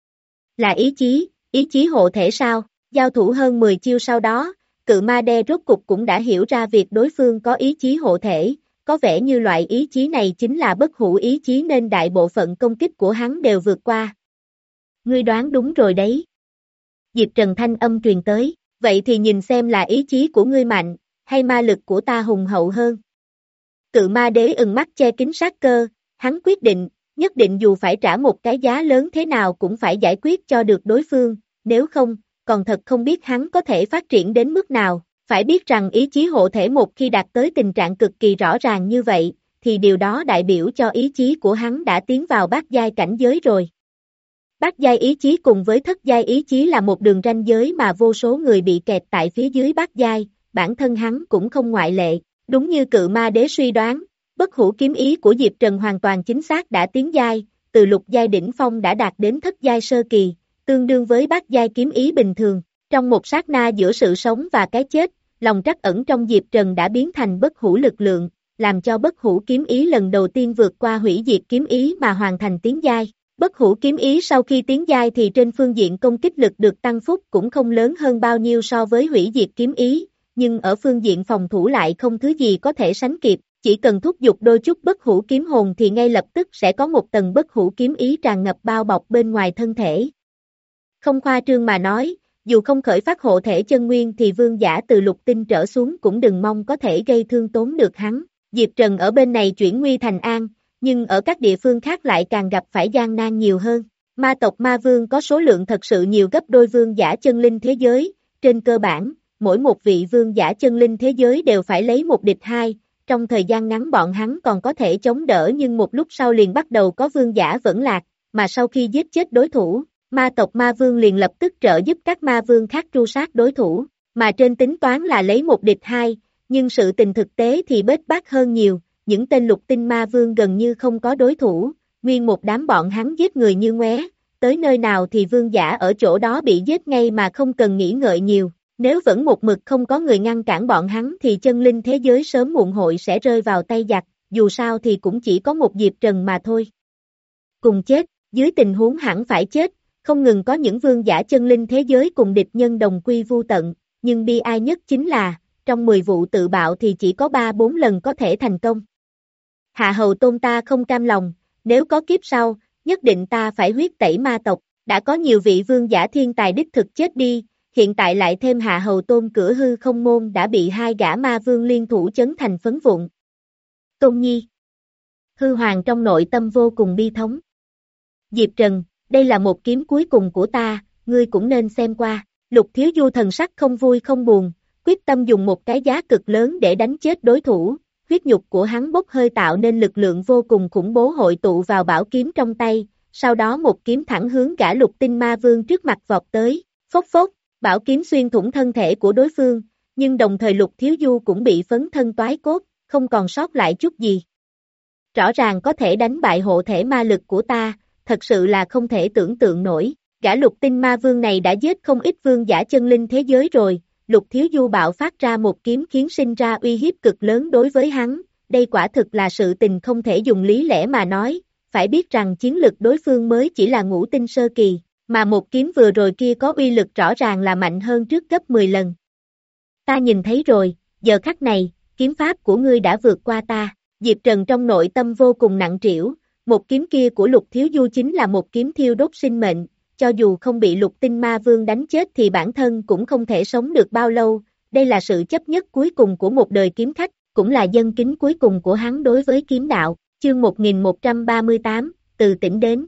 Là ý chí, ý chí hộ thể sao? Giao thủ hơn mười chiêu sau đó, Cự Ma Đế rốt cục cũng đã hiểu ra việc đối phương có ý chí hộ thể, có vẻ như loại ý chí này chính là bất hủ ý chí nên đại bộ phận công kích của hắn đều vượt qua. Ngươi đoán đúng rồi đấy. Diệp Trần thanh âm truyền tới, vậy thì nhìn xem là ý chí của ngươi mạnh, hay ma lực của ta hùng hậu hơn. Cự ma đế ừng mắt che kín sát cơ, hắn quyết định, nhất định dù phải trả một cái giá lớn thế nào cũng phải giải quyết cho được đối phương, nếu không, còn thật không biết hắn có thể phát triển đến mức nào. Phải biết rằng ý chí hộ thể một khi đạt tới tình trạng cực kỳ rõ ràng như vậy, thì điều đó đại biểu cho ý chí của hắn đã tiến vào bát giai cảnh giới rồi. Bát giai ý chí cùng với thất giai ý chí là một đường ranh giới mà vô số người bị kẹt tại phía dưới bát giai, bản thân hắn cũng không ngoại lệ. Đúng như cự ma đế suy đoán, bất hủ kiếm ý của Diệp Trần hoàn toàn chính xác đã tiến giai, từ lục giai đỉnh phong đã đạt đến thất giai sơ kỳ, tương đương với bát giai kiếm ý bình thường. Trong một sát na giữa sự sống và cái chết, lòng trắc ẩn trong Diệp Trần đã biến thành bất hủ lực lượng, làm cho bất hủ kiếm ý lần đầu tiên vượt qua hủy diệt kiếm ý mà hoàn thành tiến giai. Bất hủ kiếm ý sau khi tiến giai thì trên phương diện công kích lực được tăng phúc cũng không lớn hơn bao nhiêu so với hủy diệt kiếm ý, nhưng ở phương diện phòng thủ lại không thứ gì có thể sánh kịp, chỉ cần thúc giục đôi chút bất hủ kiếm hồn thì ngay lập tức sẽ có một tầng bất hủ kiếm ý tràn ngập bao bọc bên ngoài thân thể. Không khoa trương mà nói, dù không khởi phát hộ thể chân nguyên thì vương giả từ lục tinh trở xuống cũng đừng mong có thể gây thương tổn được hắn. Diệp Trần ở bên này chuyển nguy thành an, nhưng ở các địa phương khác lại càng gặp phải gian nan nhiều hơn. Ma tộc Ma Vương có số lượng thật sự nhiều gấp đôi vương giả chân linh thế giới, trên cơ bản, mỗi một vị vương giả chân linh thế giới đều phải lấy một địch hai, trong thời gian ngắn bọn hắn còn có thể chống đỡ nhưng một lúc sau liền bắt đầu có vương giả vẫn lạc, mà sau khi giết chết đối thủ, ma tộc Ma Vương liền lập tức trợ giúp các ma vương khác tru sát đối thủ, mà trên tính toán là lấy một địch hai, nhưng sự tình thực tế thì bết bát hơn nhiều, những tên lục tinh ma vương gần như không có đối thủ, nguyên một đám bọn hắn giết người như ngoé, tới nơi nào thì vương giả ở chỗ đó bị giết ngay mà không cần nghĩ ngợi nhiều, nếu vẫn một mực không có người ngăn cản bọn hắn thì chân linh thế giới sớm muộn hội sẽ rơi vào tay giặc, dù sao thì cũng chỉ có một Diệp Trần mà thôi. Cùng chết, dưới tình huống hẳn phải chết, không ngừng có những vương giả chân linh thế giới cùng địch nhân đồng quy vu tận, nhưng bi ai nhất chính là, trong mười vụ tự bạo thì chỉ có ba bốn lần có thể thành công. Hạ Hầu Tôn ta không cam lòng, nếu có kiếp sau, nhất định ta phải huyết tẩy ma tộc, đã có nhiều vị vương giả thiên tài đích thực chết đi, hiện tại lại thêm Hạ Hầu Tôn cửa hư không môn đã bị hai gã ma vương liên thủ chấn thành phấn vụn. Tôn Nhi. Hư Hoàng trong nội tâm vô cùng bi thống. Diệp Trần, đây là một kiếm cuối cùng của ta, ngươi cũng nên xem qua. Lục Thiếu Du thần sắc không vui không buồn, quyết tâm dùng một cái giá cực lớn để đánh chết đối thủ, huyết nhục của hắn bốc hơi tạo nên lực lượng vô cùng khủng bố hội tụ vào bảo kiếm trong tay, sau đó một kiếm thẳng hướng gã lục tinh ma vương trước mặt vọt tới, phốc phốc, bảo kiếm xuyên thủng thân thể của đối phương, nhưng đồng thời Lục Thiếu Du cũng bị phấn thân toái cốt, không còn sót lại chút gì. Rõ ràng có thể đánh bại hộ thể ma lực của ta, thật sự là không thể tưởng tượng nổi, gã lục tinh ma vương này đã giết không ít vương giả chân linh thế giới rồi. Lục Thiếu Du bạo phát ra một kiếm khiến sinh ra uy hiếp cực lớn đối với hắn, đây quả thực là sự tình không thể dùng lý lẽ mà nói, phải biết rằng chiến lực đối phương mới chỉ là ngũ tinh sơ kỳ, mà một kiếm vừa rồi kia có uy lực rõ ràng là mạnh hơn trước gấp mười lần. Ta nhìn thấy rồi, giờ khắc này, kiếm pháp của ngươi đã vượt qua ta, Diệp Trần trong nội tâm vô cùng nặng trĩu, một kiếm kia của Lục Thiếu Du chính là một kiếm thiêu đốt sinh mệnh. Cho dù không bị lục tinh ma vương đánh chết thì bản thân cũng không thể sống được bao lâu, đây là sự chấp nhất cuối cùng của một đời kiếm khách, cũng là dân kính cuối cùng của hắn đối với kiếm đạo, chương một nghìn một trăm ba mươi tám, từ tỉnh đến.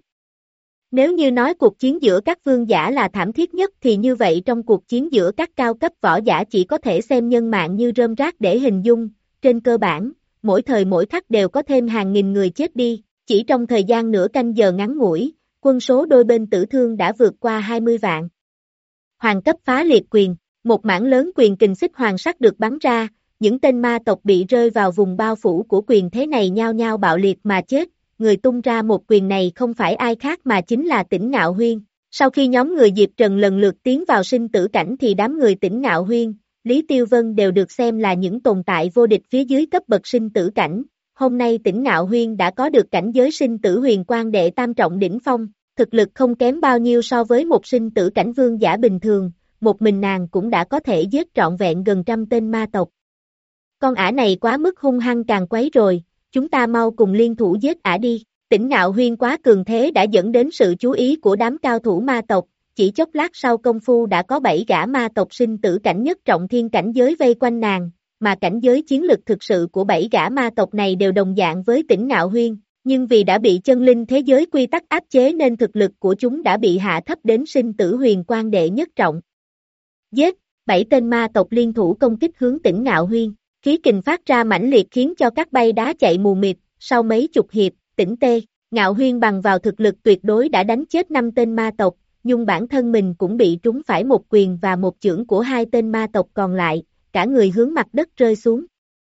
Nếu như nói cuộc chiến giữa các vương giả là thảm thiết nhất thì như vậy trong cuộc chiến giữa các cao cấp võ giả chỉ có thể xem nhân mạng như rơm rác để hình dung, trên cơ bản, mỗi thời mỗi khắc đều có thêm hàng nghìn người chết đi, chỉ trong thời gian nửa canh giờ ngắn ngủi. Quân số đôi bên tử thương đã vượt qua hai mươi vạn. Hoàng cấp phá liệt quyền, một mảng lớn quyền kình xích hoàng sắc được bắn ra, những tên ma tộc bị rơi vào vùng bao phủ của quyền thế này nhao nhao bạo liệt mà chết, người tung ra một quyền này không phải ai khác mà chính là Tỉnh Ngạo Huyên. Sau khi nhóm người Diệp Trần lần lượt tiến vào sinh tử cảnh thì đám người Tỉnh Ngạo Huyên, Lý Tiêu Vân đều được xem là những tồn tại vô địch phía dưới cấp bậc sinh tử cảnh. Hôm nay Tỉnh Ngạo Huyên đã có được cảnh giới sinh tử huyền quan đệ tam trọng đỉnh phong, thực lực không kém bao nhiêu so với một sinh tử cảnh vương giả bình thường, một mình nàng cũng đã có thể giết trọn vẹn gần trăm tên ma tộc. Con ả này quá mức hung hăng càng quấy rồi, chúng ta mau cùng liên thủ giết ả đi. Tỉnh Ngạo Huyên quá cường thế đã dẫn đến sự chú ý của đám cao thủ ma tộc, chỉ chốc lát sau công phu đã có bảy gã ma tộc sinh tử cảnh nhất trọng thiên cảnh giới vây quanh nàng, mà cảnh giới chiến lực thực sự của bảy gã ma tộc này đều đồng dạng với Tỉnh Ngạo Huyên, nhưng vì đã bị chân linh thế giới quy tắc áp chế nên thực lực của chúng đã bị hạ thấp đến sinh tử huyền quan đệ nhất trọng. Giết, bảy tên ma tộc liên thủ công kích hướng Tỉnh Ngạo Huyên, khí kình phát ra mãnh liệt khiến cho các bay đá chạy mù mịt, sau mấy chục hiệp, Tỉnh Tê, Ngạo Huyên bằng vào thực lực tuyệt đối đã đánh chết năm tên ma tộc, nhưng bản thân mình cũng bị trúng phải một quyền và một chưởng của hai tên ma tộc còn lại, cả người hướng mặt đất rơi xuống.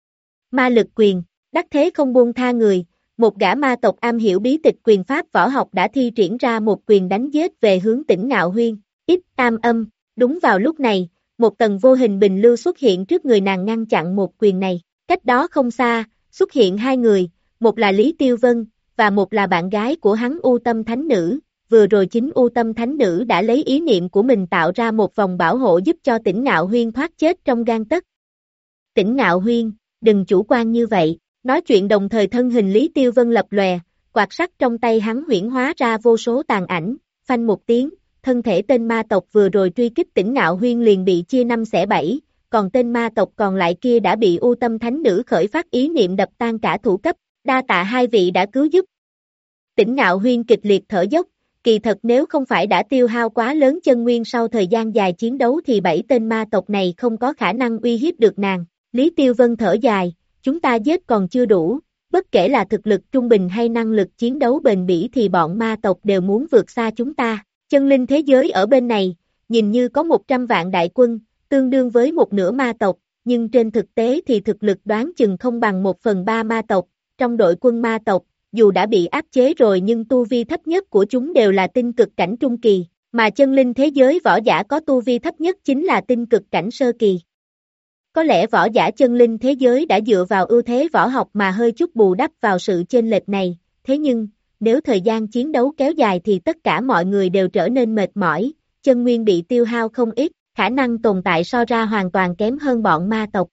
Ma lực quyền, đắc thế không buông tha người, một gã ma tộc am hiểu bí tịch quyền pháp võ học đã thi triển ra một quyền đánh giết về hướng Tỉnh Ngạo Huyên, ít tam âm, đúng vào lúc này, một tầng vô hình bình lưu xuất hiện trước người nàng ngăn chặn một quyền này, cách đó không xa, xuất hiện hai người, một là Lý Tiêu Vân, và một là bạn gái của hắn U Tâm Thánh Nữ, vừa rồi chính U Tâm Thánh Nữ đã lấy ý niệm của mình tạo ra một vòng bảo hộ giúp cho Tỉnh Ngạo Huyên thoát chết trong gang tấc. Tỉnh Ngạo Huyên, đừng chủ quan như vậy, nói chuyện đồng thời thân hình Lý Tiêu Vân lập lòe, quạt sắt trong tay hắn huyễn hóa ra vô số tàn ảnh, phanh một tiếng, thân thể tên ma tộc vừa rồi truy kích Tỉnh Ngạo Huyên liền bị chia năm xẻ bảy, còn tên ma tộc còn lại kia đã bị U Tâm Thánh Nữ khởi phát ý niệm đập tan cả thủ cấp, đa tạ hai vị đã cứu giúp. Tỉnh Ngạo Huyên kịch liệt thở dốc, kỳ thật nếu không phải đã tiêu hao quá lớn chân nguyên sau thời gian dài chiến đấu thì bảy tên ma tộc này không có khả năng uy hiếp được nàng. Lý Tiêu Vân thở dài, chúng ta giết còn chưa đủ, bất kể là thực lực trung bình hay năng lực chiến đấu bền bỉ thì bọn ma tộc đều muốn vượt xa chúng ta. Chân linh thế giới ở bên này, nhìn như có một trăm vạn đại quân, tương đương với một nửa ma tộc, nhưng trên thực tế thì thực lực đoán chừng không bằng một phần ba ma tộc. Trong đội quân ma tộc, dù đã bị áp chế rồi nhưng tu vi thấp nhất của chúng đều là tinh cực cảnh trung kỳ, mà chân linh thế giới võ giả có tu vi thấp nhất chính là tinh cực cảnh sơ kỳ. Có lẽ võ giả chân linh thế giới đã dựa vào ưu thế võ học mà hơi chút bù đắp vào sự chênh lệch này, thế nhưng, nếu thời gian chiến đấu kéo dài thì tất cả mọi người đều trở nên mệt mỏi, chân nguyên bị tiêu hao không ít, khả năng tồn tại so ra hoàn toàn kém hơn bọn ma tộc.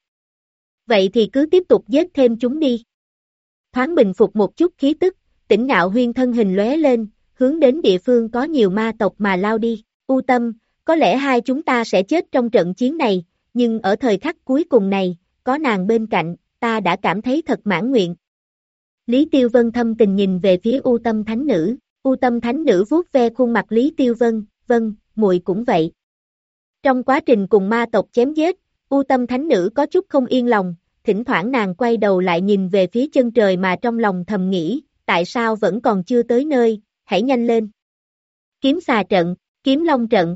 Vậy thì cứ tiếp tục giết thêm chúng đi. Thoáng bình phục một chút khí tức, Tỉnh Ngạo Huyên thân hình lóe lên, hướng đến địa phương có nhiều ma tộc mà lao đi. U Tâm, có lẽ hai chúng ta sẽ chết trong trận chiến này, nhưng ở thời khắc cuối cùng này, có nàng bên cạnh, ta đã cảm thấy thật mãn nguyện. Lý Tiêu Vân thâm tình nhìn về phía U Tâm Thánh Nữ, U Tâm Thánh Nữ vuốt ve khuôn mặt Lý Tiêu Vân, vâng, muội cũng vậy. Trong quá trình cùng ma tộc chém giết, U Tâm Thánh Nữ có chút không yên lòng, thỉnh thoảng nàng quay đầu lại nhìn về phía chân trời mà trong lòng thầm nghĩ, tại sao vẫn còn chưa tới nơi, hãy nhanh lên. Kiếm xà trận, kiếm long trận.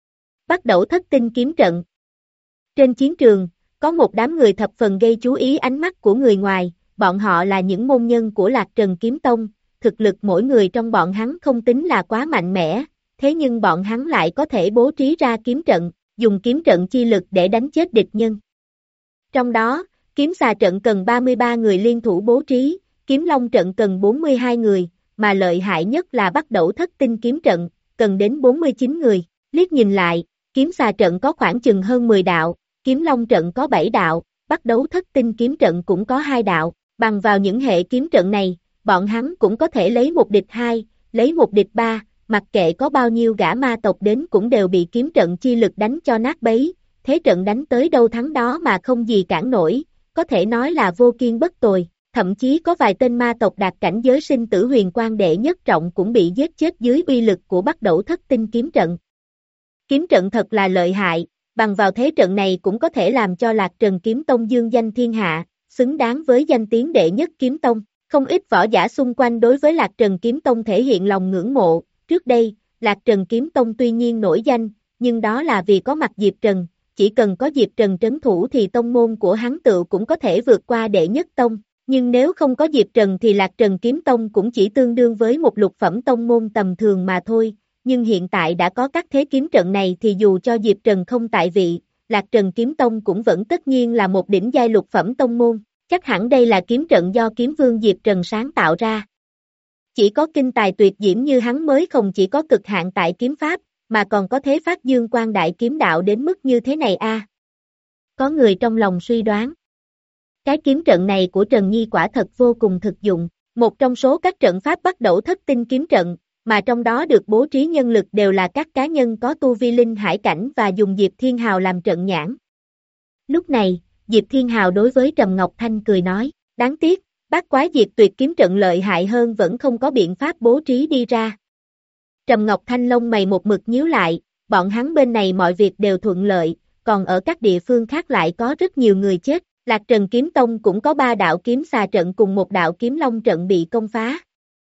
Bắt đầu thất tinh kiếm trận. Trên chiến trường, có một đám người thập phần gây chú ý ánh mắt của người ngoài, bọn họ là những môn nhân của Lạc Trần Kiếm Tông, thực lực mỗi người trong bọn hắn không tính là quá mạnh mẽ, thế nhưng bọn hắn lại có thể bố trí ra kiếm trận, dùng kiếm trận chi lực để đánh chết địch nhân. Trong đó, kiếm xà trận cần ba mươi ba người liên thủ bố trí, kiếm long trận cần bốn mươi hai người, mà lợi hại nhất là bắt đầu thất tinh kiếm trận, cần đến bốn mươi chín người. Liếc nhìn lại, kiếm xà trận có khoảng chừng hơn mười đạo, kiếm long trận có bảy đạo, bắt đầu thất tinh kiếm trận cũng có hai đạo. Bằng vào những hệ kiếm trận này, bọn hắn cũng có thể lấy một địch hai, lấy một địch ba, mặc kệ có bao nhiêu gã ma tộc đến cũng đều bị kiếm trận chi lực đánh cho nát bấy, thế trận đánh tới đâu thắng đó mà không gì cản nổi, có thể nói là vô kiên bất tồi, thậm chí có vài tên ma tộc đạt cảnh giới sinh tử huyền quan đệ nhất trọng cũng bị giết chết dưới uy lực của bắt đầu thất tinh kiếm trận. Kiếm trận thật là lợi hại, bằng vào thế trận này cũng có thể làm cho Lạc Trần Kiếm Tông dương danh thiên hạ, xứng đáng với danh tiếng đệ nhất kiếm tông. Không ít võ giả xung quanh đối với Lạc Trần Kiếm Tông thể hiện lòng ngưỡng mộ, trước đây, Lạc Trần Kiếm Tông tuy nhiên nổi danh, nhưng đó là vì có mặt Diệp Trần, chỉ cần có Diệp Trần trấn thủ thì tông môn của hắn tự cũng có thể vượt qua đệ nhất tông, nhưng nếu không có Diệp Trần thì Lạc Trần Kiếm Tông cũng chỉ tương đương với một lục phẩm tông môn tầm thường mà thôi, nhưng hiện tại đã có các thế kiếm trận này thì dù cho Diệp Trần không tại vị, Lạc Trần Kiếm Tông cũng vẫn tất nhiên là một đỉnh giai lục phẩm tông môn, chắc hẳn đây là kiếm trận do kiếm vương Diệp Trần sáng tạo ra. Chỉ có kinh tài tuyệt diễm như hắn mới không chỉ có cực hạn tại kiếm pháp, mà còn có thế phát dương quang đại kiếm đạo đến mức như thế này a. Có người trong lòng suy đoán. Cái kiếm trận này của Trần Nhi quả thật vô cùng thực dụng, một trong số các trận pháp bắt đầu thất tinh kiếm trận, mà trong đó được bố trí nhân lực đều là các cá nhân có tu vi linh hải cảnh và dùng Diệp Thiên Hào làm trận nhãn. Lúc này, Diệp Thiên Hào đối với Trầm Ngọc Thanh cười nói, đáng tiếc, bát quái diệt tuyệt kiếm trận lợi hại hơn vẫn không có biện pháp bố trí đi ra. Trầm Ngọc Thanh lông mày một mực nhíu lại, bọn hắn bên này mọi việc đều thuận lợi, còn ở các địa phương khác lại có rất nhiều người chết, Lạc Trần Kiếm Tông cũng có ba đạo kiếm xà trận cùng một đạo kiếm long trận bị công phá.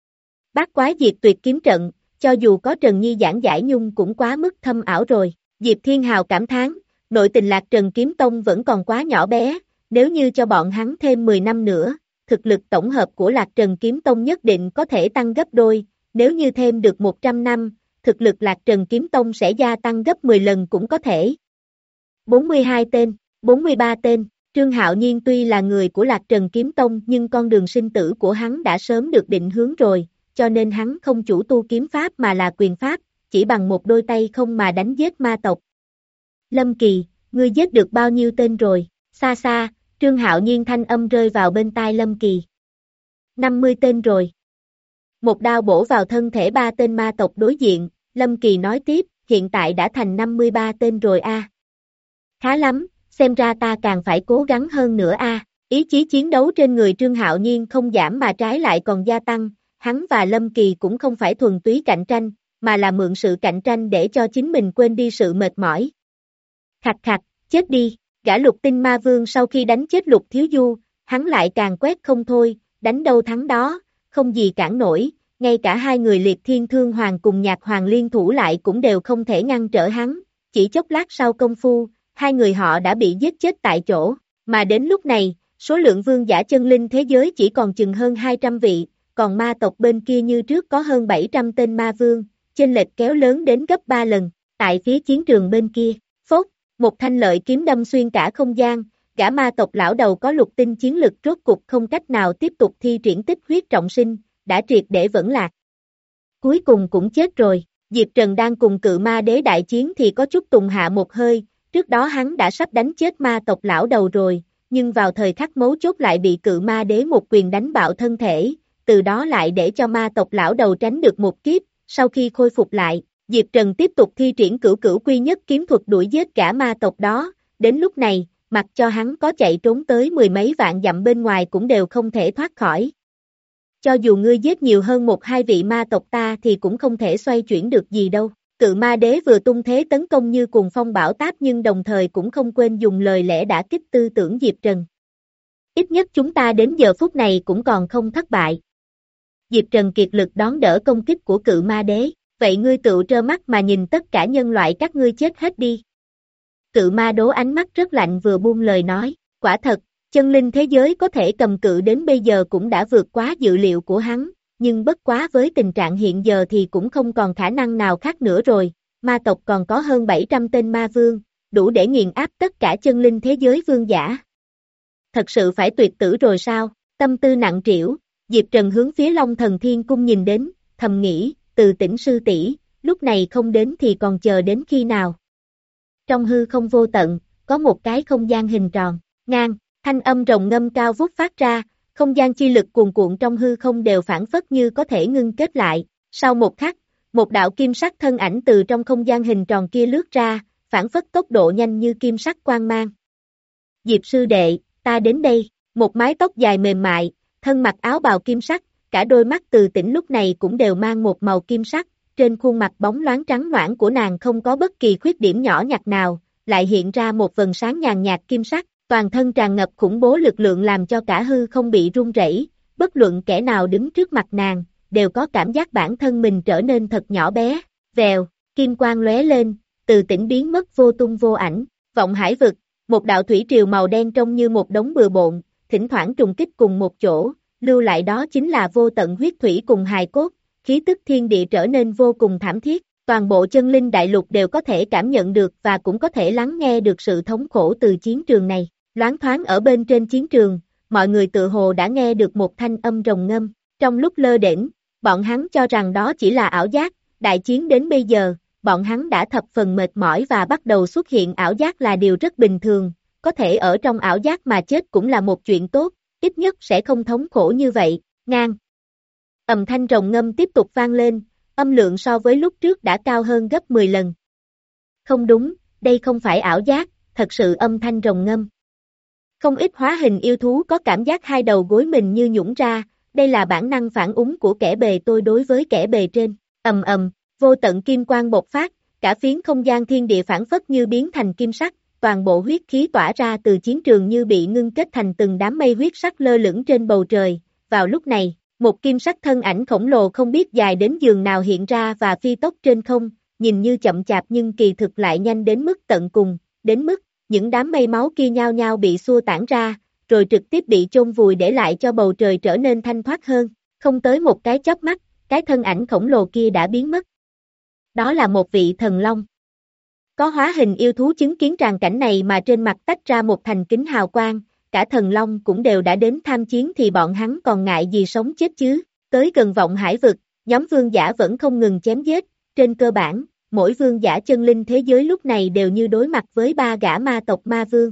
Bát quái diệt tuyệt kiếm trận, cho dù có Trần Nhi giảng giải nhung cũng quá mức thâm ảo rồi, Diệp Thiên Hào cảm thán, nội tình Lạc Trần Kiếm Tông vẫn còn quá nhỏ bé, nếu như cho bọn hắn thêm mười năm nữa, thực lực tổng hợp của Lạc Trần Kiếm Tông nhất định có thể tăng gấp đôi, nếu như thêm được một trăm năm, thực lực Lạc Trần Kiếm Tông sẽ gia tăng gấp mười lần cũng có thể. bốn mươi hai tên, bốn mươi ba tên, Trương Hạo Nhiên tuy là người của Lạc Trần Kiếm Tông nhưng con đường sinh tử của hắn đã sớm được định hướng rồi, cho nên hắn không chủ tu kiếm pháp mà là quyền pháp, chỉ bằng một đôi tay không mà đánh giết ma tộc. Lâm Kỳ, ngươi giết được bao nhiêu tên rồi? Xa xa, Trương Hạo Nhiên thanh âm rơi vào bên tai Lâm Kỳ. năm mươi tên rồi. Một đao bổ vào thân thể ba tên ma tộc đối diện, Lâm Kỳ nói tiếp, hiện tại đã thành năm mươi ba tên rồi a. À. Khá lắm, xem ra ta càng phải cố gắng hơn nữa a. À. Ý chí chiến đấu trên người Trương Hạo Nhiên không giảm mà trái lại còn gia tăng, hắn và Lâm Kỳ cũng không phải thuần túy cạnh tranh, mà là mượn sự cạnh tranh để cho chính mình quên đi sự mệt mỏi. Khạch khạch, chết đi, gã Lục Tinh Ma Vương sau khi đánh chết Lục Thiếu Du, hắn lại càng quét không thôi, đánh đâu thắng đó, không gì cản nổi, ngay cả hai người Liệt Thiên Thương Hoàng cùng Nhạc Hoàng liên thủ lại cũng đều không thể ngăn trở hắn, chỉ chốc lát sau công phu, hai người họ đã bị giết chết tại chỗ, mà đến lúc này, số lượng vương giả chân linh thế giới chỉ còn chừng hơn hai trăm vị, còn ma tộc bên kia như trước có hơn bảy trăm tên ma vương, chênh lệch kéo lớn đến gấp ba lần, tại phía chiến trường bên kia, phốt, một thanh lợi kiếm đâm xuyên cả không gian, gã ma tộc lão đầu có lục tinh chiến lực rốt cục không cách nào tiếp tục thi triển tích huyết trọng sinh, đã triệt để vẫn lạc. Cuối cùng cũng chết rồi, Diệp Trần đang cùng cự ma đế đại chiến thì có chút tùng hạ một hơi, trước đó hắn đã sắp đánh chết ma tộc lão đầu rồi, nhưng vào thời khắc mấu chốt lại bị cự ma đế một quyền đánh bạo thân thể, từ đó lại để cho ma tộc lão đầu tránh được một kiếp, sau khi khôi phục lại, Diệp Trần tiếp tục thi triển cửu cửu quy nhất kiếm thuật đuổi giết gã ma tộc đó, đến lúc này, mặc cho hắn có chạy trốn tới mười mấy vạn dặm bên ngoài cũng đều không thể thoát khỏi. Cho dù ngươi giết nhiều hơn một hai vị ma tộc ta thì cũng không thể xoay chuyển được gì đâu. Cự ma đế vừa tung thế tấn công như cuồng phong bão táp nhưng đồng thời cũng không quên dùng lời lẽ đả kích tư tưởng Diệp Trần. Ít nhất chúng ta đến giờ phút này cũng còn không thất bại. Diệp Trần kiệt lực đón đỡ công kích của cự ma đế, vậy ngươi tự trơ mắt mà nhìn tất cả nhân loại các ngươi chết hết đi. Cự ma đố ánh mắt rất lạnh vừa buông lời nói, quả thật, chân linh thế giới có thể cầm cự đến bây giờ cũng đã vượt quá dự liệu của hắn, nhưng bất quá với tình trạng hiện giờ thì cũng không còn khả năng nào khác nữa rồi, ma tộc còn có hơn bảy trăm tên ma vương, đủ để nghiền áp tất cả chân linh thế giới vương giả. Thật sự phải tuyệt tử rồi sao? Tâm tư nặng trĩu, Diệp Trần hướng phía Long Thần Thiên Cung nhìn đến, thầm nghĩ, Từ Tĩnh sư tỷ, lúc này không đến thì còn chờ đến khi nào? Trong hư không vô tận, có một cái không gian hình tròn, ngang, thanh âm rồng ngâm cao vút phát ra, không gian chi lực cuồn cuộn trong hư không đều phản phất như có thể ngưng kết lại, sau một khắc, một đạo kim sắc thân ảnh từ trong không gian hình tròn kia lướt ra, phản phất tốc độ nhanh như kim sắc quang mang. Diệp sư đệ, ta đến đây, một mái tóc dài mềm mại, thân mặc áo bào kim sắc, cả đôi mắt Từ Tĩnh lúc này cũng đều mang một màu kim sắc, trên khuôn mặt bóng loáng trắng nõn của nàng không có bất kỳ khuyết điểm nhỏ nhặt nào, lại hiện ra một vầng sáng nhàn nhạt kim sắc, toàn thân tràn ngập khủng bố lực lượng làm cho cả hư không bị rung rẩy, bất luận kẻ nào đứng trước mặt nàng, đều có cảm giác bản thân mình trở nên thật nhỏ bé, vèo, kim quang lóe lên, Từ Tĩnh biến mất vô tung vô ảnh, vọng hải vực, một đạo thủy triều màu đen trông như một đống bừa bộn, thỉnh thoảng trùng kích cùng một chỗ, lưu lại đó chính là vô tận huyết thủy cùng hài cốt, khí tức thiên địa trở nên vô cùng thảm thiết, toàn bộ chân linh đại lục đều có thể cảm nhận được và cũng có thể lắng nghe được sự thống khổ từ chiến trường này, loáng thoáng ở bên trên chiến trường, mọi người tự hồ đã nghe được một thanh âm rồng ngâm, trong lúc lơ đễnh, bọn hắn cho rằng đó chỉ là ảo giác, đại chiến đến bây giờ, bọn hắn đã thập phần mệt mỏi và bắt đầu xuất hiện ảo giác là điều rất bình thường, có thể ở trong ảo giác mà chết cũng là một chuyện tốt, ít nhất sẽ không thống khổ như vậy, ngang. Âm thanh rồng ngâm tiếp tục vang lên, âm lượng so với lúc trước đã cao hơn gấp mười lần. Không đúng, đây không phải ảo giác, thật sự âm thanh rồng ngâm. Không ít hóa hình yêu thú có cảm giác hai đầu gối mình như nhũn ra, đây là bản năng phản ứng của kẻ bề tôi đối với kẻ bề trên. Ầm ầm, vô tận kim quang bộc phát, cả phiến không gian thiên địa phản phất như biến thành kim sắc, toàn bộ huyết khí tỏa ra từ chiến trường như bị ngưng kết thành từng đám mây huyết sắc lơ lửng trên bầu trời. Vào lúc này, một kim sắc thân ảnh khổng lồ không biết dài đến giường nào hiện ra và phi tốc trên không, nhìn như chậm chạp nhưng kỳ thực lại nhanh đến mức tận cùng, đến mức những đám mây máu kia nhao nhao bị xua tản ra, rồi trực tiếp bị chôn vùi để lại cho bầu trời trở nên thanh thoát hơn. Không tới một cái chớp mắt, cái thân ảnh khổng lồ kia đã biến mất. Đó là một vị thần long. Có hóa hình yêu thú chứng kiến tràng cảnh này mà trên mặt tách ra một thành kính hào quang, cả thần long cũng đều đã đến tham chiến thì bọn hắn còn ngại gì sống chết chứ. Tới gần vọng hải vực, nhóm vương giả vẫn không ngừng chém giết, trên cơ bản, mỗi vương giả chân linh thế giới lúc này đều như đối mặt với ba gã ma tộc ma vương.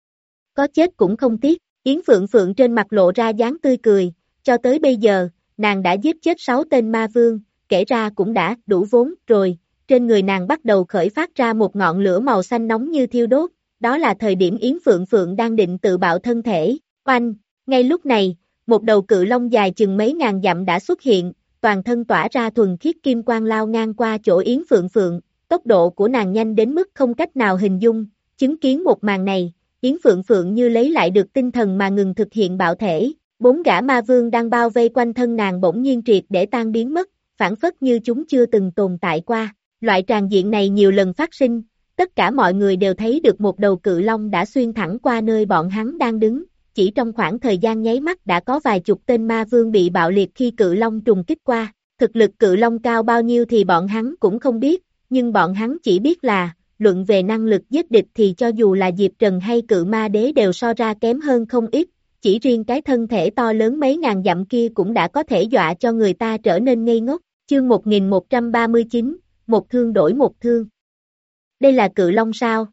Có chết cũng không tiếc, Yến Phượng Phượng trên mặt lộ ra dáng tươi cười, cho tới bây giờ, nàng đã giết chết sáu tên ma vương, kể ra cũng đã đủ vốn rồi, trên người nàng bắt đầu khởi phát ra một ngọn lửa màu xanh nóng như thiêu đốt, đó là thời điểm Yến Phượng Phượng đang định tự bạo thân thể. Oanh, ngay lúc này, một đầu cự long dài chừng mấy ngàn dặm đã xuất hiện, toàn thân tỏa ra thuần khiết kim quang lao ngang qua chỗ Yến Phượng Phượng, tốc độ của nàng nhanh đến mức không cách nào hình dung, chứng kiến một màn này, Yến Phượng Phượng như lấy lại được tinh thần mà ngừng thực hiện bạo thể, bốn gã ma vương đang bao vây quanh thân nàng bỗng nhiên triệt để tan biến mất, phản phất như chúng chưa từng tồn tại qua. Loại tràng diện này nhiều lần phát sinh, tất cả mọi người đều thấy được một đầu cự long đã xuyên thẳng qua nơi bọn hắn đang đứng, chỉ trong khoảng thời gian nháy mắt đã có vài chục tên ma vương bị bạo liệt khi cự long trùng kích qua. Thực lực cự long cao bao nhiêu thì bọn hắn cũng không biết, nhưng bọn hắn chỉ biết là, luận về năng lực giết địch thì cho dù là Diệp Trần hay cự ma đế đều so ra kém hơn không ít, chỉ riêng cái thân thể to lớn mấy ngàn dặm kia cũng đã có thể dọa cho người ta trở nên ngây ngốc. Chương một nghìn một trăm ba mươi chín, một thương đổi một thương. Đây là cự long sao?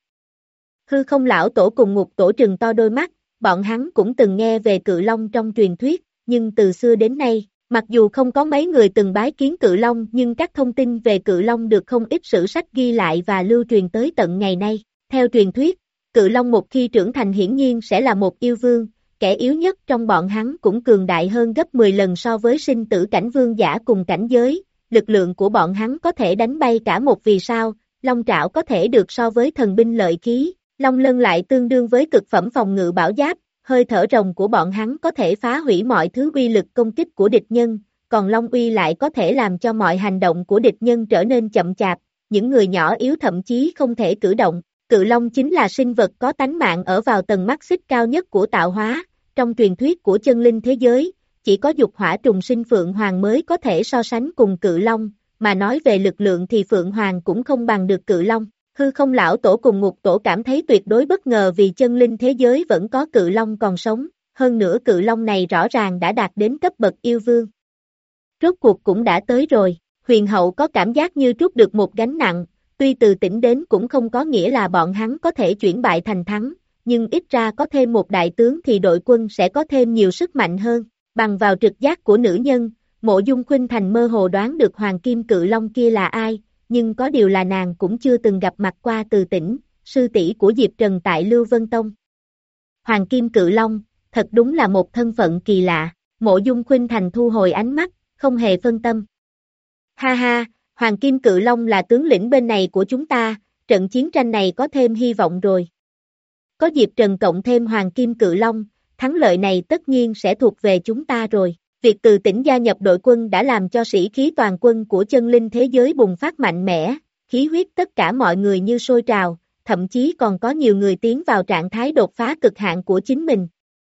Hư Không lão tổ cùng Ngục tổ trừng to đôi mắt, bọn hắn cũng từng nghe về cự long trong truyền thuyết, nhưng từ xưa đến nay, mặc dù không có mấy người từng bái kiến cự long nhưng các thông tin về cự long được không ít sử sách ghi lại và lưu truyền tới tận ngày nay. Theo truyền thuyết, cự long một khi trưởng thành hiển nhiên sẽ là một yêu vương, kẻ yếu nhất trong bọn hắn cũng cường đại hơn gấp mười lần so với sinh tử cảnh vương giả cùng cảnh giới, lực lượng của bọn hắn có thể đánh bay cả một vì sao, long trảo có thể được so với thần binh lợi khí, long lân lại tương đương với cực phẩm phòng ngự bảo giáp, hơi thở rồng của bọn hắn có thể phá hủy mọi thứ uy lực công kích của địch nhân, còn long uy lại có thể làm cho mọi hành động của địch nhân trở nên chậm chạp, những người nhỏ yếu thậm chí không thể cử động. Cự long chính là sinh vật có tánh mạng ở vào tầng mắt xích cao nhất của tạo hóa, trong truyền thuyết của chân linh thế giới, chỉ có dục hỏa trùng sinh Phượng Hoàng mới có thể so sánh cùng cự long, mà nói về lực lượng thì Phượng Hoàng cũng không bằng được cự long. Hư Không lão tổ cùng Ngục tổ cảm thấy tuyệt đối bất ngờ vì chân linh thế giới vẫn có cự long còn sống, hơn nữa cự long này rõ ràng đã đạt đến cấp bậc yêu vương. Rốt cuộc cũng đã tới rồi, huyền hậu có cảm giác như trút được một gánh nặng, tuy từ tỉnh đến cũng không có nghĩa là bọn hắn có thể chuyển bại thành thắng, nhưng ít ra có thêm một đại tướng thì đội quân sẽ có thêm nhiều sức mạnh hơn. Bằng vào trực giác của nữ nhân, Mộ Dung Khuynh Thành mơ hồ đoán được hoàng kim cự long kia là ai, nhưng có điều là nàng cũng chưa từng gặp mặt qua Từ Tĩnh, sư tỷ của Diệp Trần tại Lưu Vân Tông. Hoàng kim cự long, thật đúng là một thân phận kỳ lạ, Mộ Dung Khuynh Thành thu hồi ánh mắt, không hề phân tâm. Ha ha, hoàng kim cự long là tướng lĩnh bên này của chúng ta, trận chiến tranh này có thêm hy vọng rồi. Có Diệp Trần cộng thêm hoàng kim cự long, thắng lợi này tất nhiên sẽ thuộc về chúng ta rồi. Việc Từ Tĩnh gia nhập đội quân đã làm cho sĩ khí toàn quân của chân linh thế giới bùng phát mạnh mẽ, khí huyết tất cả mọi người như sôi trào, thậm chí còn có nhiều người tiến vào trạng thái đột phá cực hạn của chính mình.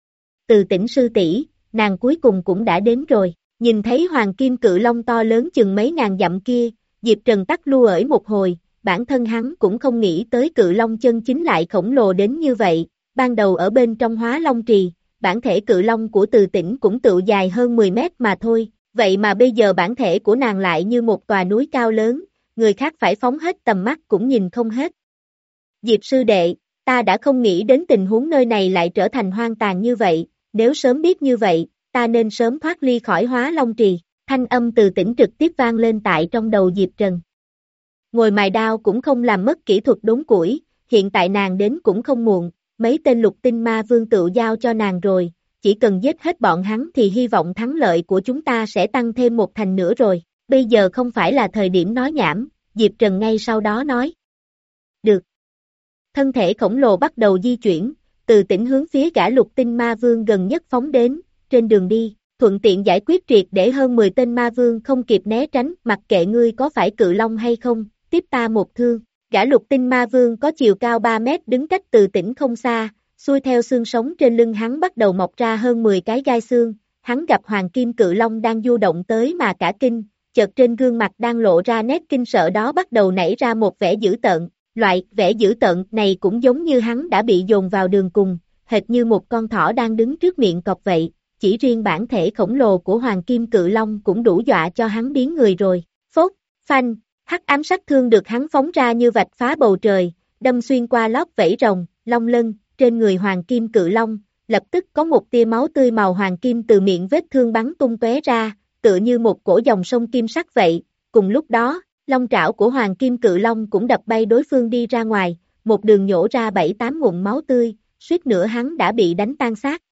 Từ Tĩnh sư tỷ, nàng cuối cùng cũng đã đến rồi, nhìn thấy hoàng kim cự long to lớn chừng mấy ngàn dặm kia, Diệp Trần tắc lưu ởi một hồi, bản thân hắn cũng không nghĩ tới cự long chân chính lại khổng lồ đến như vậy, ban đầu ở bên trong Hóa Long Trì, bản thể cự long của Từ Tĩnh cũng tự dài hơn mười mét mà thôi, vậy mà bây giờ bản thể của nàng lại như một tòa núi cao lớn, người khác phải phóng hết tầm mắt cũng nhìn không hết. Diệp sư đệ, ta đã không nghĩ đến tình huống nơi này lại trở thành hoang tàn như vậy, nếu sớm biết như vậy, ta nên sớm thoát ly khỏi Hóa Long Trì, thanh âm từ tĩnh trực tiếp vang lên tại trong đầu Diệp Trần. Ngồi mài đao cũng không làm mất kỹ thuật đốn củi, hiện tại nàng đến cũng không muộn, mấy tên lục tinh ma vương tự giao cho nàng rồi, chỉ cần giết hết bọn hắn thì hy vọng thắng lợi của chúng ta sẽ tăng thêm một thành nữa rồi, bây giờ không phải là thời điểm nói nhảm, Diệp Trần ngay sau đó nói. Được. Thân thể khổng lồ bắt đầu di chuyển, từ tỉnh hướng phía gã lục tinh ma vương gần nhất phóng đến, trên đường đi, thuận tiện giải quyết triệt để hơn mười tên ma vương không kịp né tránh, mặc kệ ngươi có phải cự long hay không, tiếp ta một thương. Gã lục tinh ma vương có chiều cao ba mét đứng cách từ tỉnh không xa, xuôi theo xương sống trên lưng hắn bắt đầu mọc ra hơn mười cái gai xương, hắn gặp hoàng kim cự long đang du động tới mà cả kinh, chợt trên gương mặt đang lộ ra nét kinh sợ đó bắt đầu nảy ra một vẻ dữ tợn, loại vẻ dữ tợn này cũng giống như hắn đã bị dồn vào đường cùng, hệt như một con thỏ đang đứng trước miệng cọp vậy, chỉ riêng bản thể khổng lồ của hoàng kim cự long cũng đủ dọa cho hắn biến người rồi, phốt, phanh. Hắc ám sát thương được hắn phóng ra như vạch phá bầu trời, đâm xuyên qua lót vảy rồng, long lân, trên người hoàng kim cự long, lập tức có một tia máu tươi màu hoàng kim từ miệng vết thương bắn tung tóe ra, tựa như một cổ dòng sông kim sắc vậy, cùng lúc đó, long trảo của hoàng kim cự long cũng đập bay đối phương đi ra ngoài, một đường nhổ ra bảy tám ngụm máu tươi, suýt nữa hắn đã bị đánh tan xác.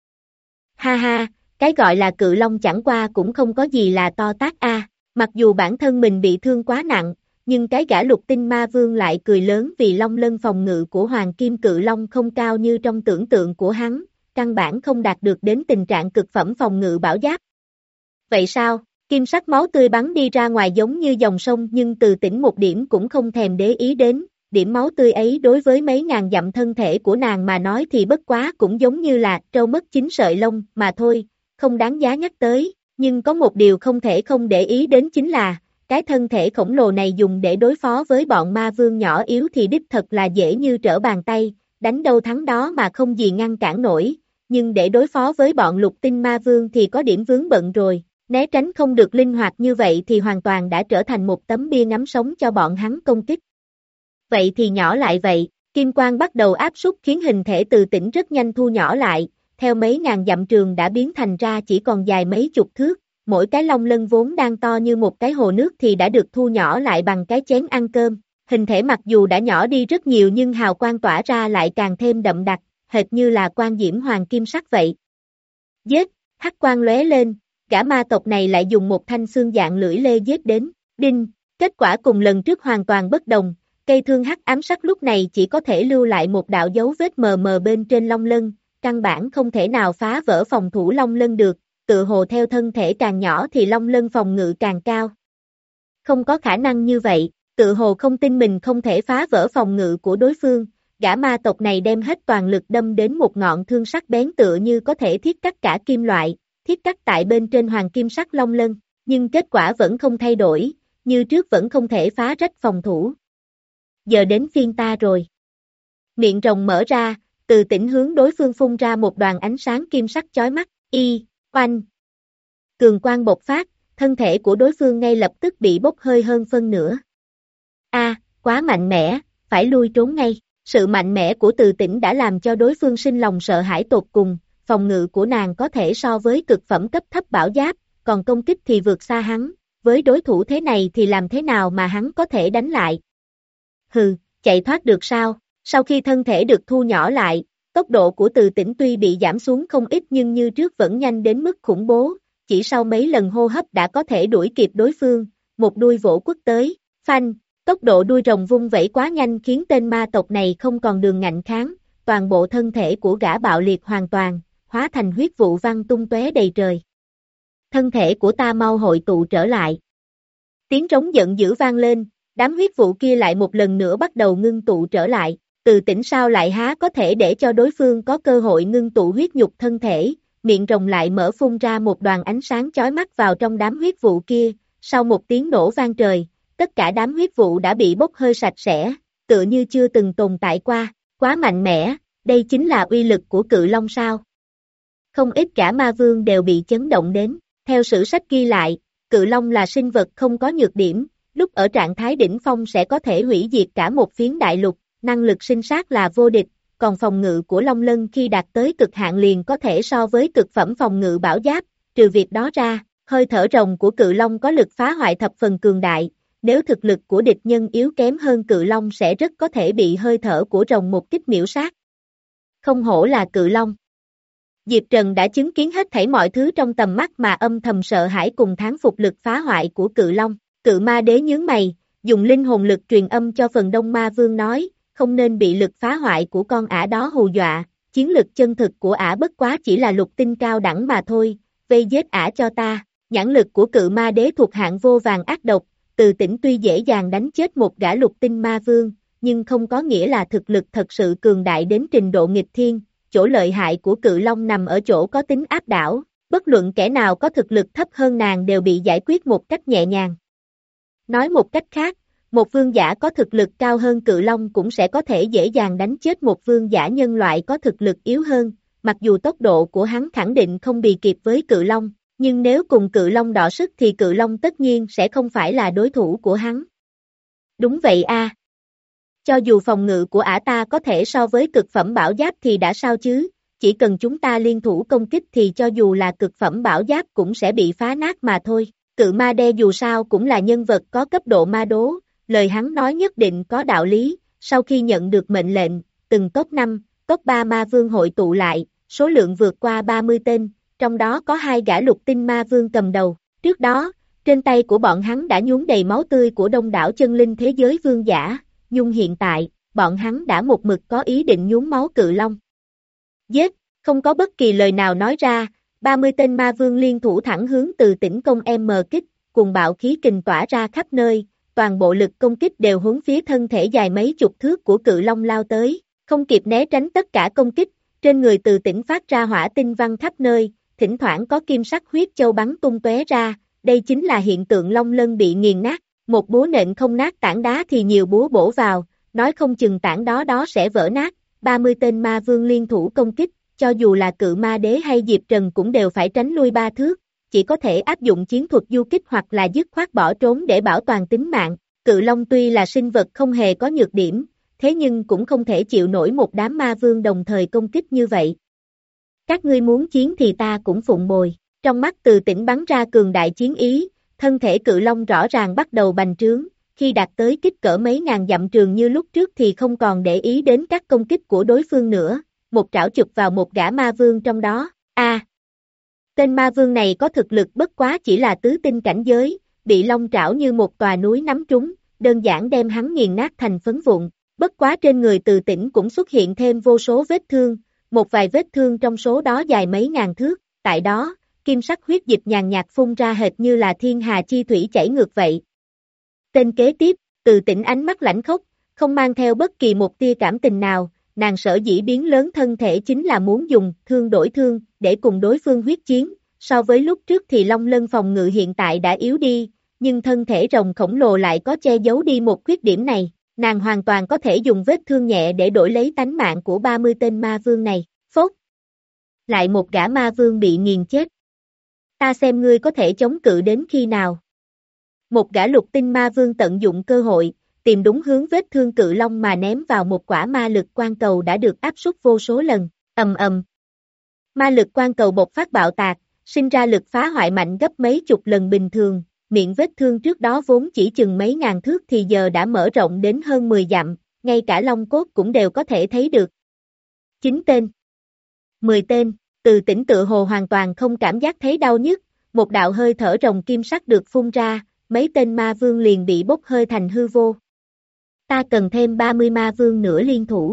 Ha ha, cái gọi là cự long chẳng qua cũng không có gì là to tát a, mặc dù bản thân mình bị thương quá nặng, nhưng cái gã lục tinh ma vương lại cười lớn vì long lân phòng ngự của hoàng kim cự long không cao như trong tưởng tượng của hắn, căn bản không đạt được đến tình trạng cực phẩm phòng ngự bảo giáp. Vậy sao, kim sắc máu tươi bắn đi ra ngoài giống như dòng sông nhưng từ tỉnh một điểm cũng không thèm để ý đến, điểm máu tươi ấy đối với mấy ngàn dặm thân thể của nàng mà nói thì bất quá cũng giống như là trâu mất chín sợi lông mà thôi, không đáng giá nhắc tới, nhưng có một điều không thể không để ý đến chính là cái thân thể khổng lồ này dùng để đối phó với bọn ma vương nhỏ yếu thì đích thật là dễ như trở bàn tay, đánh đâu thắng đó mà không gì ngăn cản nổi, nhưng để đối phó với bọn lục tinh ma vương thì có điểm vướng bận rồi, né tránh không được linh hoạt như vậy thì hoàn toàn đã trở thành một tấm bia ngắm sống cho bọn hắn công kích. Vậy thì nhỏ lại vậy, kim quang bắt đầu áp suất khiến hình thể từ tỉnh rất nhanh thu nhỏ lại, theo mấy ngàn dặm trường đã biến thành ra chỉ còn dài mấy chục thước. Mỗi cái long lân vốn đang to như một cái hồ nước thì đã được thu nhỏ lại bằng cái chén ăn cơm, hình thể mặc dù đã nhỏ đi rất nhiều nhưng hào quang tỏa ra lại càng thêm đậm đặc, hệt như là quang diễm hoàng kim sắc vậy. Giết, hắc quang lóe lên, gã ma tộc này lại dùng một thanh xương dạng lưỡi lê giết đến, đinh, kết quả cùng lần trước hoàn toàn bất đồng, cây thương hắc ám sắc lúc này chỉ có thể lưu lại một đạo dấu vết mờ mờ bên trên long lân, căn bản không thể nào phá vỡ phòng thủ long lân được. Tự hồ theo thân thể càng nhỏ thì long lân phòng ngự càng cao. Không có khả năng như vậy, tự hồ không tin mình không thể phá vỡ phòng ngự của đối phương, gã ma tộc này đem hết toàn lực đâm đến một ngọn thương sắc bén tựa như có thể thiết cắt cả kim loại, thiết cắt tại bên trên hoàng kim sắc long lân, nhưng kết quả vẫn không thay đổi, như trước vẫn không thể phá rách phòng thủ. Giờ đến phiên ta rồi. Miệng rồng mở ra, từ tỉnh hướng đối phương phun ra một đoàn ánh sáng kim sắc chói mắt, y. Oanh! Cường quang bộc phát, thân thể của đối phương ngay lập tức bị bốc hơi hơn phân nửa. A, à, quá mạnh mẽ, phải lui trốn ngay. Sự mạnh mẽ của từ tỉnh đã làm cho đối phương sinh lòng sợ hãi tột cùng, phòng ngự của nàng có thể so với cực phẩm cấp thấp bảo giáp, còn công kích thì vượt xa hắn, với đối thủ thế này thì làm thế nào mà hắn có thể đánh lại? Hừ, chạy thoát được sao? Sau khi thân thể được thu nhỏ lại, tốc độ của từ tỉnh tuy bị giảm xuống không ít nhưng như trước vẫn nhanh đến mức khủng bố, chỉ sau mấy lần hô hấp đã có thể đuổi kịp đối phương, một đuôi vỗ quất tới, phanh, tốc độ đuôi rồng vung vẩy quá nhanh khiến tên ma tộc này không còn đường ngạnh kháng, toàn bộ thân thể của gã bạo liệt hoàn toàn, hóa thành huyết vụ văng tung tóe đầy trời. Thân thể của ta mau hội tụ trở lại. Tiếng trống giận dữ vang lên, đám huyết vụ kia lại một lần nữa bắt đầu ngưng tụ trở lại. Từ tỉnh sao lại há có thể để cho đối phương có cơ hội ngưng tụ huyết nhục thân thể, miệng rồng lại mở phun ra một đoàn ánh sáng chói mắt vào trong đám huyết vụ kia, sau một tiếng nổ vang trời, tất cả đám huyết vụ đã bị bốc hơi sạch sẽ, tựa như chưa từng tồn tại qua, quá mạnh mẽ, đây chính là uy lực của cự long sao. Không ít cả ma vương đều bị chấn động đến, theo sử sách ghi lại, cự long là sinh vật không có nhược điểm, lúc ở trạng thái đỉnh phong sẽ có thể hủy diệt cả một phiến đại lục. Năng lực sinh sát là vô địch, còn phòng ngự của Long Lân khi đạt tới cực hạn liền có thể so với cực phẩm phòng ngự bảo giáp, trừ việc đó ra, hơi thở rồng của cự long có lực phá hoại thập phần cường đại, nếu thực lực của địch nhân yếu kém hơn cự long sẽ rất có thể bị hơi thở của rồng một kích miểu sát. Không hổ là cự long. Diệp Trần đã chứng kiến hết thảy mọi thứ trong tầm mắt mà âm thầm sợ hãi cùng thán phục lực phá hoại của cự long. Cự ma đế nhướng mày, dùng linh hồn lực truyền âm cho phần đông ma vương nói, không nên bị lực phá hoại của con ả đó hù dọa, chiến lực chân thực của ả bất quá chỉ là lục tinh cao đẳng mà thôi, vây giết ả cho ta. Nhãn lực của cự ma đế thuộc hạng vô vàng ác độc, Từ Tĩnh tuy dễ dàng đánh chết một gã lục tinh ma vương, nhưng không có nghĩa là thực lực thật sự cường đại đến trình độ nghịch thiên. Chỗ lợi hại của cự long nằm ở chỗ có tính áp đảo, bất luận kẻ nào có thực lực thấp hơn nàng đều bị giải quyết một cách nhẹ nhàng. Nói một cách khác, một vương giả có thực lực cao hơn cự long cũng sẽ có thể dễ dàng đánh chết một vương giả nhân loại có thực lực yếu hơn, mặc dù tốc độ của hắn khẳng định không bì kịp với cự long, nhưng nếu cùng cự long đọ sức thì cự long tất nhiên sẽ không phải là đối thủ của hắn. Đúng vậy a. Cho dù phòng ngự của ả ta có thể so với cực phẩm bảo giáp thì đã sao chứ, chỉ cần chúng ta liên thủ công kích thì cho dù là cực phẩm bảo giáp cũng sẽ bị phá nát mà thôi. Cự ma đe dù sao cũng là nhân vật có cấp độ ma đố, lời hắn nói nhất định có đạo lý. Sau khi nhận được mệnh lệnh, từng top năm, top ba ma vương hội tụ lại, số lượng vượt qua ba mươi tên, trong đó có hai gã lục tinh ma vương cầm đầu. Trước đó, trên tay của bọn hắn đã nhuốm đầy máu tươi của đông đảo chân linh thế giới vương giả, nhưng hiện tại, bọn hắn đã một mực có ý định nhuốm máu cự long. Giết, không có bất kỳ lời nào nói ra, ba mươi tên ma vương liên thủ thẳng hướng Từ Tĩnh công M kích, cùng bạo khí kình tỏa ra khắp nơi, toàn bộ lực công kích đều hướng phía thân thể dài mấy chục thước của cự long lao tới, không kịp né tránh tất cả công kích, trên người Từ Tĩnh phát ra hỏa tinh văng khắp nơi, thỉnh thoảng có kim sắc huyết châu bắn tung tóe ra, đây chính là hiện tượng long lân bị nghiền nát, một búa nện không nát tảng đá thì nhiều búa bổ vào, nói không chừng tảng đó đó sẽ vỡ nát, ba mươi tên ma vương liên thủ công kích, cho dù là cự ma đế hay Diệp Trần cũng đều phải tránh lui ba thước, chỉ có thể áp dụng chiến thuật du kích hoặc là dứt khoát bỏ trốn để bảo toàn tính mạng. Cự long tuy là sinh vật không hề có nhược điểm, thế nhưng cũng không thể chịu nổi một đám ma vương đồng thời công kích như vậy. Các ngươi muốn chiến thì ta cũng phụng bồi, trong mắt Từ Tĩnh bắn ra cường đại chiến ý, thân thể cự long rõ ràng bắt đầu bành trướng, khi đạt tới kích cỡ mấy ngàn dặm trường như lúc trước thì không còn để ý đến các công kích của đối phương nữa, một trảo chụp vào một gã ma vương trong đó. A, à, tên ma vương này có thực lực bất quá chỉ là tứ tinh cảnh giới, bị long trảo như một tòa núi nắm trúng, đơn giản đem hắn nghiền nát thành phấn vụn. Bất quá trên người Từ Tĩnh cũng xuất hiện thêm vô số vết thương, một vài vết thương trong số đó dài mấy ngàn thước, tại đó, kim sắc huyết dịch nhàn nhạt phun ra hệt như là thiên hà chi thủy chảy ngược vậy. Tên kế tiếp, Từ Tĩnh ánh mắt lãnh khốc, không mang theo bất kỳ một tia cảm tình nào, nàng sở dĩ biến lớn thân thể chính là muốn dùng thương đổi thương để cùng đối phương huyết chiến, so với lúc trước thì long lân phòng ngự hiện tại đã yếu đi, nhưng thân thể rồng khổng lồ lại có che giấu đi một khuyết điểm này, nàng hoàn toàn có thể dùng vết thương nhẹ để đổi lấy tánh mạng của ba mươi tên ma vương này. Phốt! Lại một gã ma vương bị nghiền chết. Ta xem ngươi có thể chống cự đến khi nào. Một gã lục tinh ma vương tận dụng cơ hội, tìm đúng hướng vết thương cự long mà ném vào một quả ma lực quan cầu đã được áp suất vô số lần, ầm ầm. Ma lực quan cầu bộc phát bạo tạc, sinh ra lực phá hoại mạnh gấp mấy chục lần bình thường, miệng vết thương trước đó vốn chỉ chừng mấy ngàn thước thì giờ đã mở rộng đến hơn mười dặm, ngay cả long cốt cũng đều có thể thấy được. Chín tên. Mười tên, Từ Tĩnh tự hồ hoàn toàn không cảm giác thấy đau nhức, một đạo hơi thở rồng kim sắc được phun ra, mấy tên ma vương liền bị bốc hơi thành hư vô. Ta cần thêm ba mươi ma vương nữa liên thủ.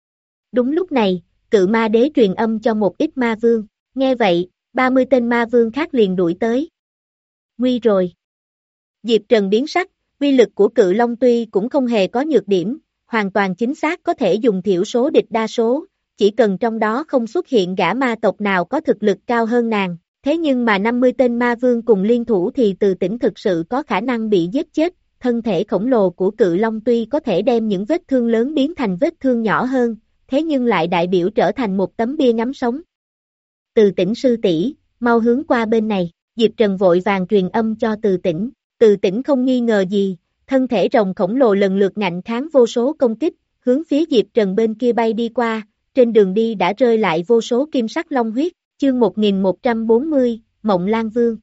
Đúng lúc này, cự ma đế truyền âm cho một ít ma vương, nghe vậy, ba mươi tên ma vương khác liền đuổi tới. Nguy rồi. Diệp Trần biến sắc, uy lực của cự long tuy cũng không hề có nhược điểm, hoàn toàn chính xác có thể dùng thiểu số địch đa số, chỉ cần trong đó không xuất hiện gã ma tộc nào có thực lực cao hơn nàng, thế nhưng mà năm mươi tên ma vương cùng liên thủ thì Từ Tĩnh thực sự có khả năng bị giết chết, thân thể khổng lồ của cự long tuy có thể đem những vết thương lớn biến thành vết thương nhỏ hơn, thế nhưng lại đại biểu trở thành một tấm bia ngắm sống. Từ Tĩnh sư tỷ, mau hướng qua bên này, Diệp Trần vội vàng truyền âm cho Từ Tĩnh, Từ Tĩnh không nghi ngờ gì, thân thể rồng khổng lồ lần lượt ngạnh kháng vô số công kích, hướng phía Diệp Trần bên kia bay đi qua, trên đường đi đã rơi lại vô số kim sắc long huyết, chương một nghìn một trăm bốn mươi, Mộng Lan Vương.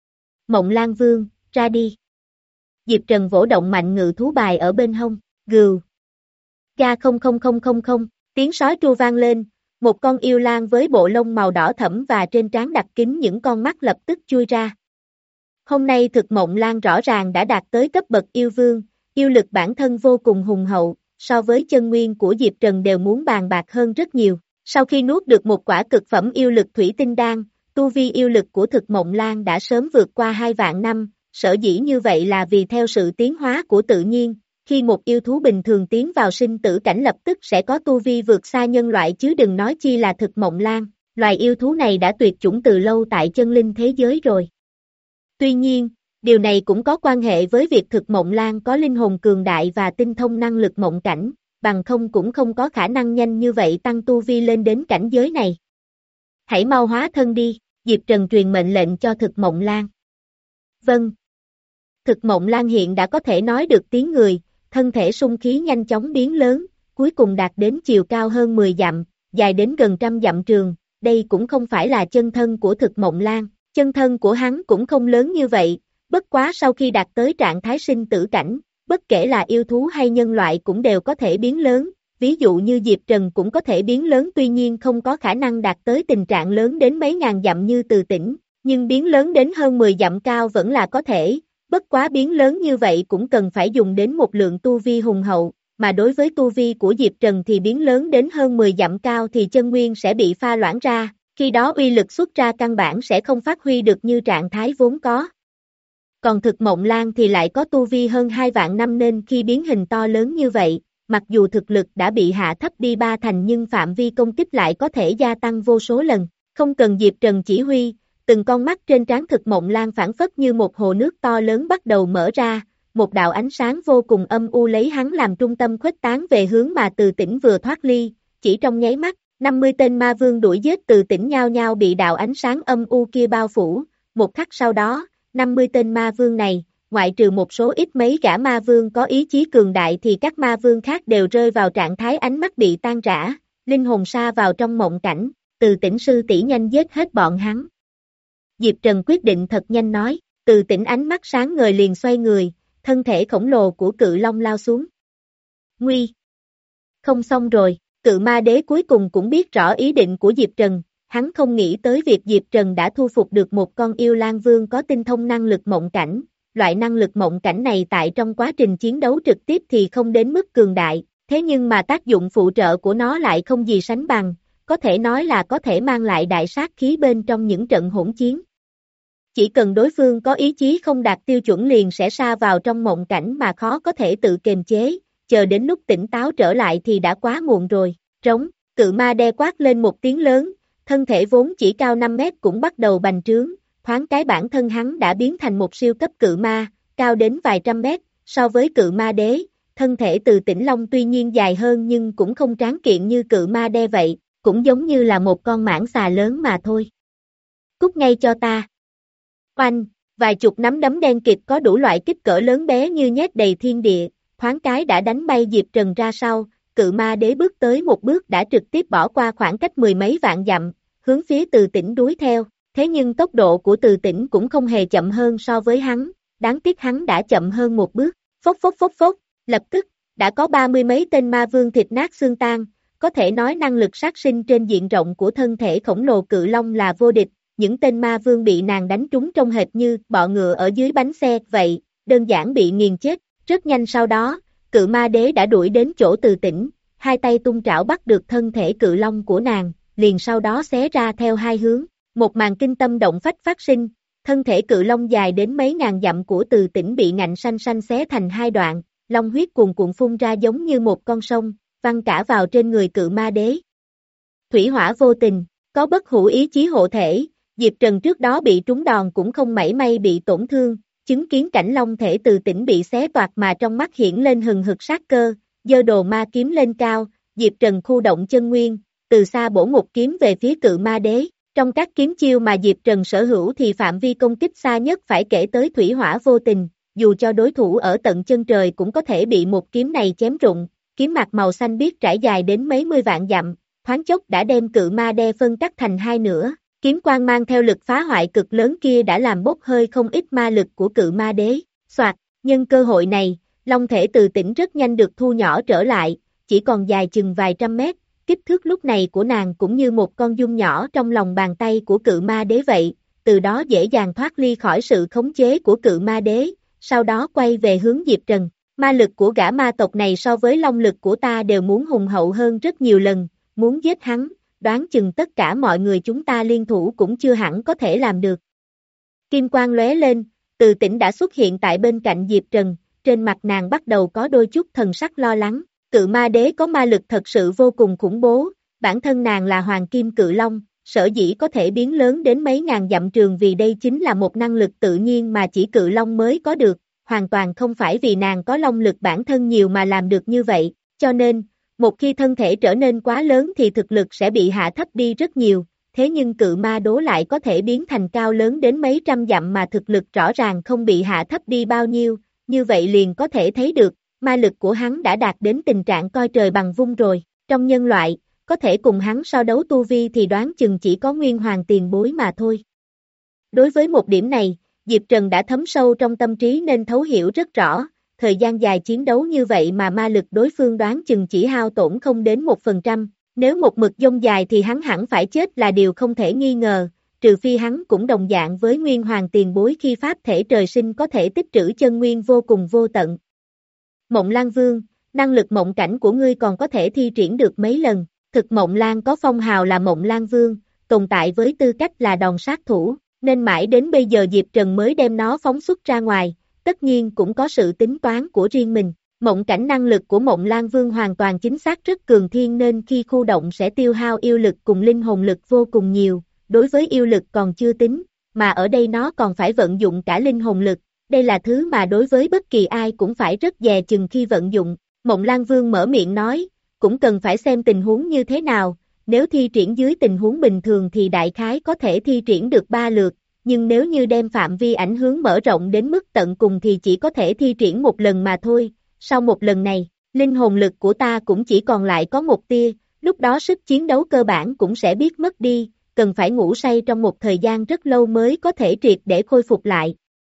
Mộng Lan Vương, ra đi. Diệp Trần vỗ động mạnh ngự thú bài ở bên hông, gừu. Ga không không không không không, tiếng sói tru vang lên, một con yêu lang với bộ lông màu đỏ thẫm và trên trán đặt kính những con mắt lập tức chui ra. Hôm nay Thực Mộng Lan rõ ràng đã đạt tới cấp bậc yêu vương, yêu lực bản thân vô cùng hùng hậu, so với chân nguyên của Diệp Trần đều muốn bàn bạc hơn rất nhiều. Sau khi nuốt được một quả cực phẩm yêu lực thủy tinh đan, tu vi yêu lực của Thực Mộng Lan đã sớm vượt qua hai vạn năm, sở dĩ như vậy là vì theo sự tiến hóa của tự nhiên, khi một yêu thú bình thường tiến vào sinh tử cảnh lập tức sẽ có tu vi vượt xa nhân loại chứ đừng nói chi là Thực Mộng Lan, loài yêu thú này đã tuyệt chủng từ lâu tại chân linh thế giới rồi. Tuy nhiên, điều này cũng có quan hệ với việc Thực Mộng Lan có linh hồn cường đại và tinh thông năng lực mộng cảnh, bằng không cũng không có khả năng nhanh như vậy tăng tu vi lên đến cảnh giới này. Hãy mau hóa thân đi, Diệp Trần truyền mệnh lệnh cho Thực Mộng Lan. Vâng. Thực Mộng Lan hiện đã có thể nói được tiếng người, thân thể sung khí nhanh chóng biến lớn, cuối cùng đạt đến chiều cao hơn mười dặm, dài đến gần trăm dặm trường, đây cũng không phải là chân thân của Thực Mộng Lan, chân thân của hắn cũng không lớn như vậy, bất quá sau khi đạt tới trạng thái sinh tử cảnh, bất kể là yêu thú hay nhân loại cũng đều có thể biến lớn, ví dụ như Diệp Trần cũng có thể biến lớn tuy nhiên không có khả năng đạt tới tình trạng lớn đến mấy ngàn dặm như Từ Tĩnh, nhưng biến lớn đến hơn mười dặm cao vẫn là có thể, bất quá biến lớn như vậy cũng cần phải dùng đến một lượng tu vi hùng hậu, mà đối với tu vi của Diệp Trần thì biến lớn đến hơn mười dặm cao thì chân nguyên sẽ bị pha loãng ra, khi đó uy lực xuất ra căn bản sẽ không phát huy được như trạng thái vốn có. Còn Thực Mộng Lan thì lại có tu vi hơn hai vạn năm nên khi biến hình to lớn như vậy, mặc dù thực lực đã bị hạ thấp đi ba thành nhưng phạm vi công kích lại có thể gia tăng vô số lần, không cần Diệp Trần chỉ huy, từng con mắt trên trán Thực Mộng Lan phản phất như một hồ nước to lớn bắt đầu mở ra, một đạo ánh sáng vô cùng âm u lấy hắn làm trung tâm khuếch tán về hướng mà Từ Tĩnh vừa thoát ly, chỉ trong nháy mắt, năm mươi tên ma vương đuổi giết Từ Tĩnh nhao nhao bị đạo ánh sáng âm u kia bao phủ, một khắc sau đó, năm mươi tên ma vương này, ngoại trừ một số ít mấy gã ma vương có ý chí cường đại thì các ma vương khác đều rơi vào trạng thái ánh mắt bị tan rã, linh hồn sa vào trong mộng cảnh, Từ Tĩnh sư tỷ nhanh giết hết bọn hắn. Diệp Trần quyết định thật nhanh nói, Từ Tĩnh ánh mắt sáng ngời liền xoay người, thân thể khổng lồ của cự long lao xuống. Nguy! Không xong rồi, cự ma đế cuối cùng cũng biết rõ ý định của Diệp Trần, hắn không nghĩ tới việc Diệp Trần đã thu phục được một con yêu lang vương có tinh thông năng lực mộng cảnh, loại năng lực mộng cảnh này tại trong quá trình chiến đấu trực tiếp thì không đến mức cường đại, thế nhưng mà tác dụng phụ trợ của nó lại không gì sánh bằng, có thể nói là có thể mang lại đại sát khí bên trong những trận hỗn chiến. Chỉ cần đối phương có ý chí không đạt tiêu chuẩn liền sẽ sa vào trong mộng cảnh mà khó có thể tự kiềm chế, chờ đến lúc tỉnh táo trở lại thì đã quá muộn rồi, trống, cự ma đe quát lên một tiếng lớn, thân thể vốn chỉ cao năm mét cũng bắt đầu bành trướng, thoáng cái bản thân hắn đã biến thành một siêu cấp cự ma, cao đến vài trăm mét, so với cự ma đế, thân thể Từ Tĩnh Long tuy nhiên dài hơn nhưng cũng không tráng kiện như cự ma đe vậy, cũng giống như là một con mãng xà lớn mà thôi. Cút ngay cho ta. Oanh, vài chục nắm đấm đen kịt có đủ loại kích cỡ lớn bé như nhét đầy thiên địa, thoáng cái đã đánh bay Diệp Trần ra sau, cự ma đế bước tới một bước đã trực tiếp bỏ qua khoảng cách mười mấy vạn dặm, hướng phía Từ Tĩnh đuổi theo, thế nhưng tốc độ của Từ Tĩnh cũng không hề chậm hơn so với hắn, đáng tiếc hắn đã chậm hơn một bước, phốc phốc phốc phốc, lập tức, đã có ba mươi mấy tên ma vương thịt nát xương tan, có thể nói năng lực sát sinh trên diện rộng của thân thể khổng lồ cự long là vô địch, những tên ma vương bị nàng đánh trúng trông hệt như bọ ngựa ở dưới bánh xe vậy, đơn giản bị nghiền chết, rất nhanh sau đó, cự ma đế đã đuổi đến chỗ Từ Tĩnh, hai tay tung trảo bắt được thân thể cự long của nàng, liền sau đó xé ra theo hai hướng, một màn kinh tâm động phách phát sinh, thân thể cự long dài đến mấy ngàn dặm của Từ Tĩnh bị ngạnh xanh xanh xé thành hai đoạn, long huyết cuồn cuộn phun ra giống như một con sông, văng cả vào trên người cự ma đế. Thủy hỏa vô tình, có bất hủ ý chí hộ thể, Diệp Trần trước đó bị trúng đòn cũng không mảy may bị tổn thương, chứng kiến cảnh long thể Từ Tĩnh bị xé toạc mà trong mắt hiển lên hừng hực sát cơ, giơ đồ ma kiếm lên cao, Diệp Trần khu động chân nguyên, từ xa bổ một kiếm về phía cự ma đế. Trong các kiếm chiêu mà Diệp Trần sở hữu thì phạm vi công kích xa nhất phải kể tới thủy hỏa vô tình, dù cho đối thủ ở tận chân trời cũng có thể bị một kiếm này chém rụng, kiếm mạc màu xanh biếc trải dài đến mấy mươi vạn dặm, thoáng chốc đã đem cự ma đe phân cắt thành hai nửa, kiếm quang mang theo lực phá hoại cực lớn kia đã làm bốc hơi không ít ma lực của cự ma đế, soạt, nhân cơ hội này, long thể từ tỉnh rất nhanh được thu nhỏ trở lại, chỉ còn dài chừng vài trăm mét, kích thước lúc này của nàng cũng như một con giun nhỏ trong lòng bàn tay của cự ma đế vậy, từ đó dễ dàng thoát ly khỏi sự khống chế của cự ma đế, sau đó quay về hướng Diệp Trần. Ma lực của gã ma tộc này so với long lực của ta đều muốn hùng hậu hơn rất nhiều lần, muốn giết hắn, đoán chừng tất cả mọi người chúng ta liên thủ cũng chưa hẳn có thể làm được. Kim quang lóe lên, Từ Tĩnh đã xuất hiện tại bên cạnh Diệp Trần, trên mặt nàng bắt đầu có đôi chút thần sắc lo lắng, cự ma đế có ma lực thật sự vô cùng khủng bố, bản thân nàng là hoàng kim cự long, sở dĩ có thể biến lớn đến mấy ngàn dặm trường vì đây chính là một năng lực tự nhiên mà chỉ cự long mới có được, hoàn toàn không phải vì nàng có long lực bản thân nhiều mà làm được như vậy, cho nên, một khi thân thể trở nên quá lớn thì thực lực sẽ bị hạ thấp đi rất nhiều, thế nhưng cự ma đố lại có thể biến thành cao lớn đến mấy trăm dặm mà thực lực rõ ràng không bị hạ thấp đi bao nhiêu, như vậy liền có thể thấy được, ma lực của hắn đã đạt đến tình trạng coi trời bằng vung rồi, trong nhân loại, có thể cùng hắn so đấu tu vi thì đoán chừng chỉ có Nguyên Hoàng tiền bối mà thôi. Đối với một điểm này, Diệp Trần đã thấm sâu trong tâm trí nên thấu hiểu rất rõ, thời gian dài chiến đấu như vậy mà ma lực đối phương đoán chừng chỉ hao tổn không đến một phần trăm, nếu một mực dông dài thì hắn hẳn phải chết là điều không thể nghi ngờ, trừ phi hắn cũng đồng dạng với Nguyên Hoàng tiền bối khi pháp thể trời sinh có thể tích trữ chân nguyên vô cùng vô tận. Mộng Lang Vương, năng lực mộng cảnh của ngươi còn có thể thi triển được mấy lần, thực Mộng Lang có phong hào là Mộng Lang Vương, tồn tại với tư cách là đòn sát thủ, nên mãi đến bây giờ Diệp Trần mới đem nó phóng xuất ra ngoài, tất nhiên cũng có sự tính toán của riêng mình. Mộng cảnh năng lực của Mộng Lang Vương hoàn toàn chính xác rất cường thiên nên khi khu động sẽ tiêu hao yêu lực cùng linh hồn lực vô cùng nhiều, đối với yêu lực còn chưa tính, mà ở đây nó còn phải vận dụng cả linh hồn lực, đây là thứ mà đối với bất kỳ ai cũng phải rất dè chừng khi vận dụng. Mộng Lang Vương mở miệng nói, cũng cần phải xem tình huống như thế nào, nếu thi triển dưới tình huống bình thường thì đại khái có thể thi triển được ba lượt, nhưng nếu như đem phạm vi ảnh hưởng mở rộng đến mức tận cùng thì chỉ có thể thi triển một lần mà thôi, sau một lần này, linh hồn lực của ta cũng chỉ còn lại có một tia, lúc đó sức chiến đấu cơ bản cũng sẽ biết mất đi, cần phải ngủ say trong một thời gian rất lâu mới có thể triệt để khôi phục lại.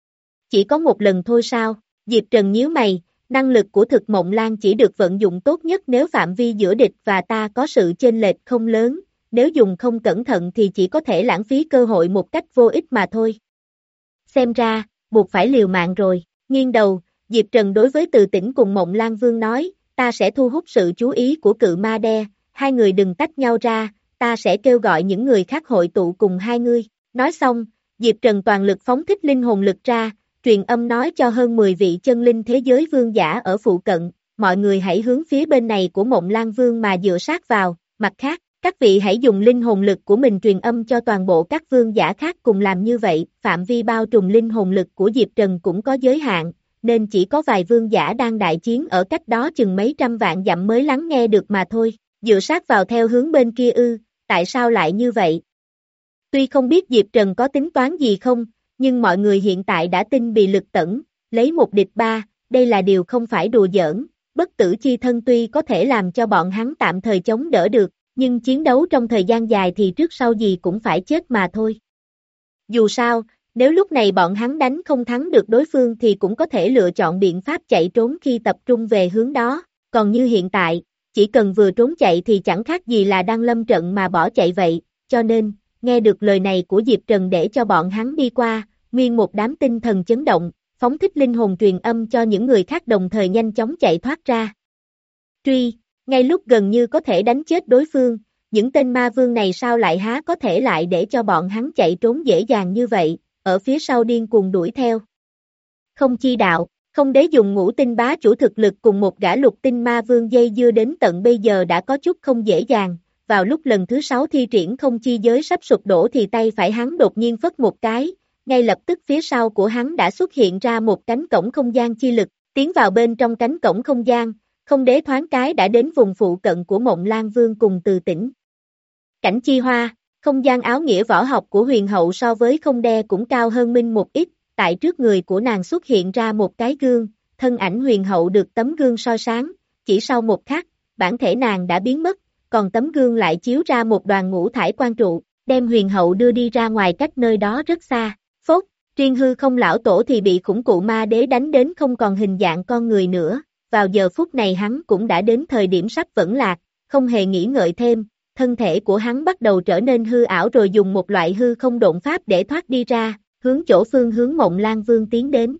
Chỉ có một lần thôi sao? Diệp Trần nhíu mày, năng lực của thực Mộng Lang chỉ được vận dụng tốt nhất nếu phạm vi giữa địch và ta có sự chênh lệch không lớn, nếu dùng không cẩn thận thì chỉ có thể lãng phí cơ hội một cách vô ích mà thôi. Xem ra, buộc phải liều mạng rồi, nghiêng đầu, Diệp Trần đối với Từ Tĩnh cùng Mộng Lang Vương nói, ta sẽ thu hút sự chú ý của cự ma đe, hai người đừng tách nhau ra, ta sẽ kêu gọi những người khác hội tụ cùng hai ngươi. Nói xong, Diệp Trần toàn lực phóng thích linh hồn lực ra, truyền âm nói cho hơn mười vị chân linh thế giới vương giả ở phụ cận, mọi người hãy hướng phía bên này của Mộng Lang Vương mà dựa sát vào, mặt khác, các vị hãy dùng linh hồn lực của mình truyền âm cho toàn bộ các vương giả khác cùng làm như vậy, phạm vi bao trùm linh hồn lực của Diệp Trần cũng có giới hạn, nên chỉ có vài vương giả đang đại chiến ở cách đó chừng mấy trăm vạn dặm mới lắng nghe được mà thôi, dựa sát vào theo hướng bên kia ư, tại sao lại như vậy? Tuy không biết Diệp Trần có tính toán gì không, nhưng mọi người hiện tại đã tin bị lực tẩn, lấy một địch ba, đây là điều không phải đùa giỡn, bất tử chi thân tuy có thể làm cho bọn hắn tạm thời chống đỡ được, nhưng chiến đấu trong thời gian dài thì trước sau gì cũng phải chết mà thôi. Dù sao, nếu lúc này bọn hắn đánh không thắng được đối phương thì cũng có thể lựa chọn biện pháp chạy trốn khi tập trung về hướng đó, còn như hiện tại, chỉ cần vừa trốn chạy thì chẳng khác gì là đang lâm trận mà bỏ chạy vậy, cho nên, nghe được lời này của Diệp Trần để cho bọn hắn đi qua, nguyên một đám tinh thần chấn động, phóng thích linh hồn truyền âm cho những người khác đồng thời nhanh chóng chạy thoát ra. Truy, ngay lúc gần như có thể đánh chết đối phương, những tên ma vương này sao lại há có thể lại để cho bọn hắn chạy trốn dễ dàng như vậy, ở phía sau điên cuồng đuổi theo. Không chi đạo, không đế dùng ngũ tinh bá chủ thực lực cùng một gã lục tinh ma vương dây dưa đến tận bây giờ đã có chút không dễ dàng, vào lúc lần thứ sáu thi triển không chi giới sắp sụp đổ thì tay phải hắn đột nhiên phất một cái, ngay lập tức phía sau của hắn đã xuất hiện ra một cánh cổng không gian chi lực, tiến vào bên trong cánh cổng không gian, không đế thoáng cái đã đến vùng phụ cận của Mộng Lang Vương cùng Từ Tĩnh. Cảnh chi hoa, không gian áo nghĩa võ học của huyền hậu so với không đe cũng cao hơn minh một ít, tại trước người của nàng xuất hiện ra một cái gương, thân ảnh huyền hậu được tấm gương soi sáng, chỉ sau một khắc, bản thể nàng đã biến mất, còn tấm gương lại chiếu ra một đoàn ngũ thải quang trụ, đem huyền hậu đưa đi ra ngoài cách nơi đó rất xa. Phốt, riêng hư không lão tổ thì bị khủng cụ ma đế đánh đến không còn hình dạng con người nữa, vào giờ phút này hắn cũng đã đến thời điểm sắp vẫn lạc, không hề nghĩ ngợi thêm, thân thể của hắn bắt đầu trở nên hư ảo rồi dùng một loại hư không độn pháp để thoát đi ra, hướng chỗ phương hướng Mộng Lang Vương tiến đến.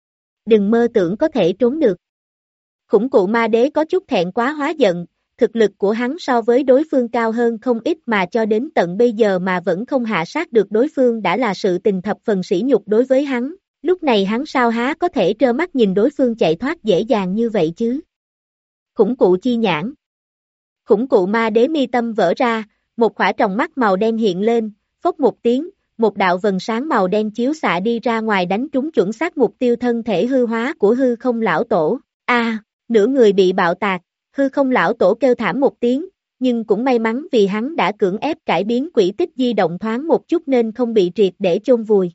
Đừng mơ tưởng có thể trốn được. Khủng cụ ma đế có chút thẹn quá hóa giận, thực lực của hắn so với đối phương cao hơn không ít mà cho đến tận bây giờ mà vẫn không hạ sát được đối phương đã là sự tình thập phần sỉ nhục đối với hắn, lúc này hắn sao há có thể trơ mắt nhìn đối phương chạy thoát dễ dàng như vậy chứ. Khủng cụ chi nhãn. Khủng cụ ma đế mi tâm vỡ ra, một khỏa tròng mắt màu đen hiện lên, phốc một tiếng, một đạo vần sáng màu đen chiếu xạ đi ra ngoài đánh trúng chuẩn xác mục tiêu thân thể hư hóa của hư không lão tổ. A, nửa người bị bạo tạc, hư không lão tổ kêu thảm một tiếng, nhưng cũng may mắn vì hắn đã cưỡng ép cải biến quỹ tích di động thoáng một chút nên không bị triệt để chôn vùi.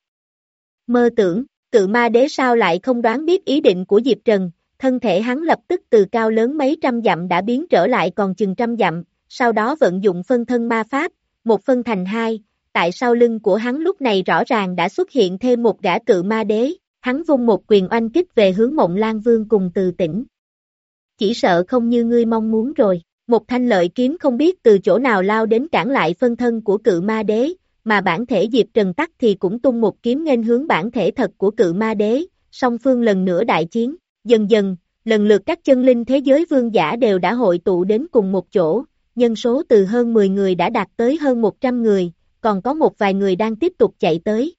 Mơ tưởng, cự ma đế sao lại không đoán biết ý định của Diệp Trần, thân thể hắn lập tức từ cao lớn mấy trăm dặm đã biến trở lại còn chừng trăm dặm, sau đó vận dụng phân thân ma pháp, một phân thành hai, tại sau lưng của hắn lúc này rõ ràng đã xuất hiện thêm một gã cự ma đế, hắn vung một quyền oanh kích về hướng Mộng Lang Vương cùng Từ Tĩnh. Chỉ sợ không như ngươi mong muốn rồi, một thanh lợi kiếm không biết từ chỗ nào lao đến cản lại phân thân của cự ma đế, mà bản thể Diệp Trần tắc thì cũng tung một kiếm nghênh hướng bản thể thật của cự ma đế, song phương lần nữa đại chiến, dần dần, lần lượt các chân linh thế giới vương giả đều đã hội tụ đến cùng một chỗ, nhân số từ hơn mười người đã đạt tới hơn một trăm người, còn có một vài người đang tiếp tục chạy tới.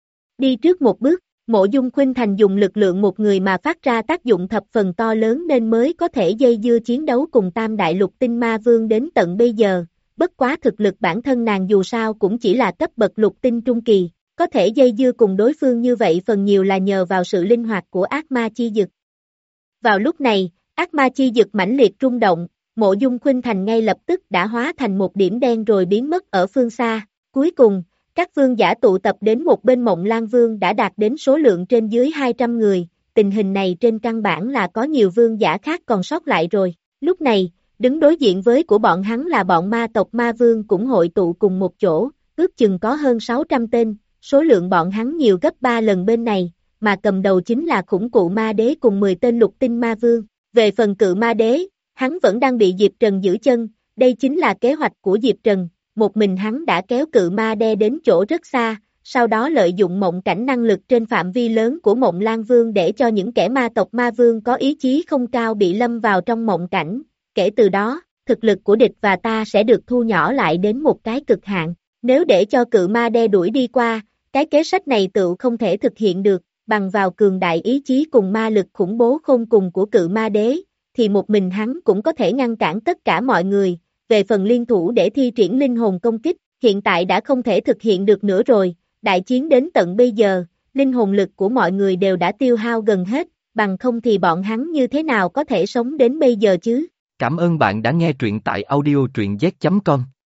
Đi trước một bước, Mộ Dung Khuynh Thành dùng lực lượng một người mà phát ra tác dụng thập phần to lớn nên mới có thể dây dưa chiến đấu cùng Tam Đại Lục Tinh Ma Vương đến tận bây giờ, bất quá thực lực bản thân nàng dù sao cũng chỉ là cấp bậc lục tinh trung kỳ, có thể dây dưa cùng đối phương như vậy phần nhiều là nhờ vào sự linh hoạt của ác ma chi dực. Vào lúc này, ác ma chi dực mãnh liệt rung động, Mộ Dung Khuynh Thành ngay lập tức đã hóa thành một điểm đen rồi biến mất ở phương xa, cuối cùng, các vương giả tụ tập đến một bên Mộng Lang Vương đã đạt đến số lượng trên dưới hai trăm người, tình hình này trên căn bản là có nhiều vương giả khác còn sót lại rồi, lúc này, đứng đối diện với của bọn hắn là bọn ma tộc ma vương cũng hội tụ cùng một chỗ, ước chừng có hơn sáu trăm tên, số lượng bọn hắn nhiều gấp ba lần bên này, mà cầm đầu chính là khủng cụ ma đế cùng mười tên lục tinh ma vương, về phần cự ma đế, hắn vẫn đang bị Diệp Trần giữ chân, đây chính là kế hoạch của Diệp Trần. Một mình hắn đã kéo cự ma đe đến chỗ rất xa, sau đó lợi dụng mộng cảnh năng lực trên phạm vi lớn của Mộng Lang Vương để cho những kẻ ma tộc ma vương có ý chí không cao bị lâm vào trong mộng cảnh, kể từ đó, thực lực của địch và ta sẽ được thu nhỏ lại đến một cái cực hạn, nếu để cho cự ma đe đuổi đi qua, cái kế sách này tự không thể thực hiện được, bằng vào cường đại ý chí cùng ma lực khủng bố khôn cùng của cự ma đế, thì một mình hắn cũng có thể ngăn cản tất cả mọi người. Về phần liên thủ để thi triển linh hồn công kích, hiện tại đã không thể thực hiện được nữa rồi, đại chiến đến tận bây giờ, linh hồn lực của mọi người đều đã tiêu hao gần hết, bằng không thì bọn hắn như thế nào có thể sống đến bây giờ chứ? Cảm ơn bạn đã nghe truyện tại audio truyện z chấm com.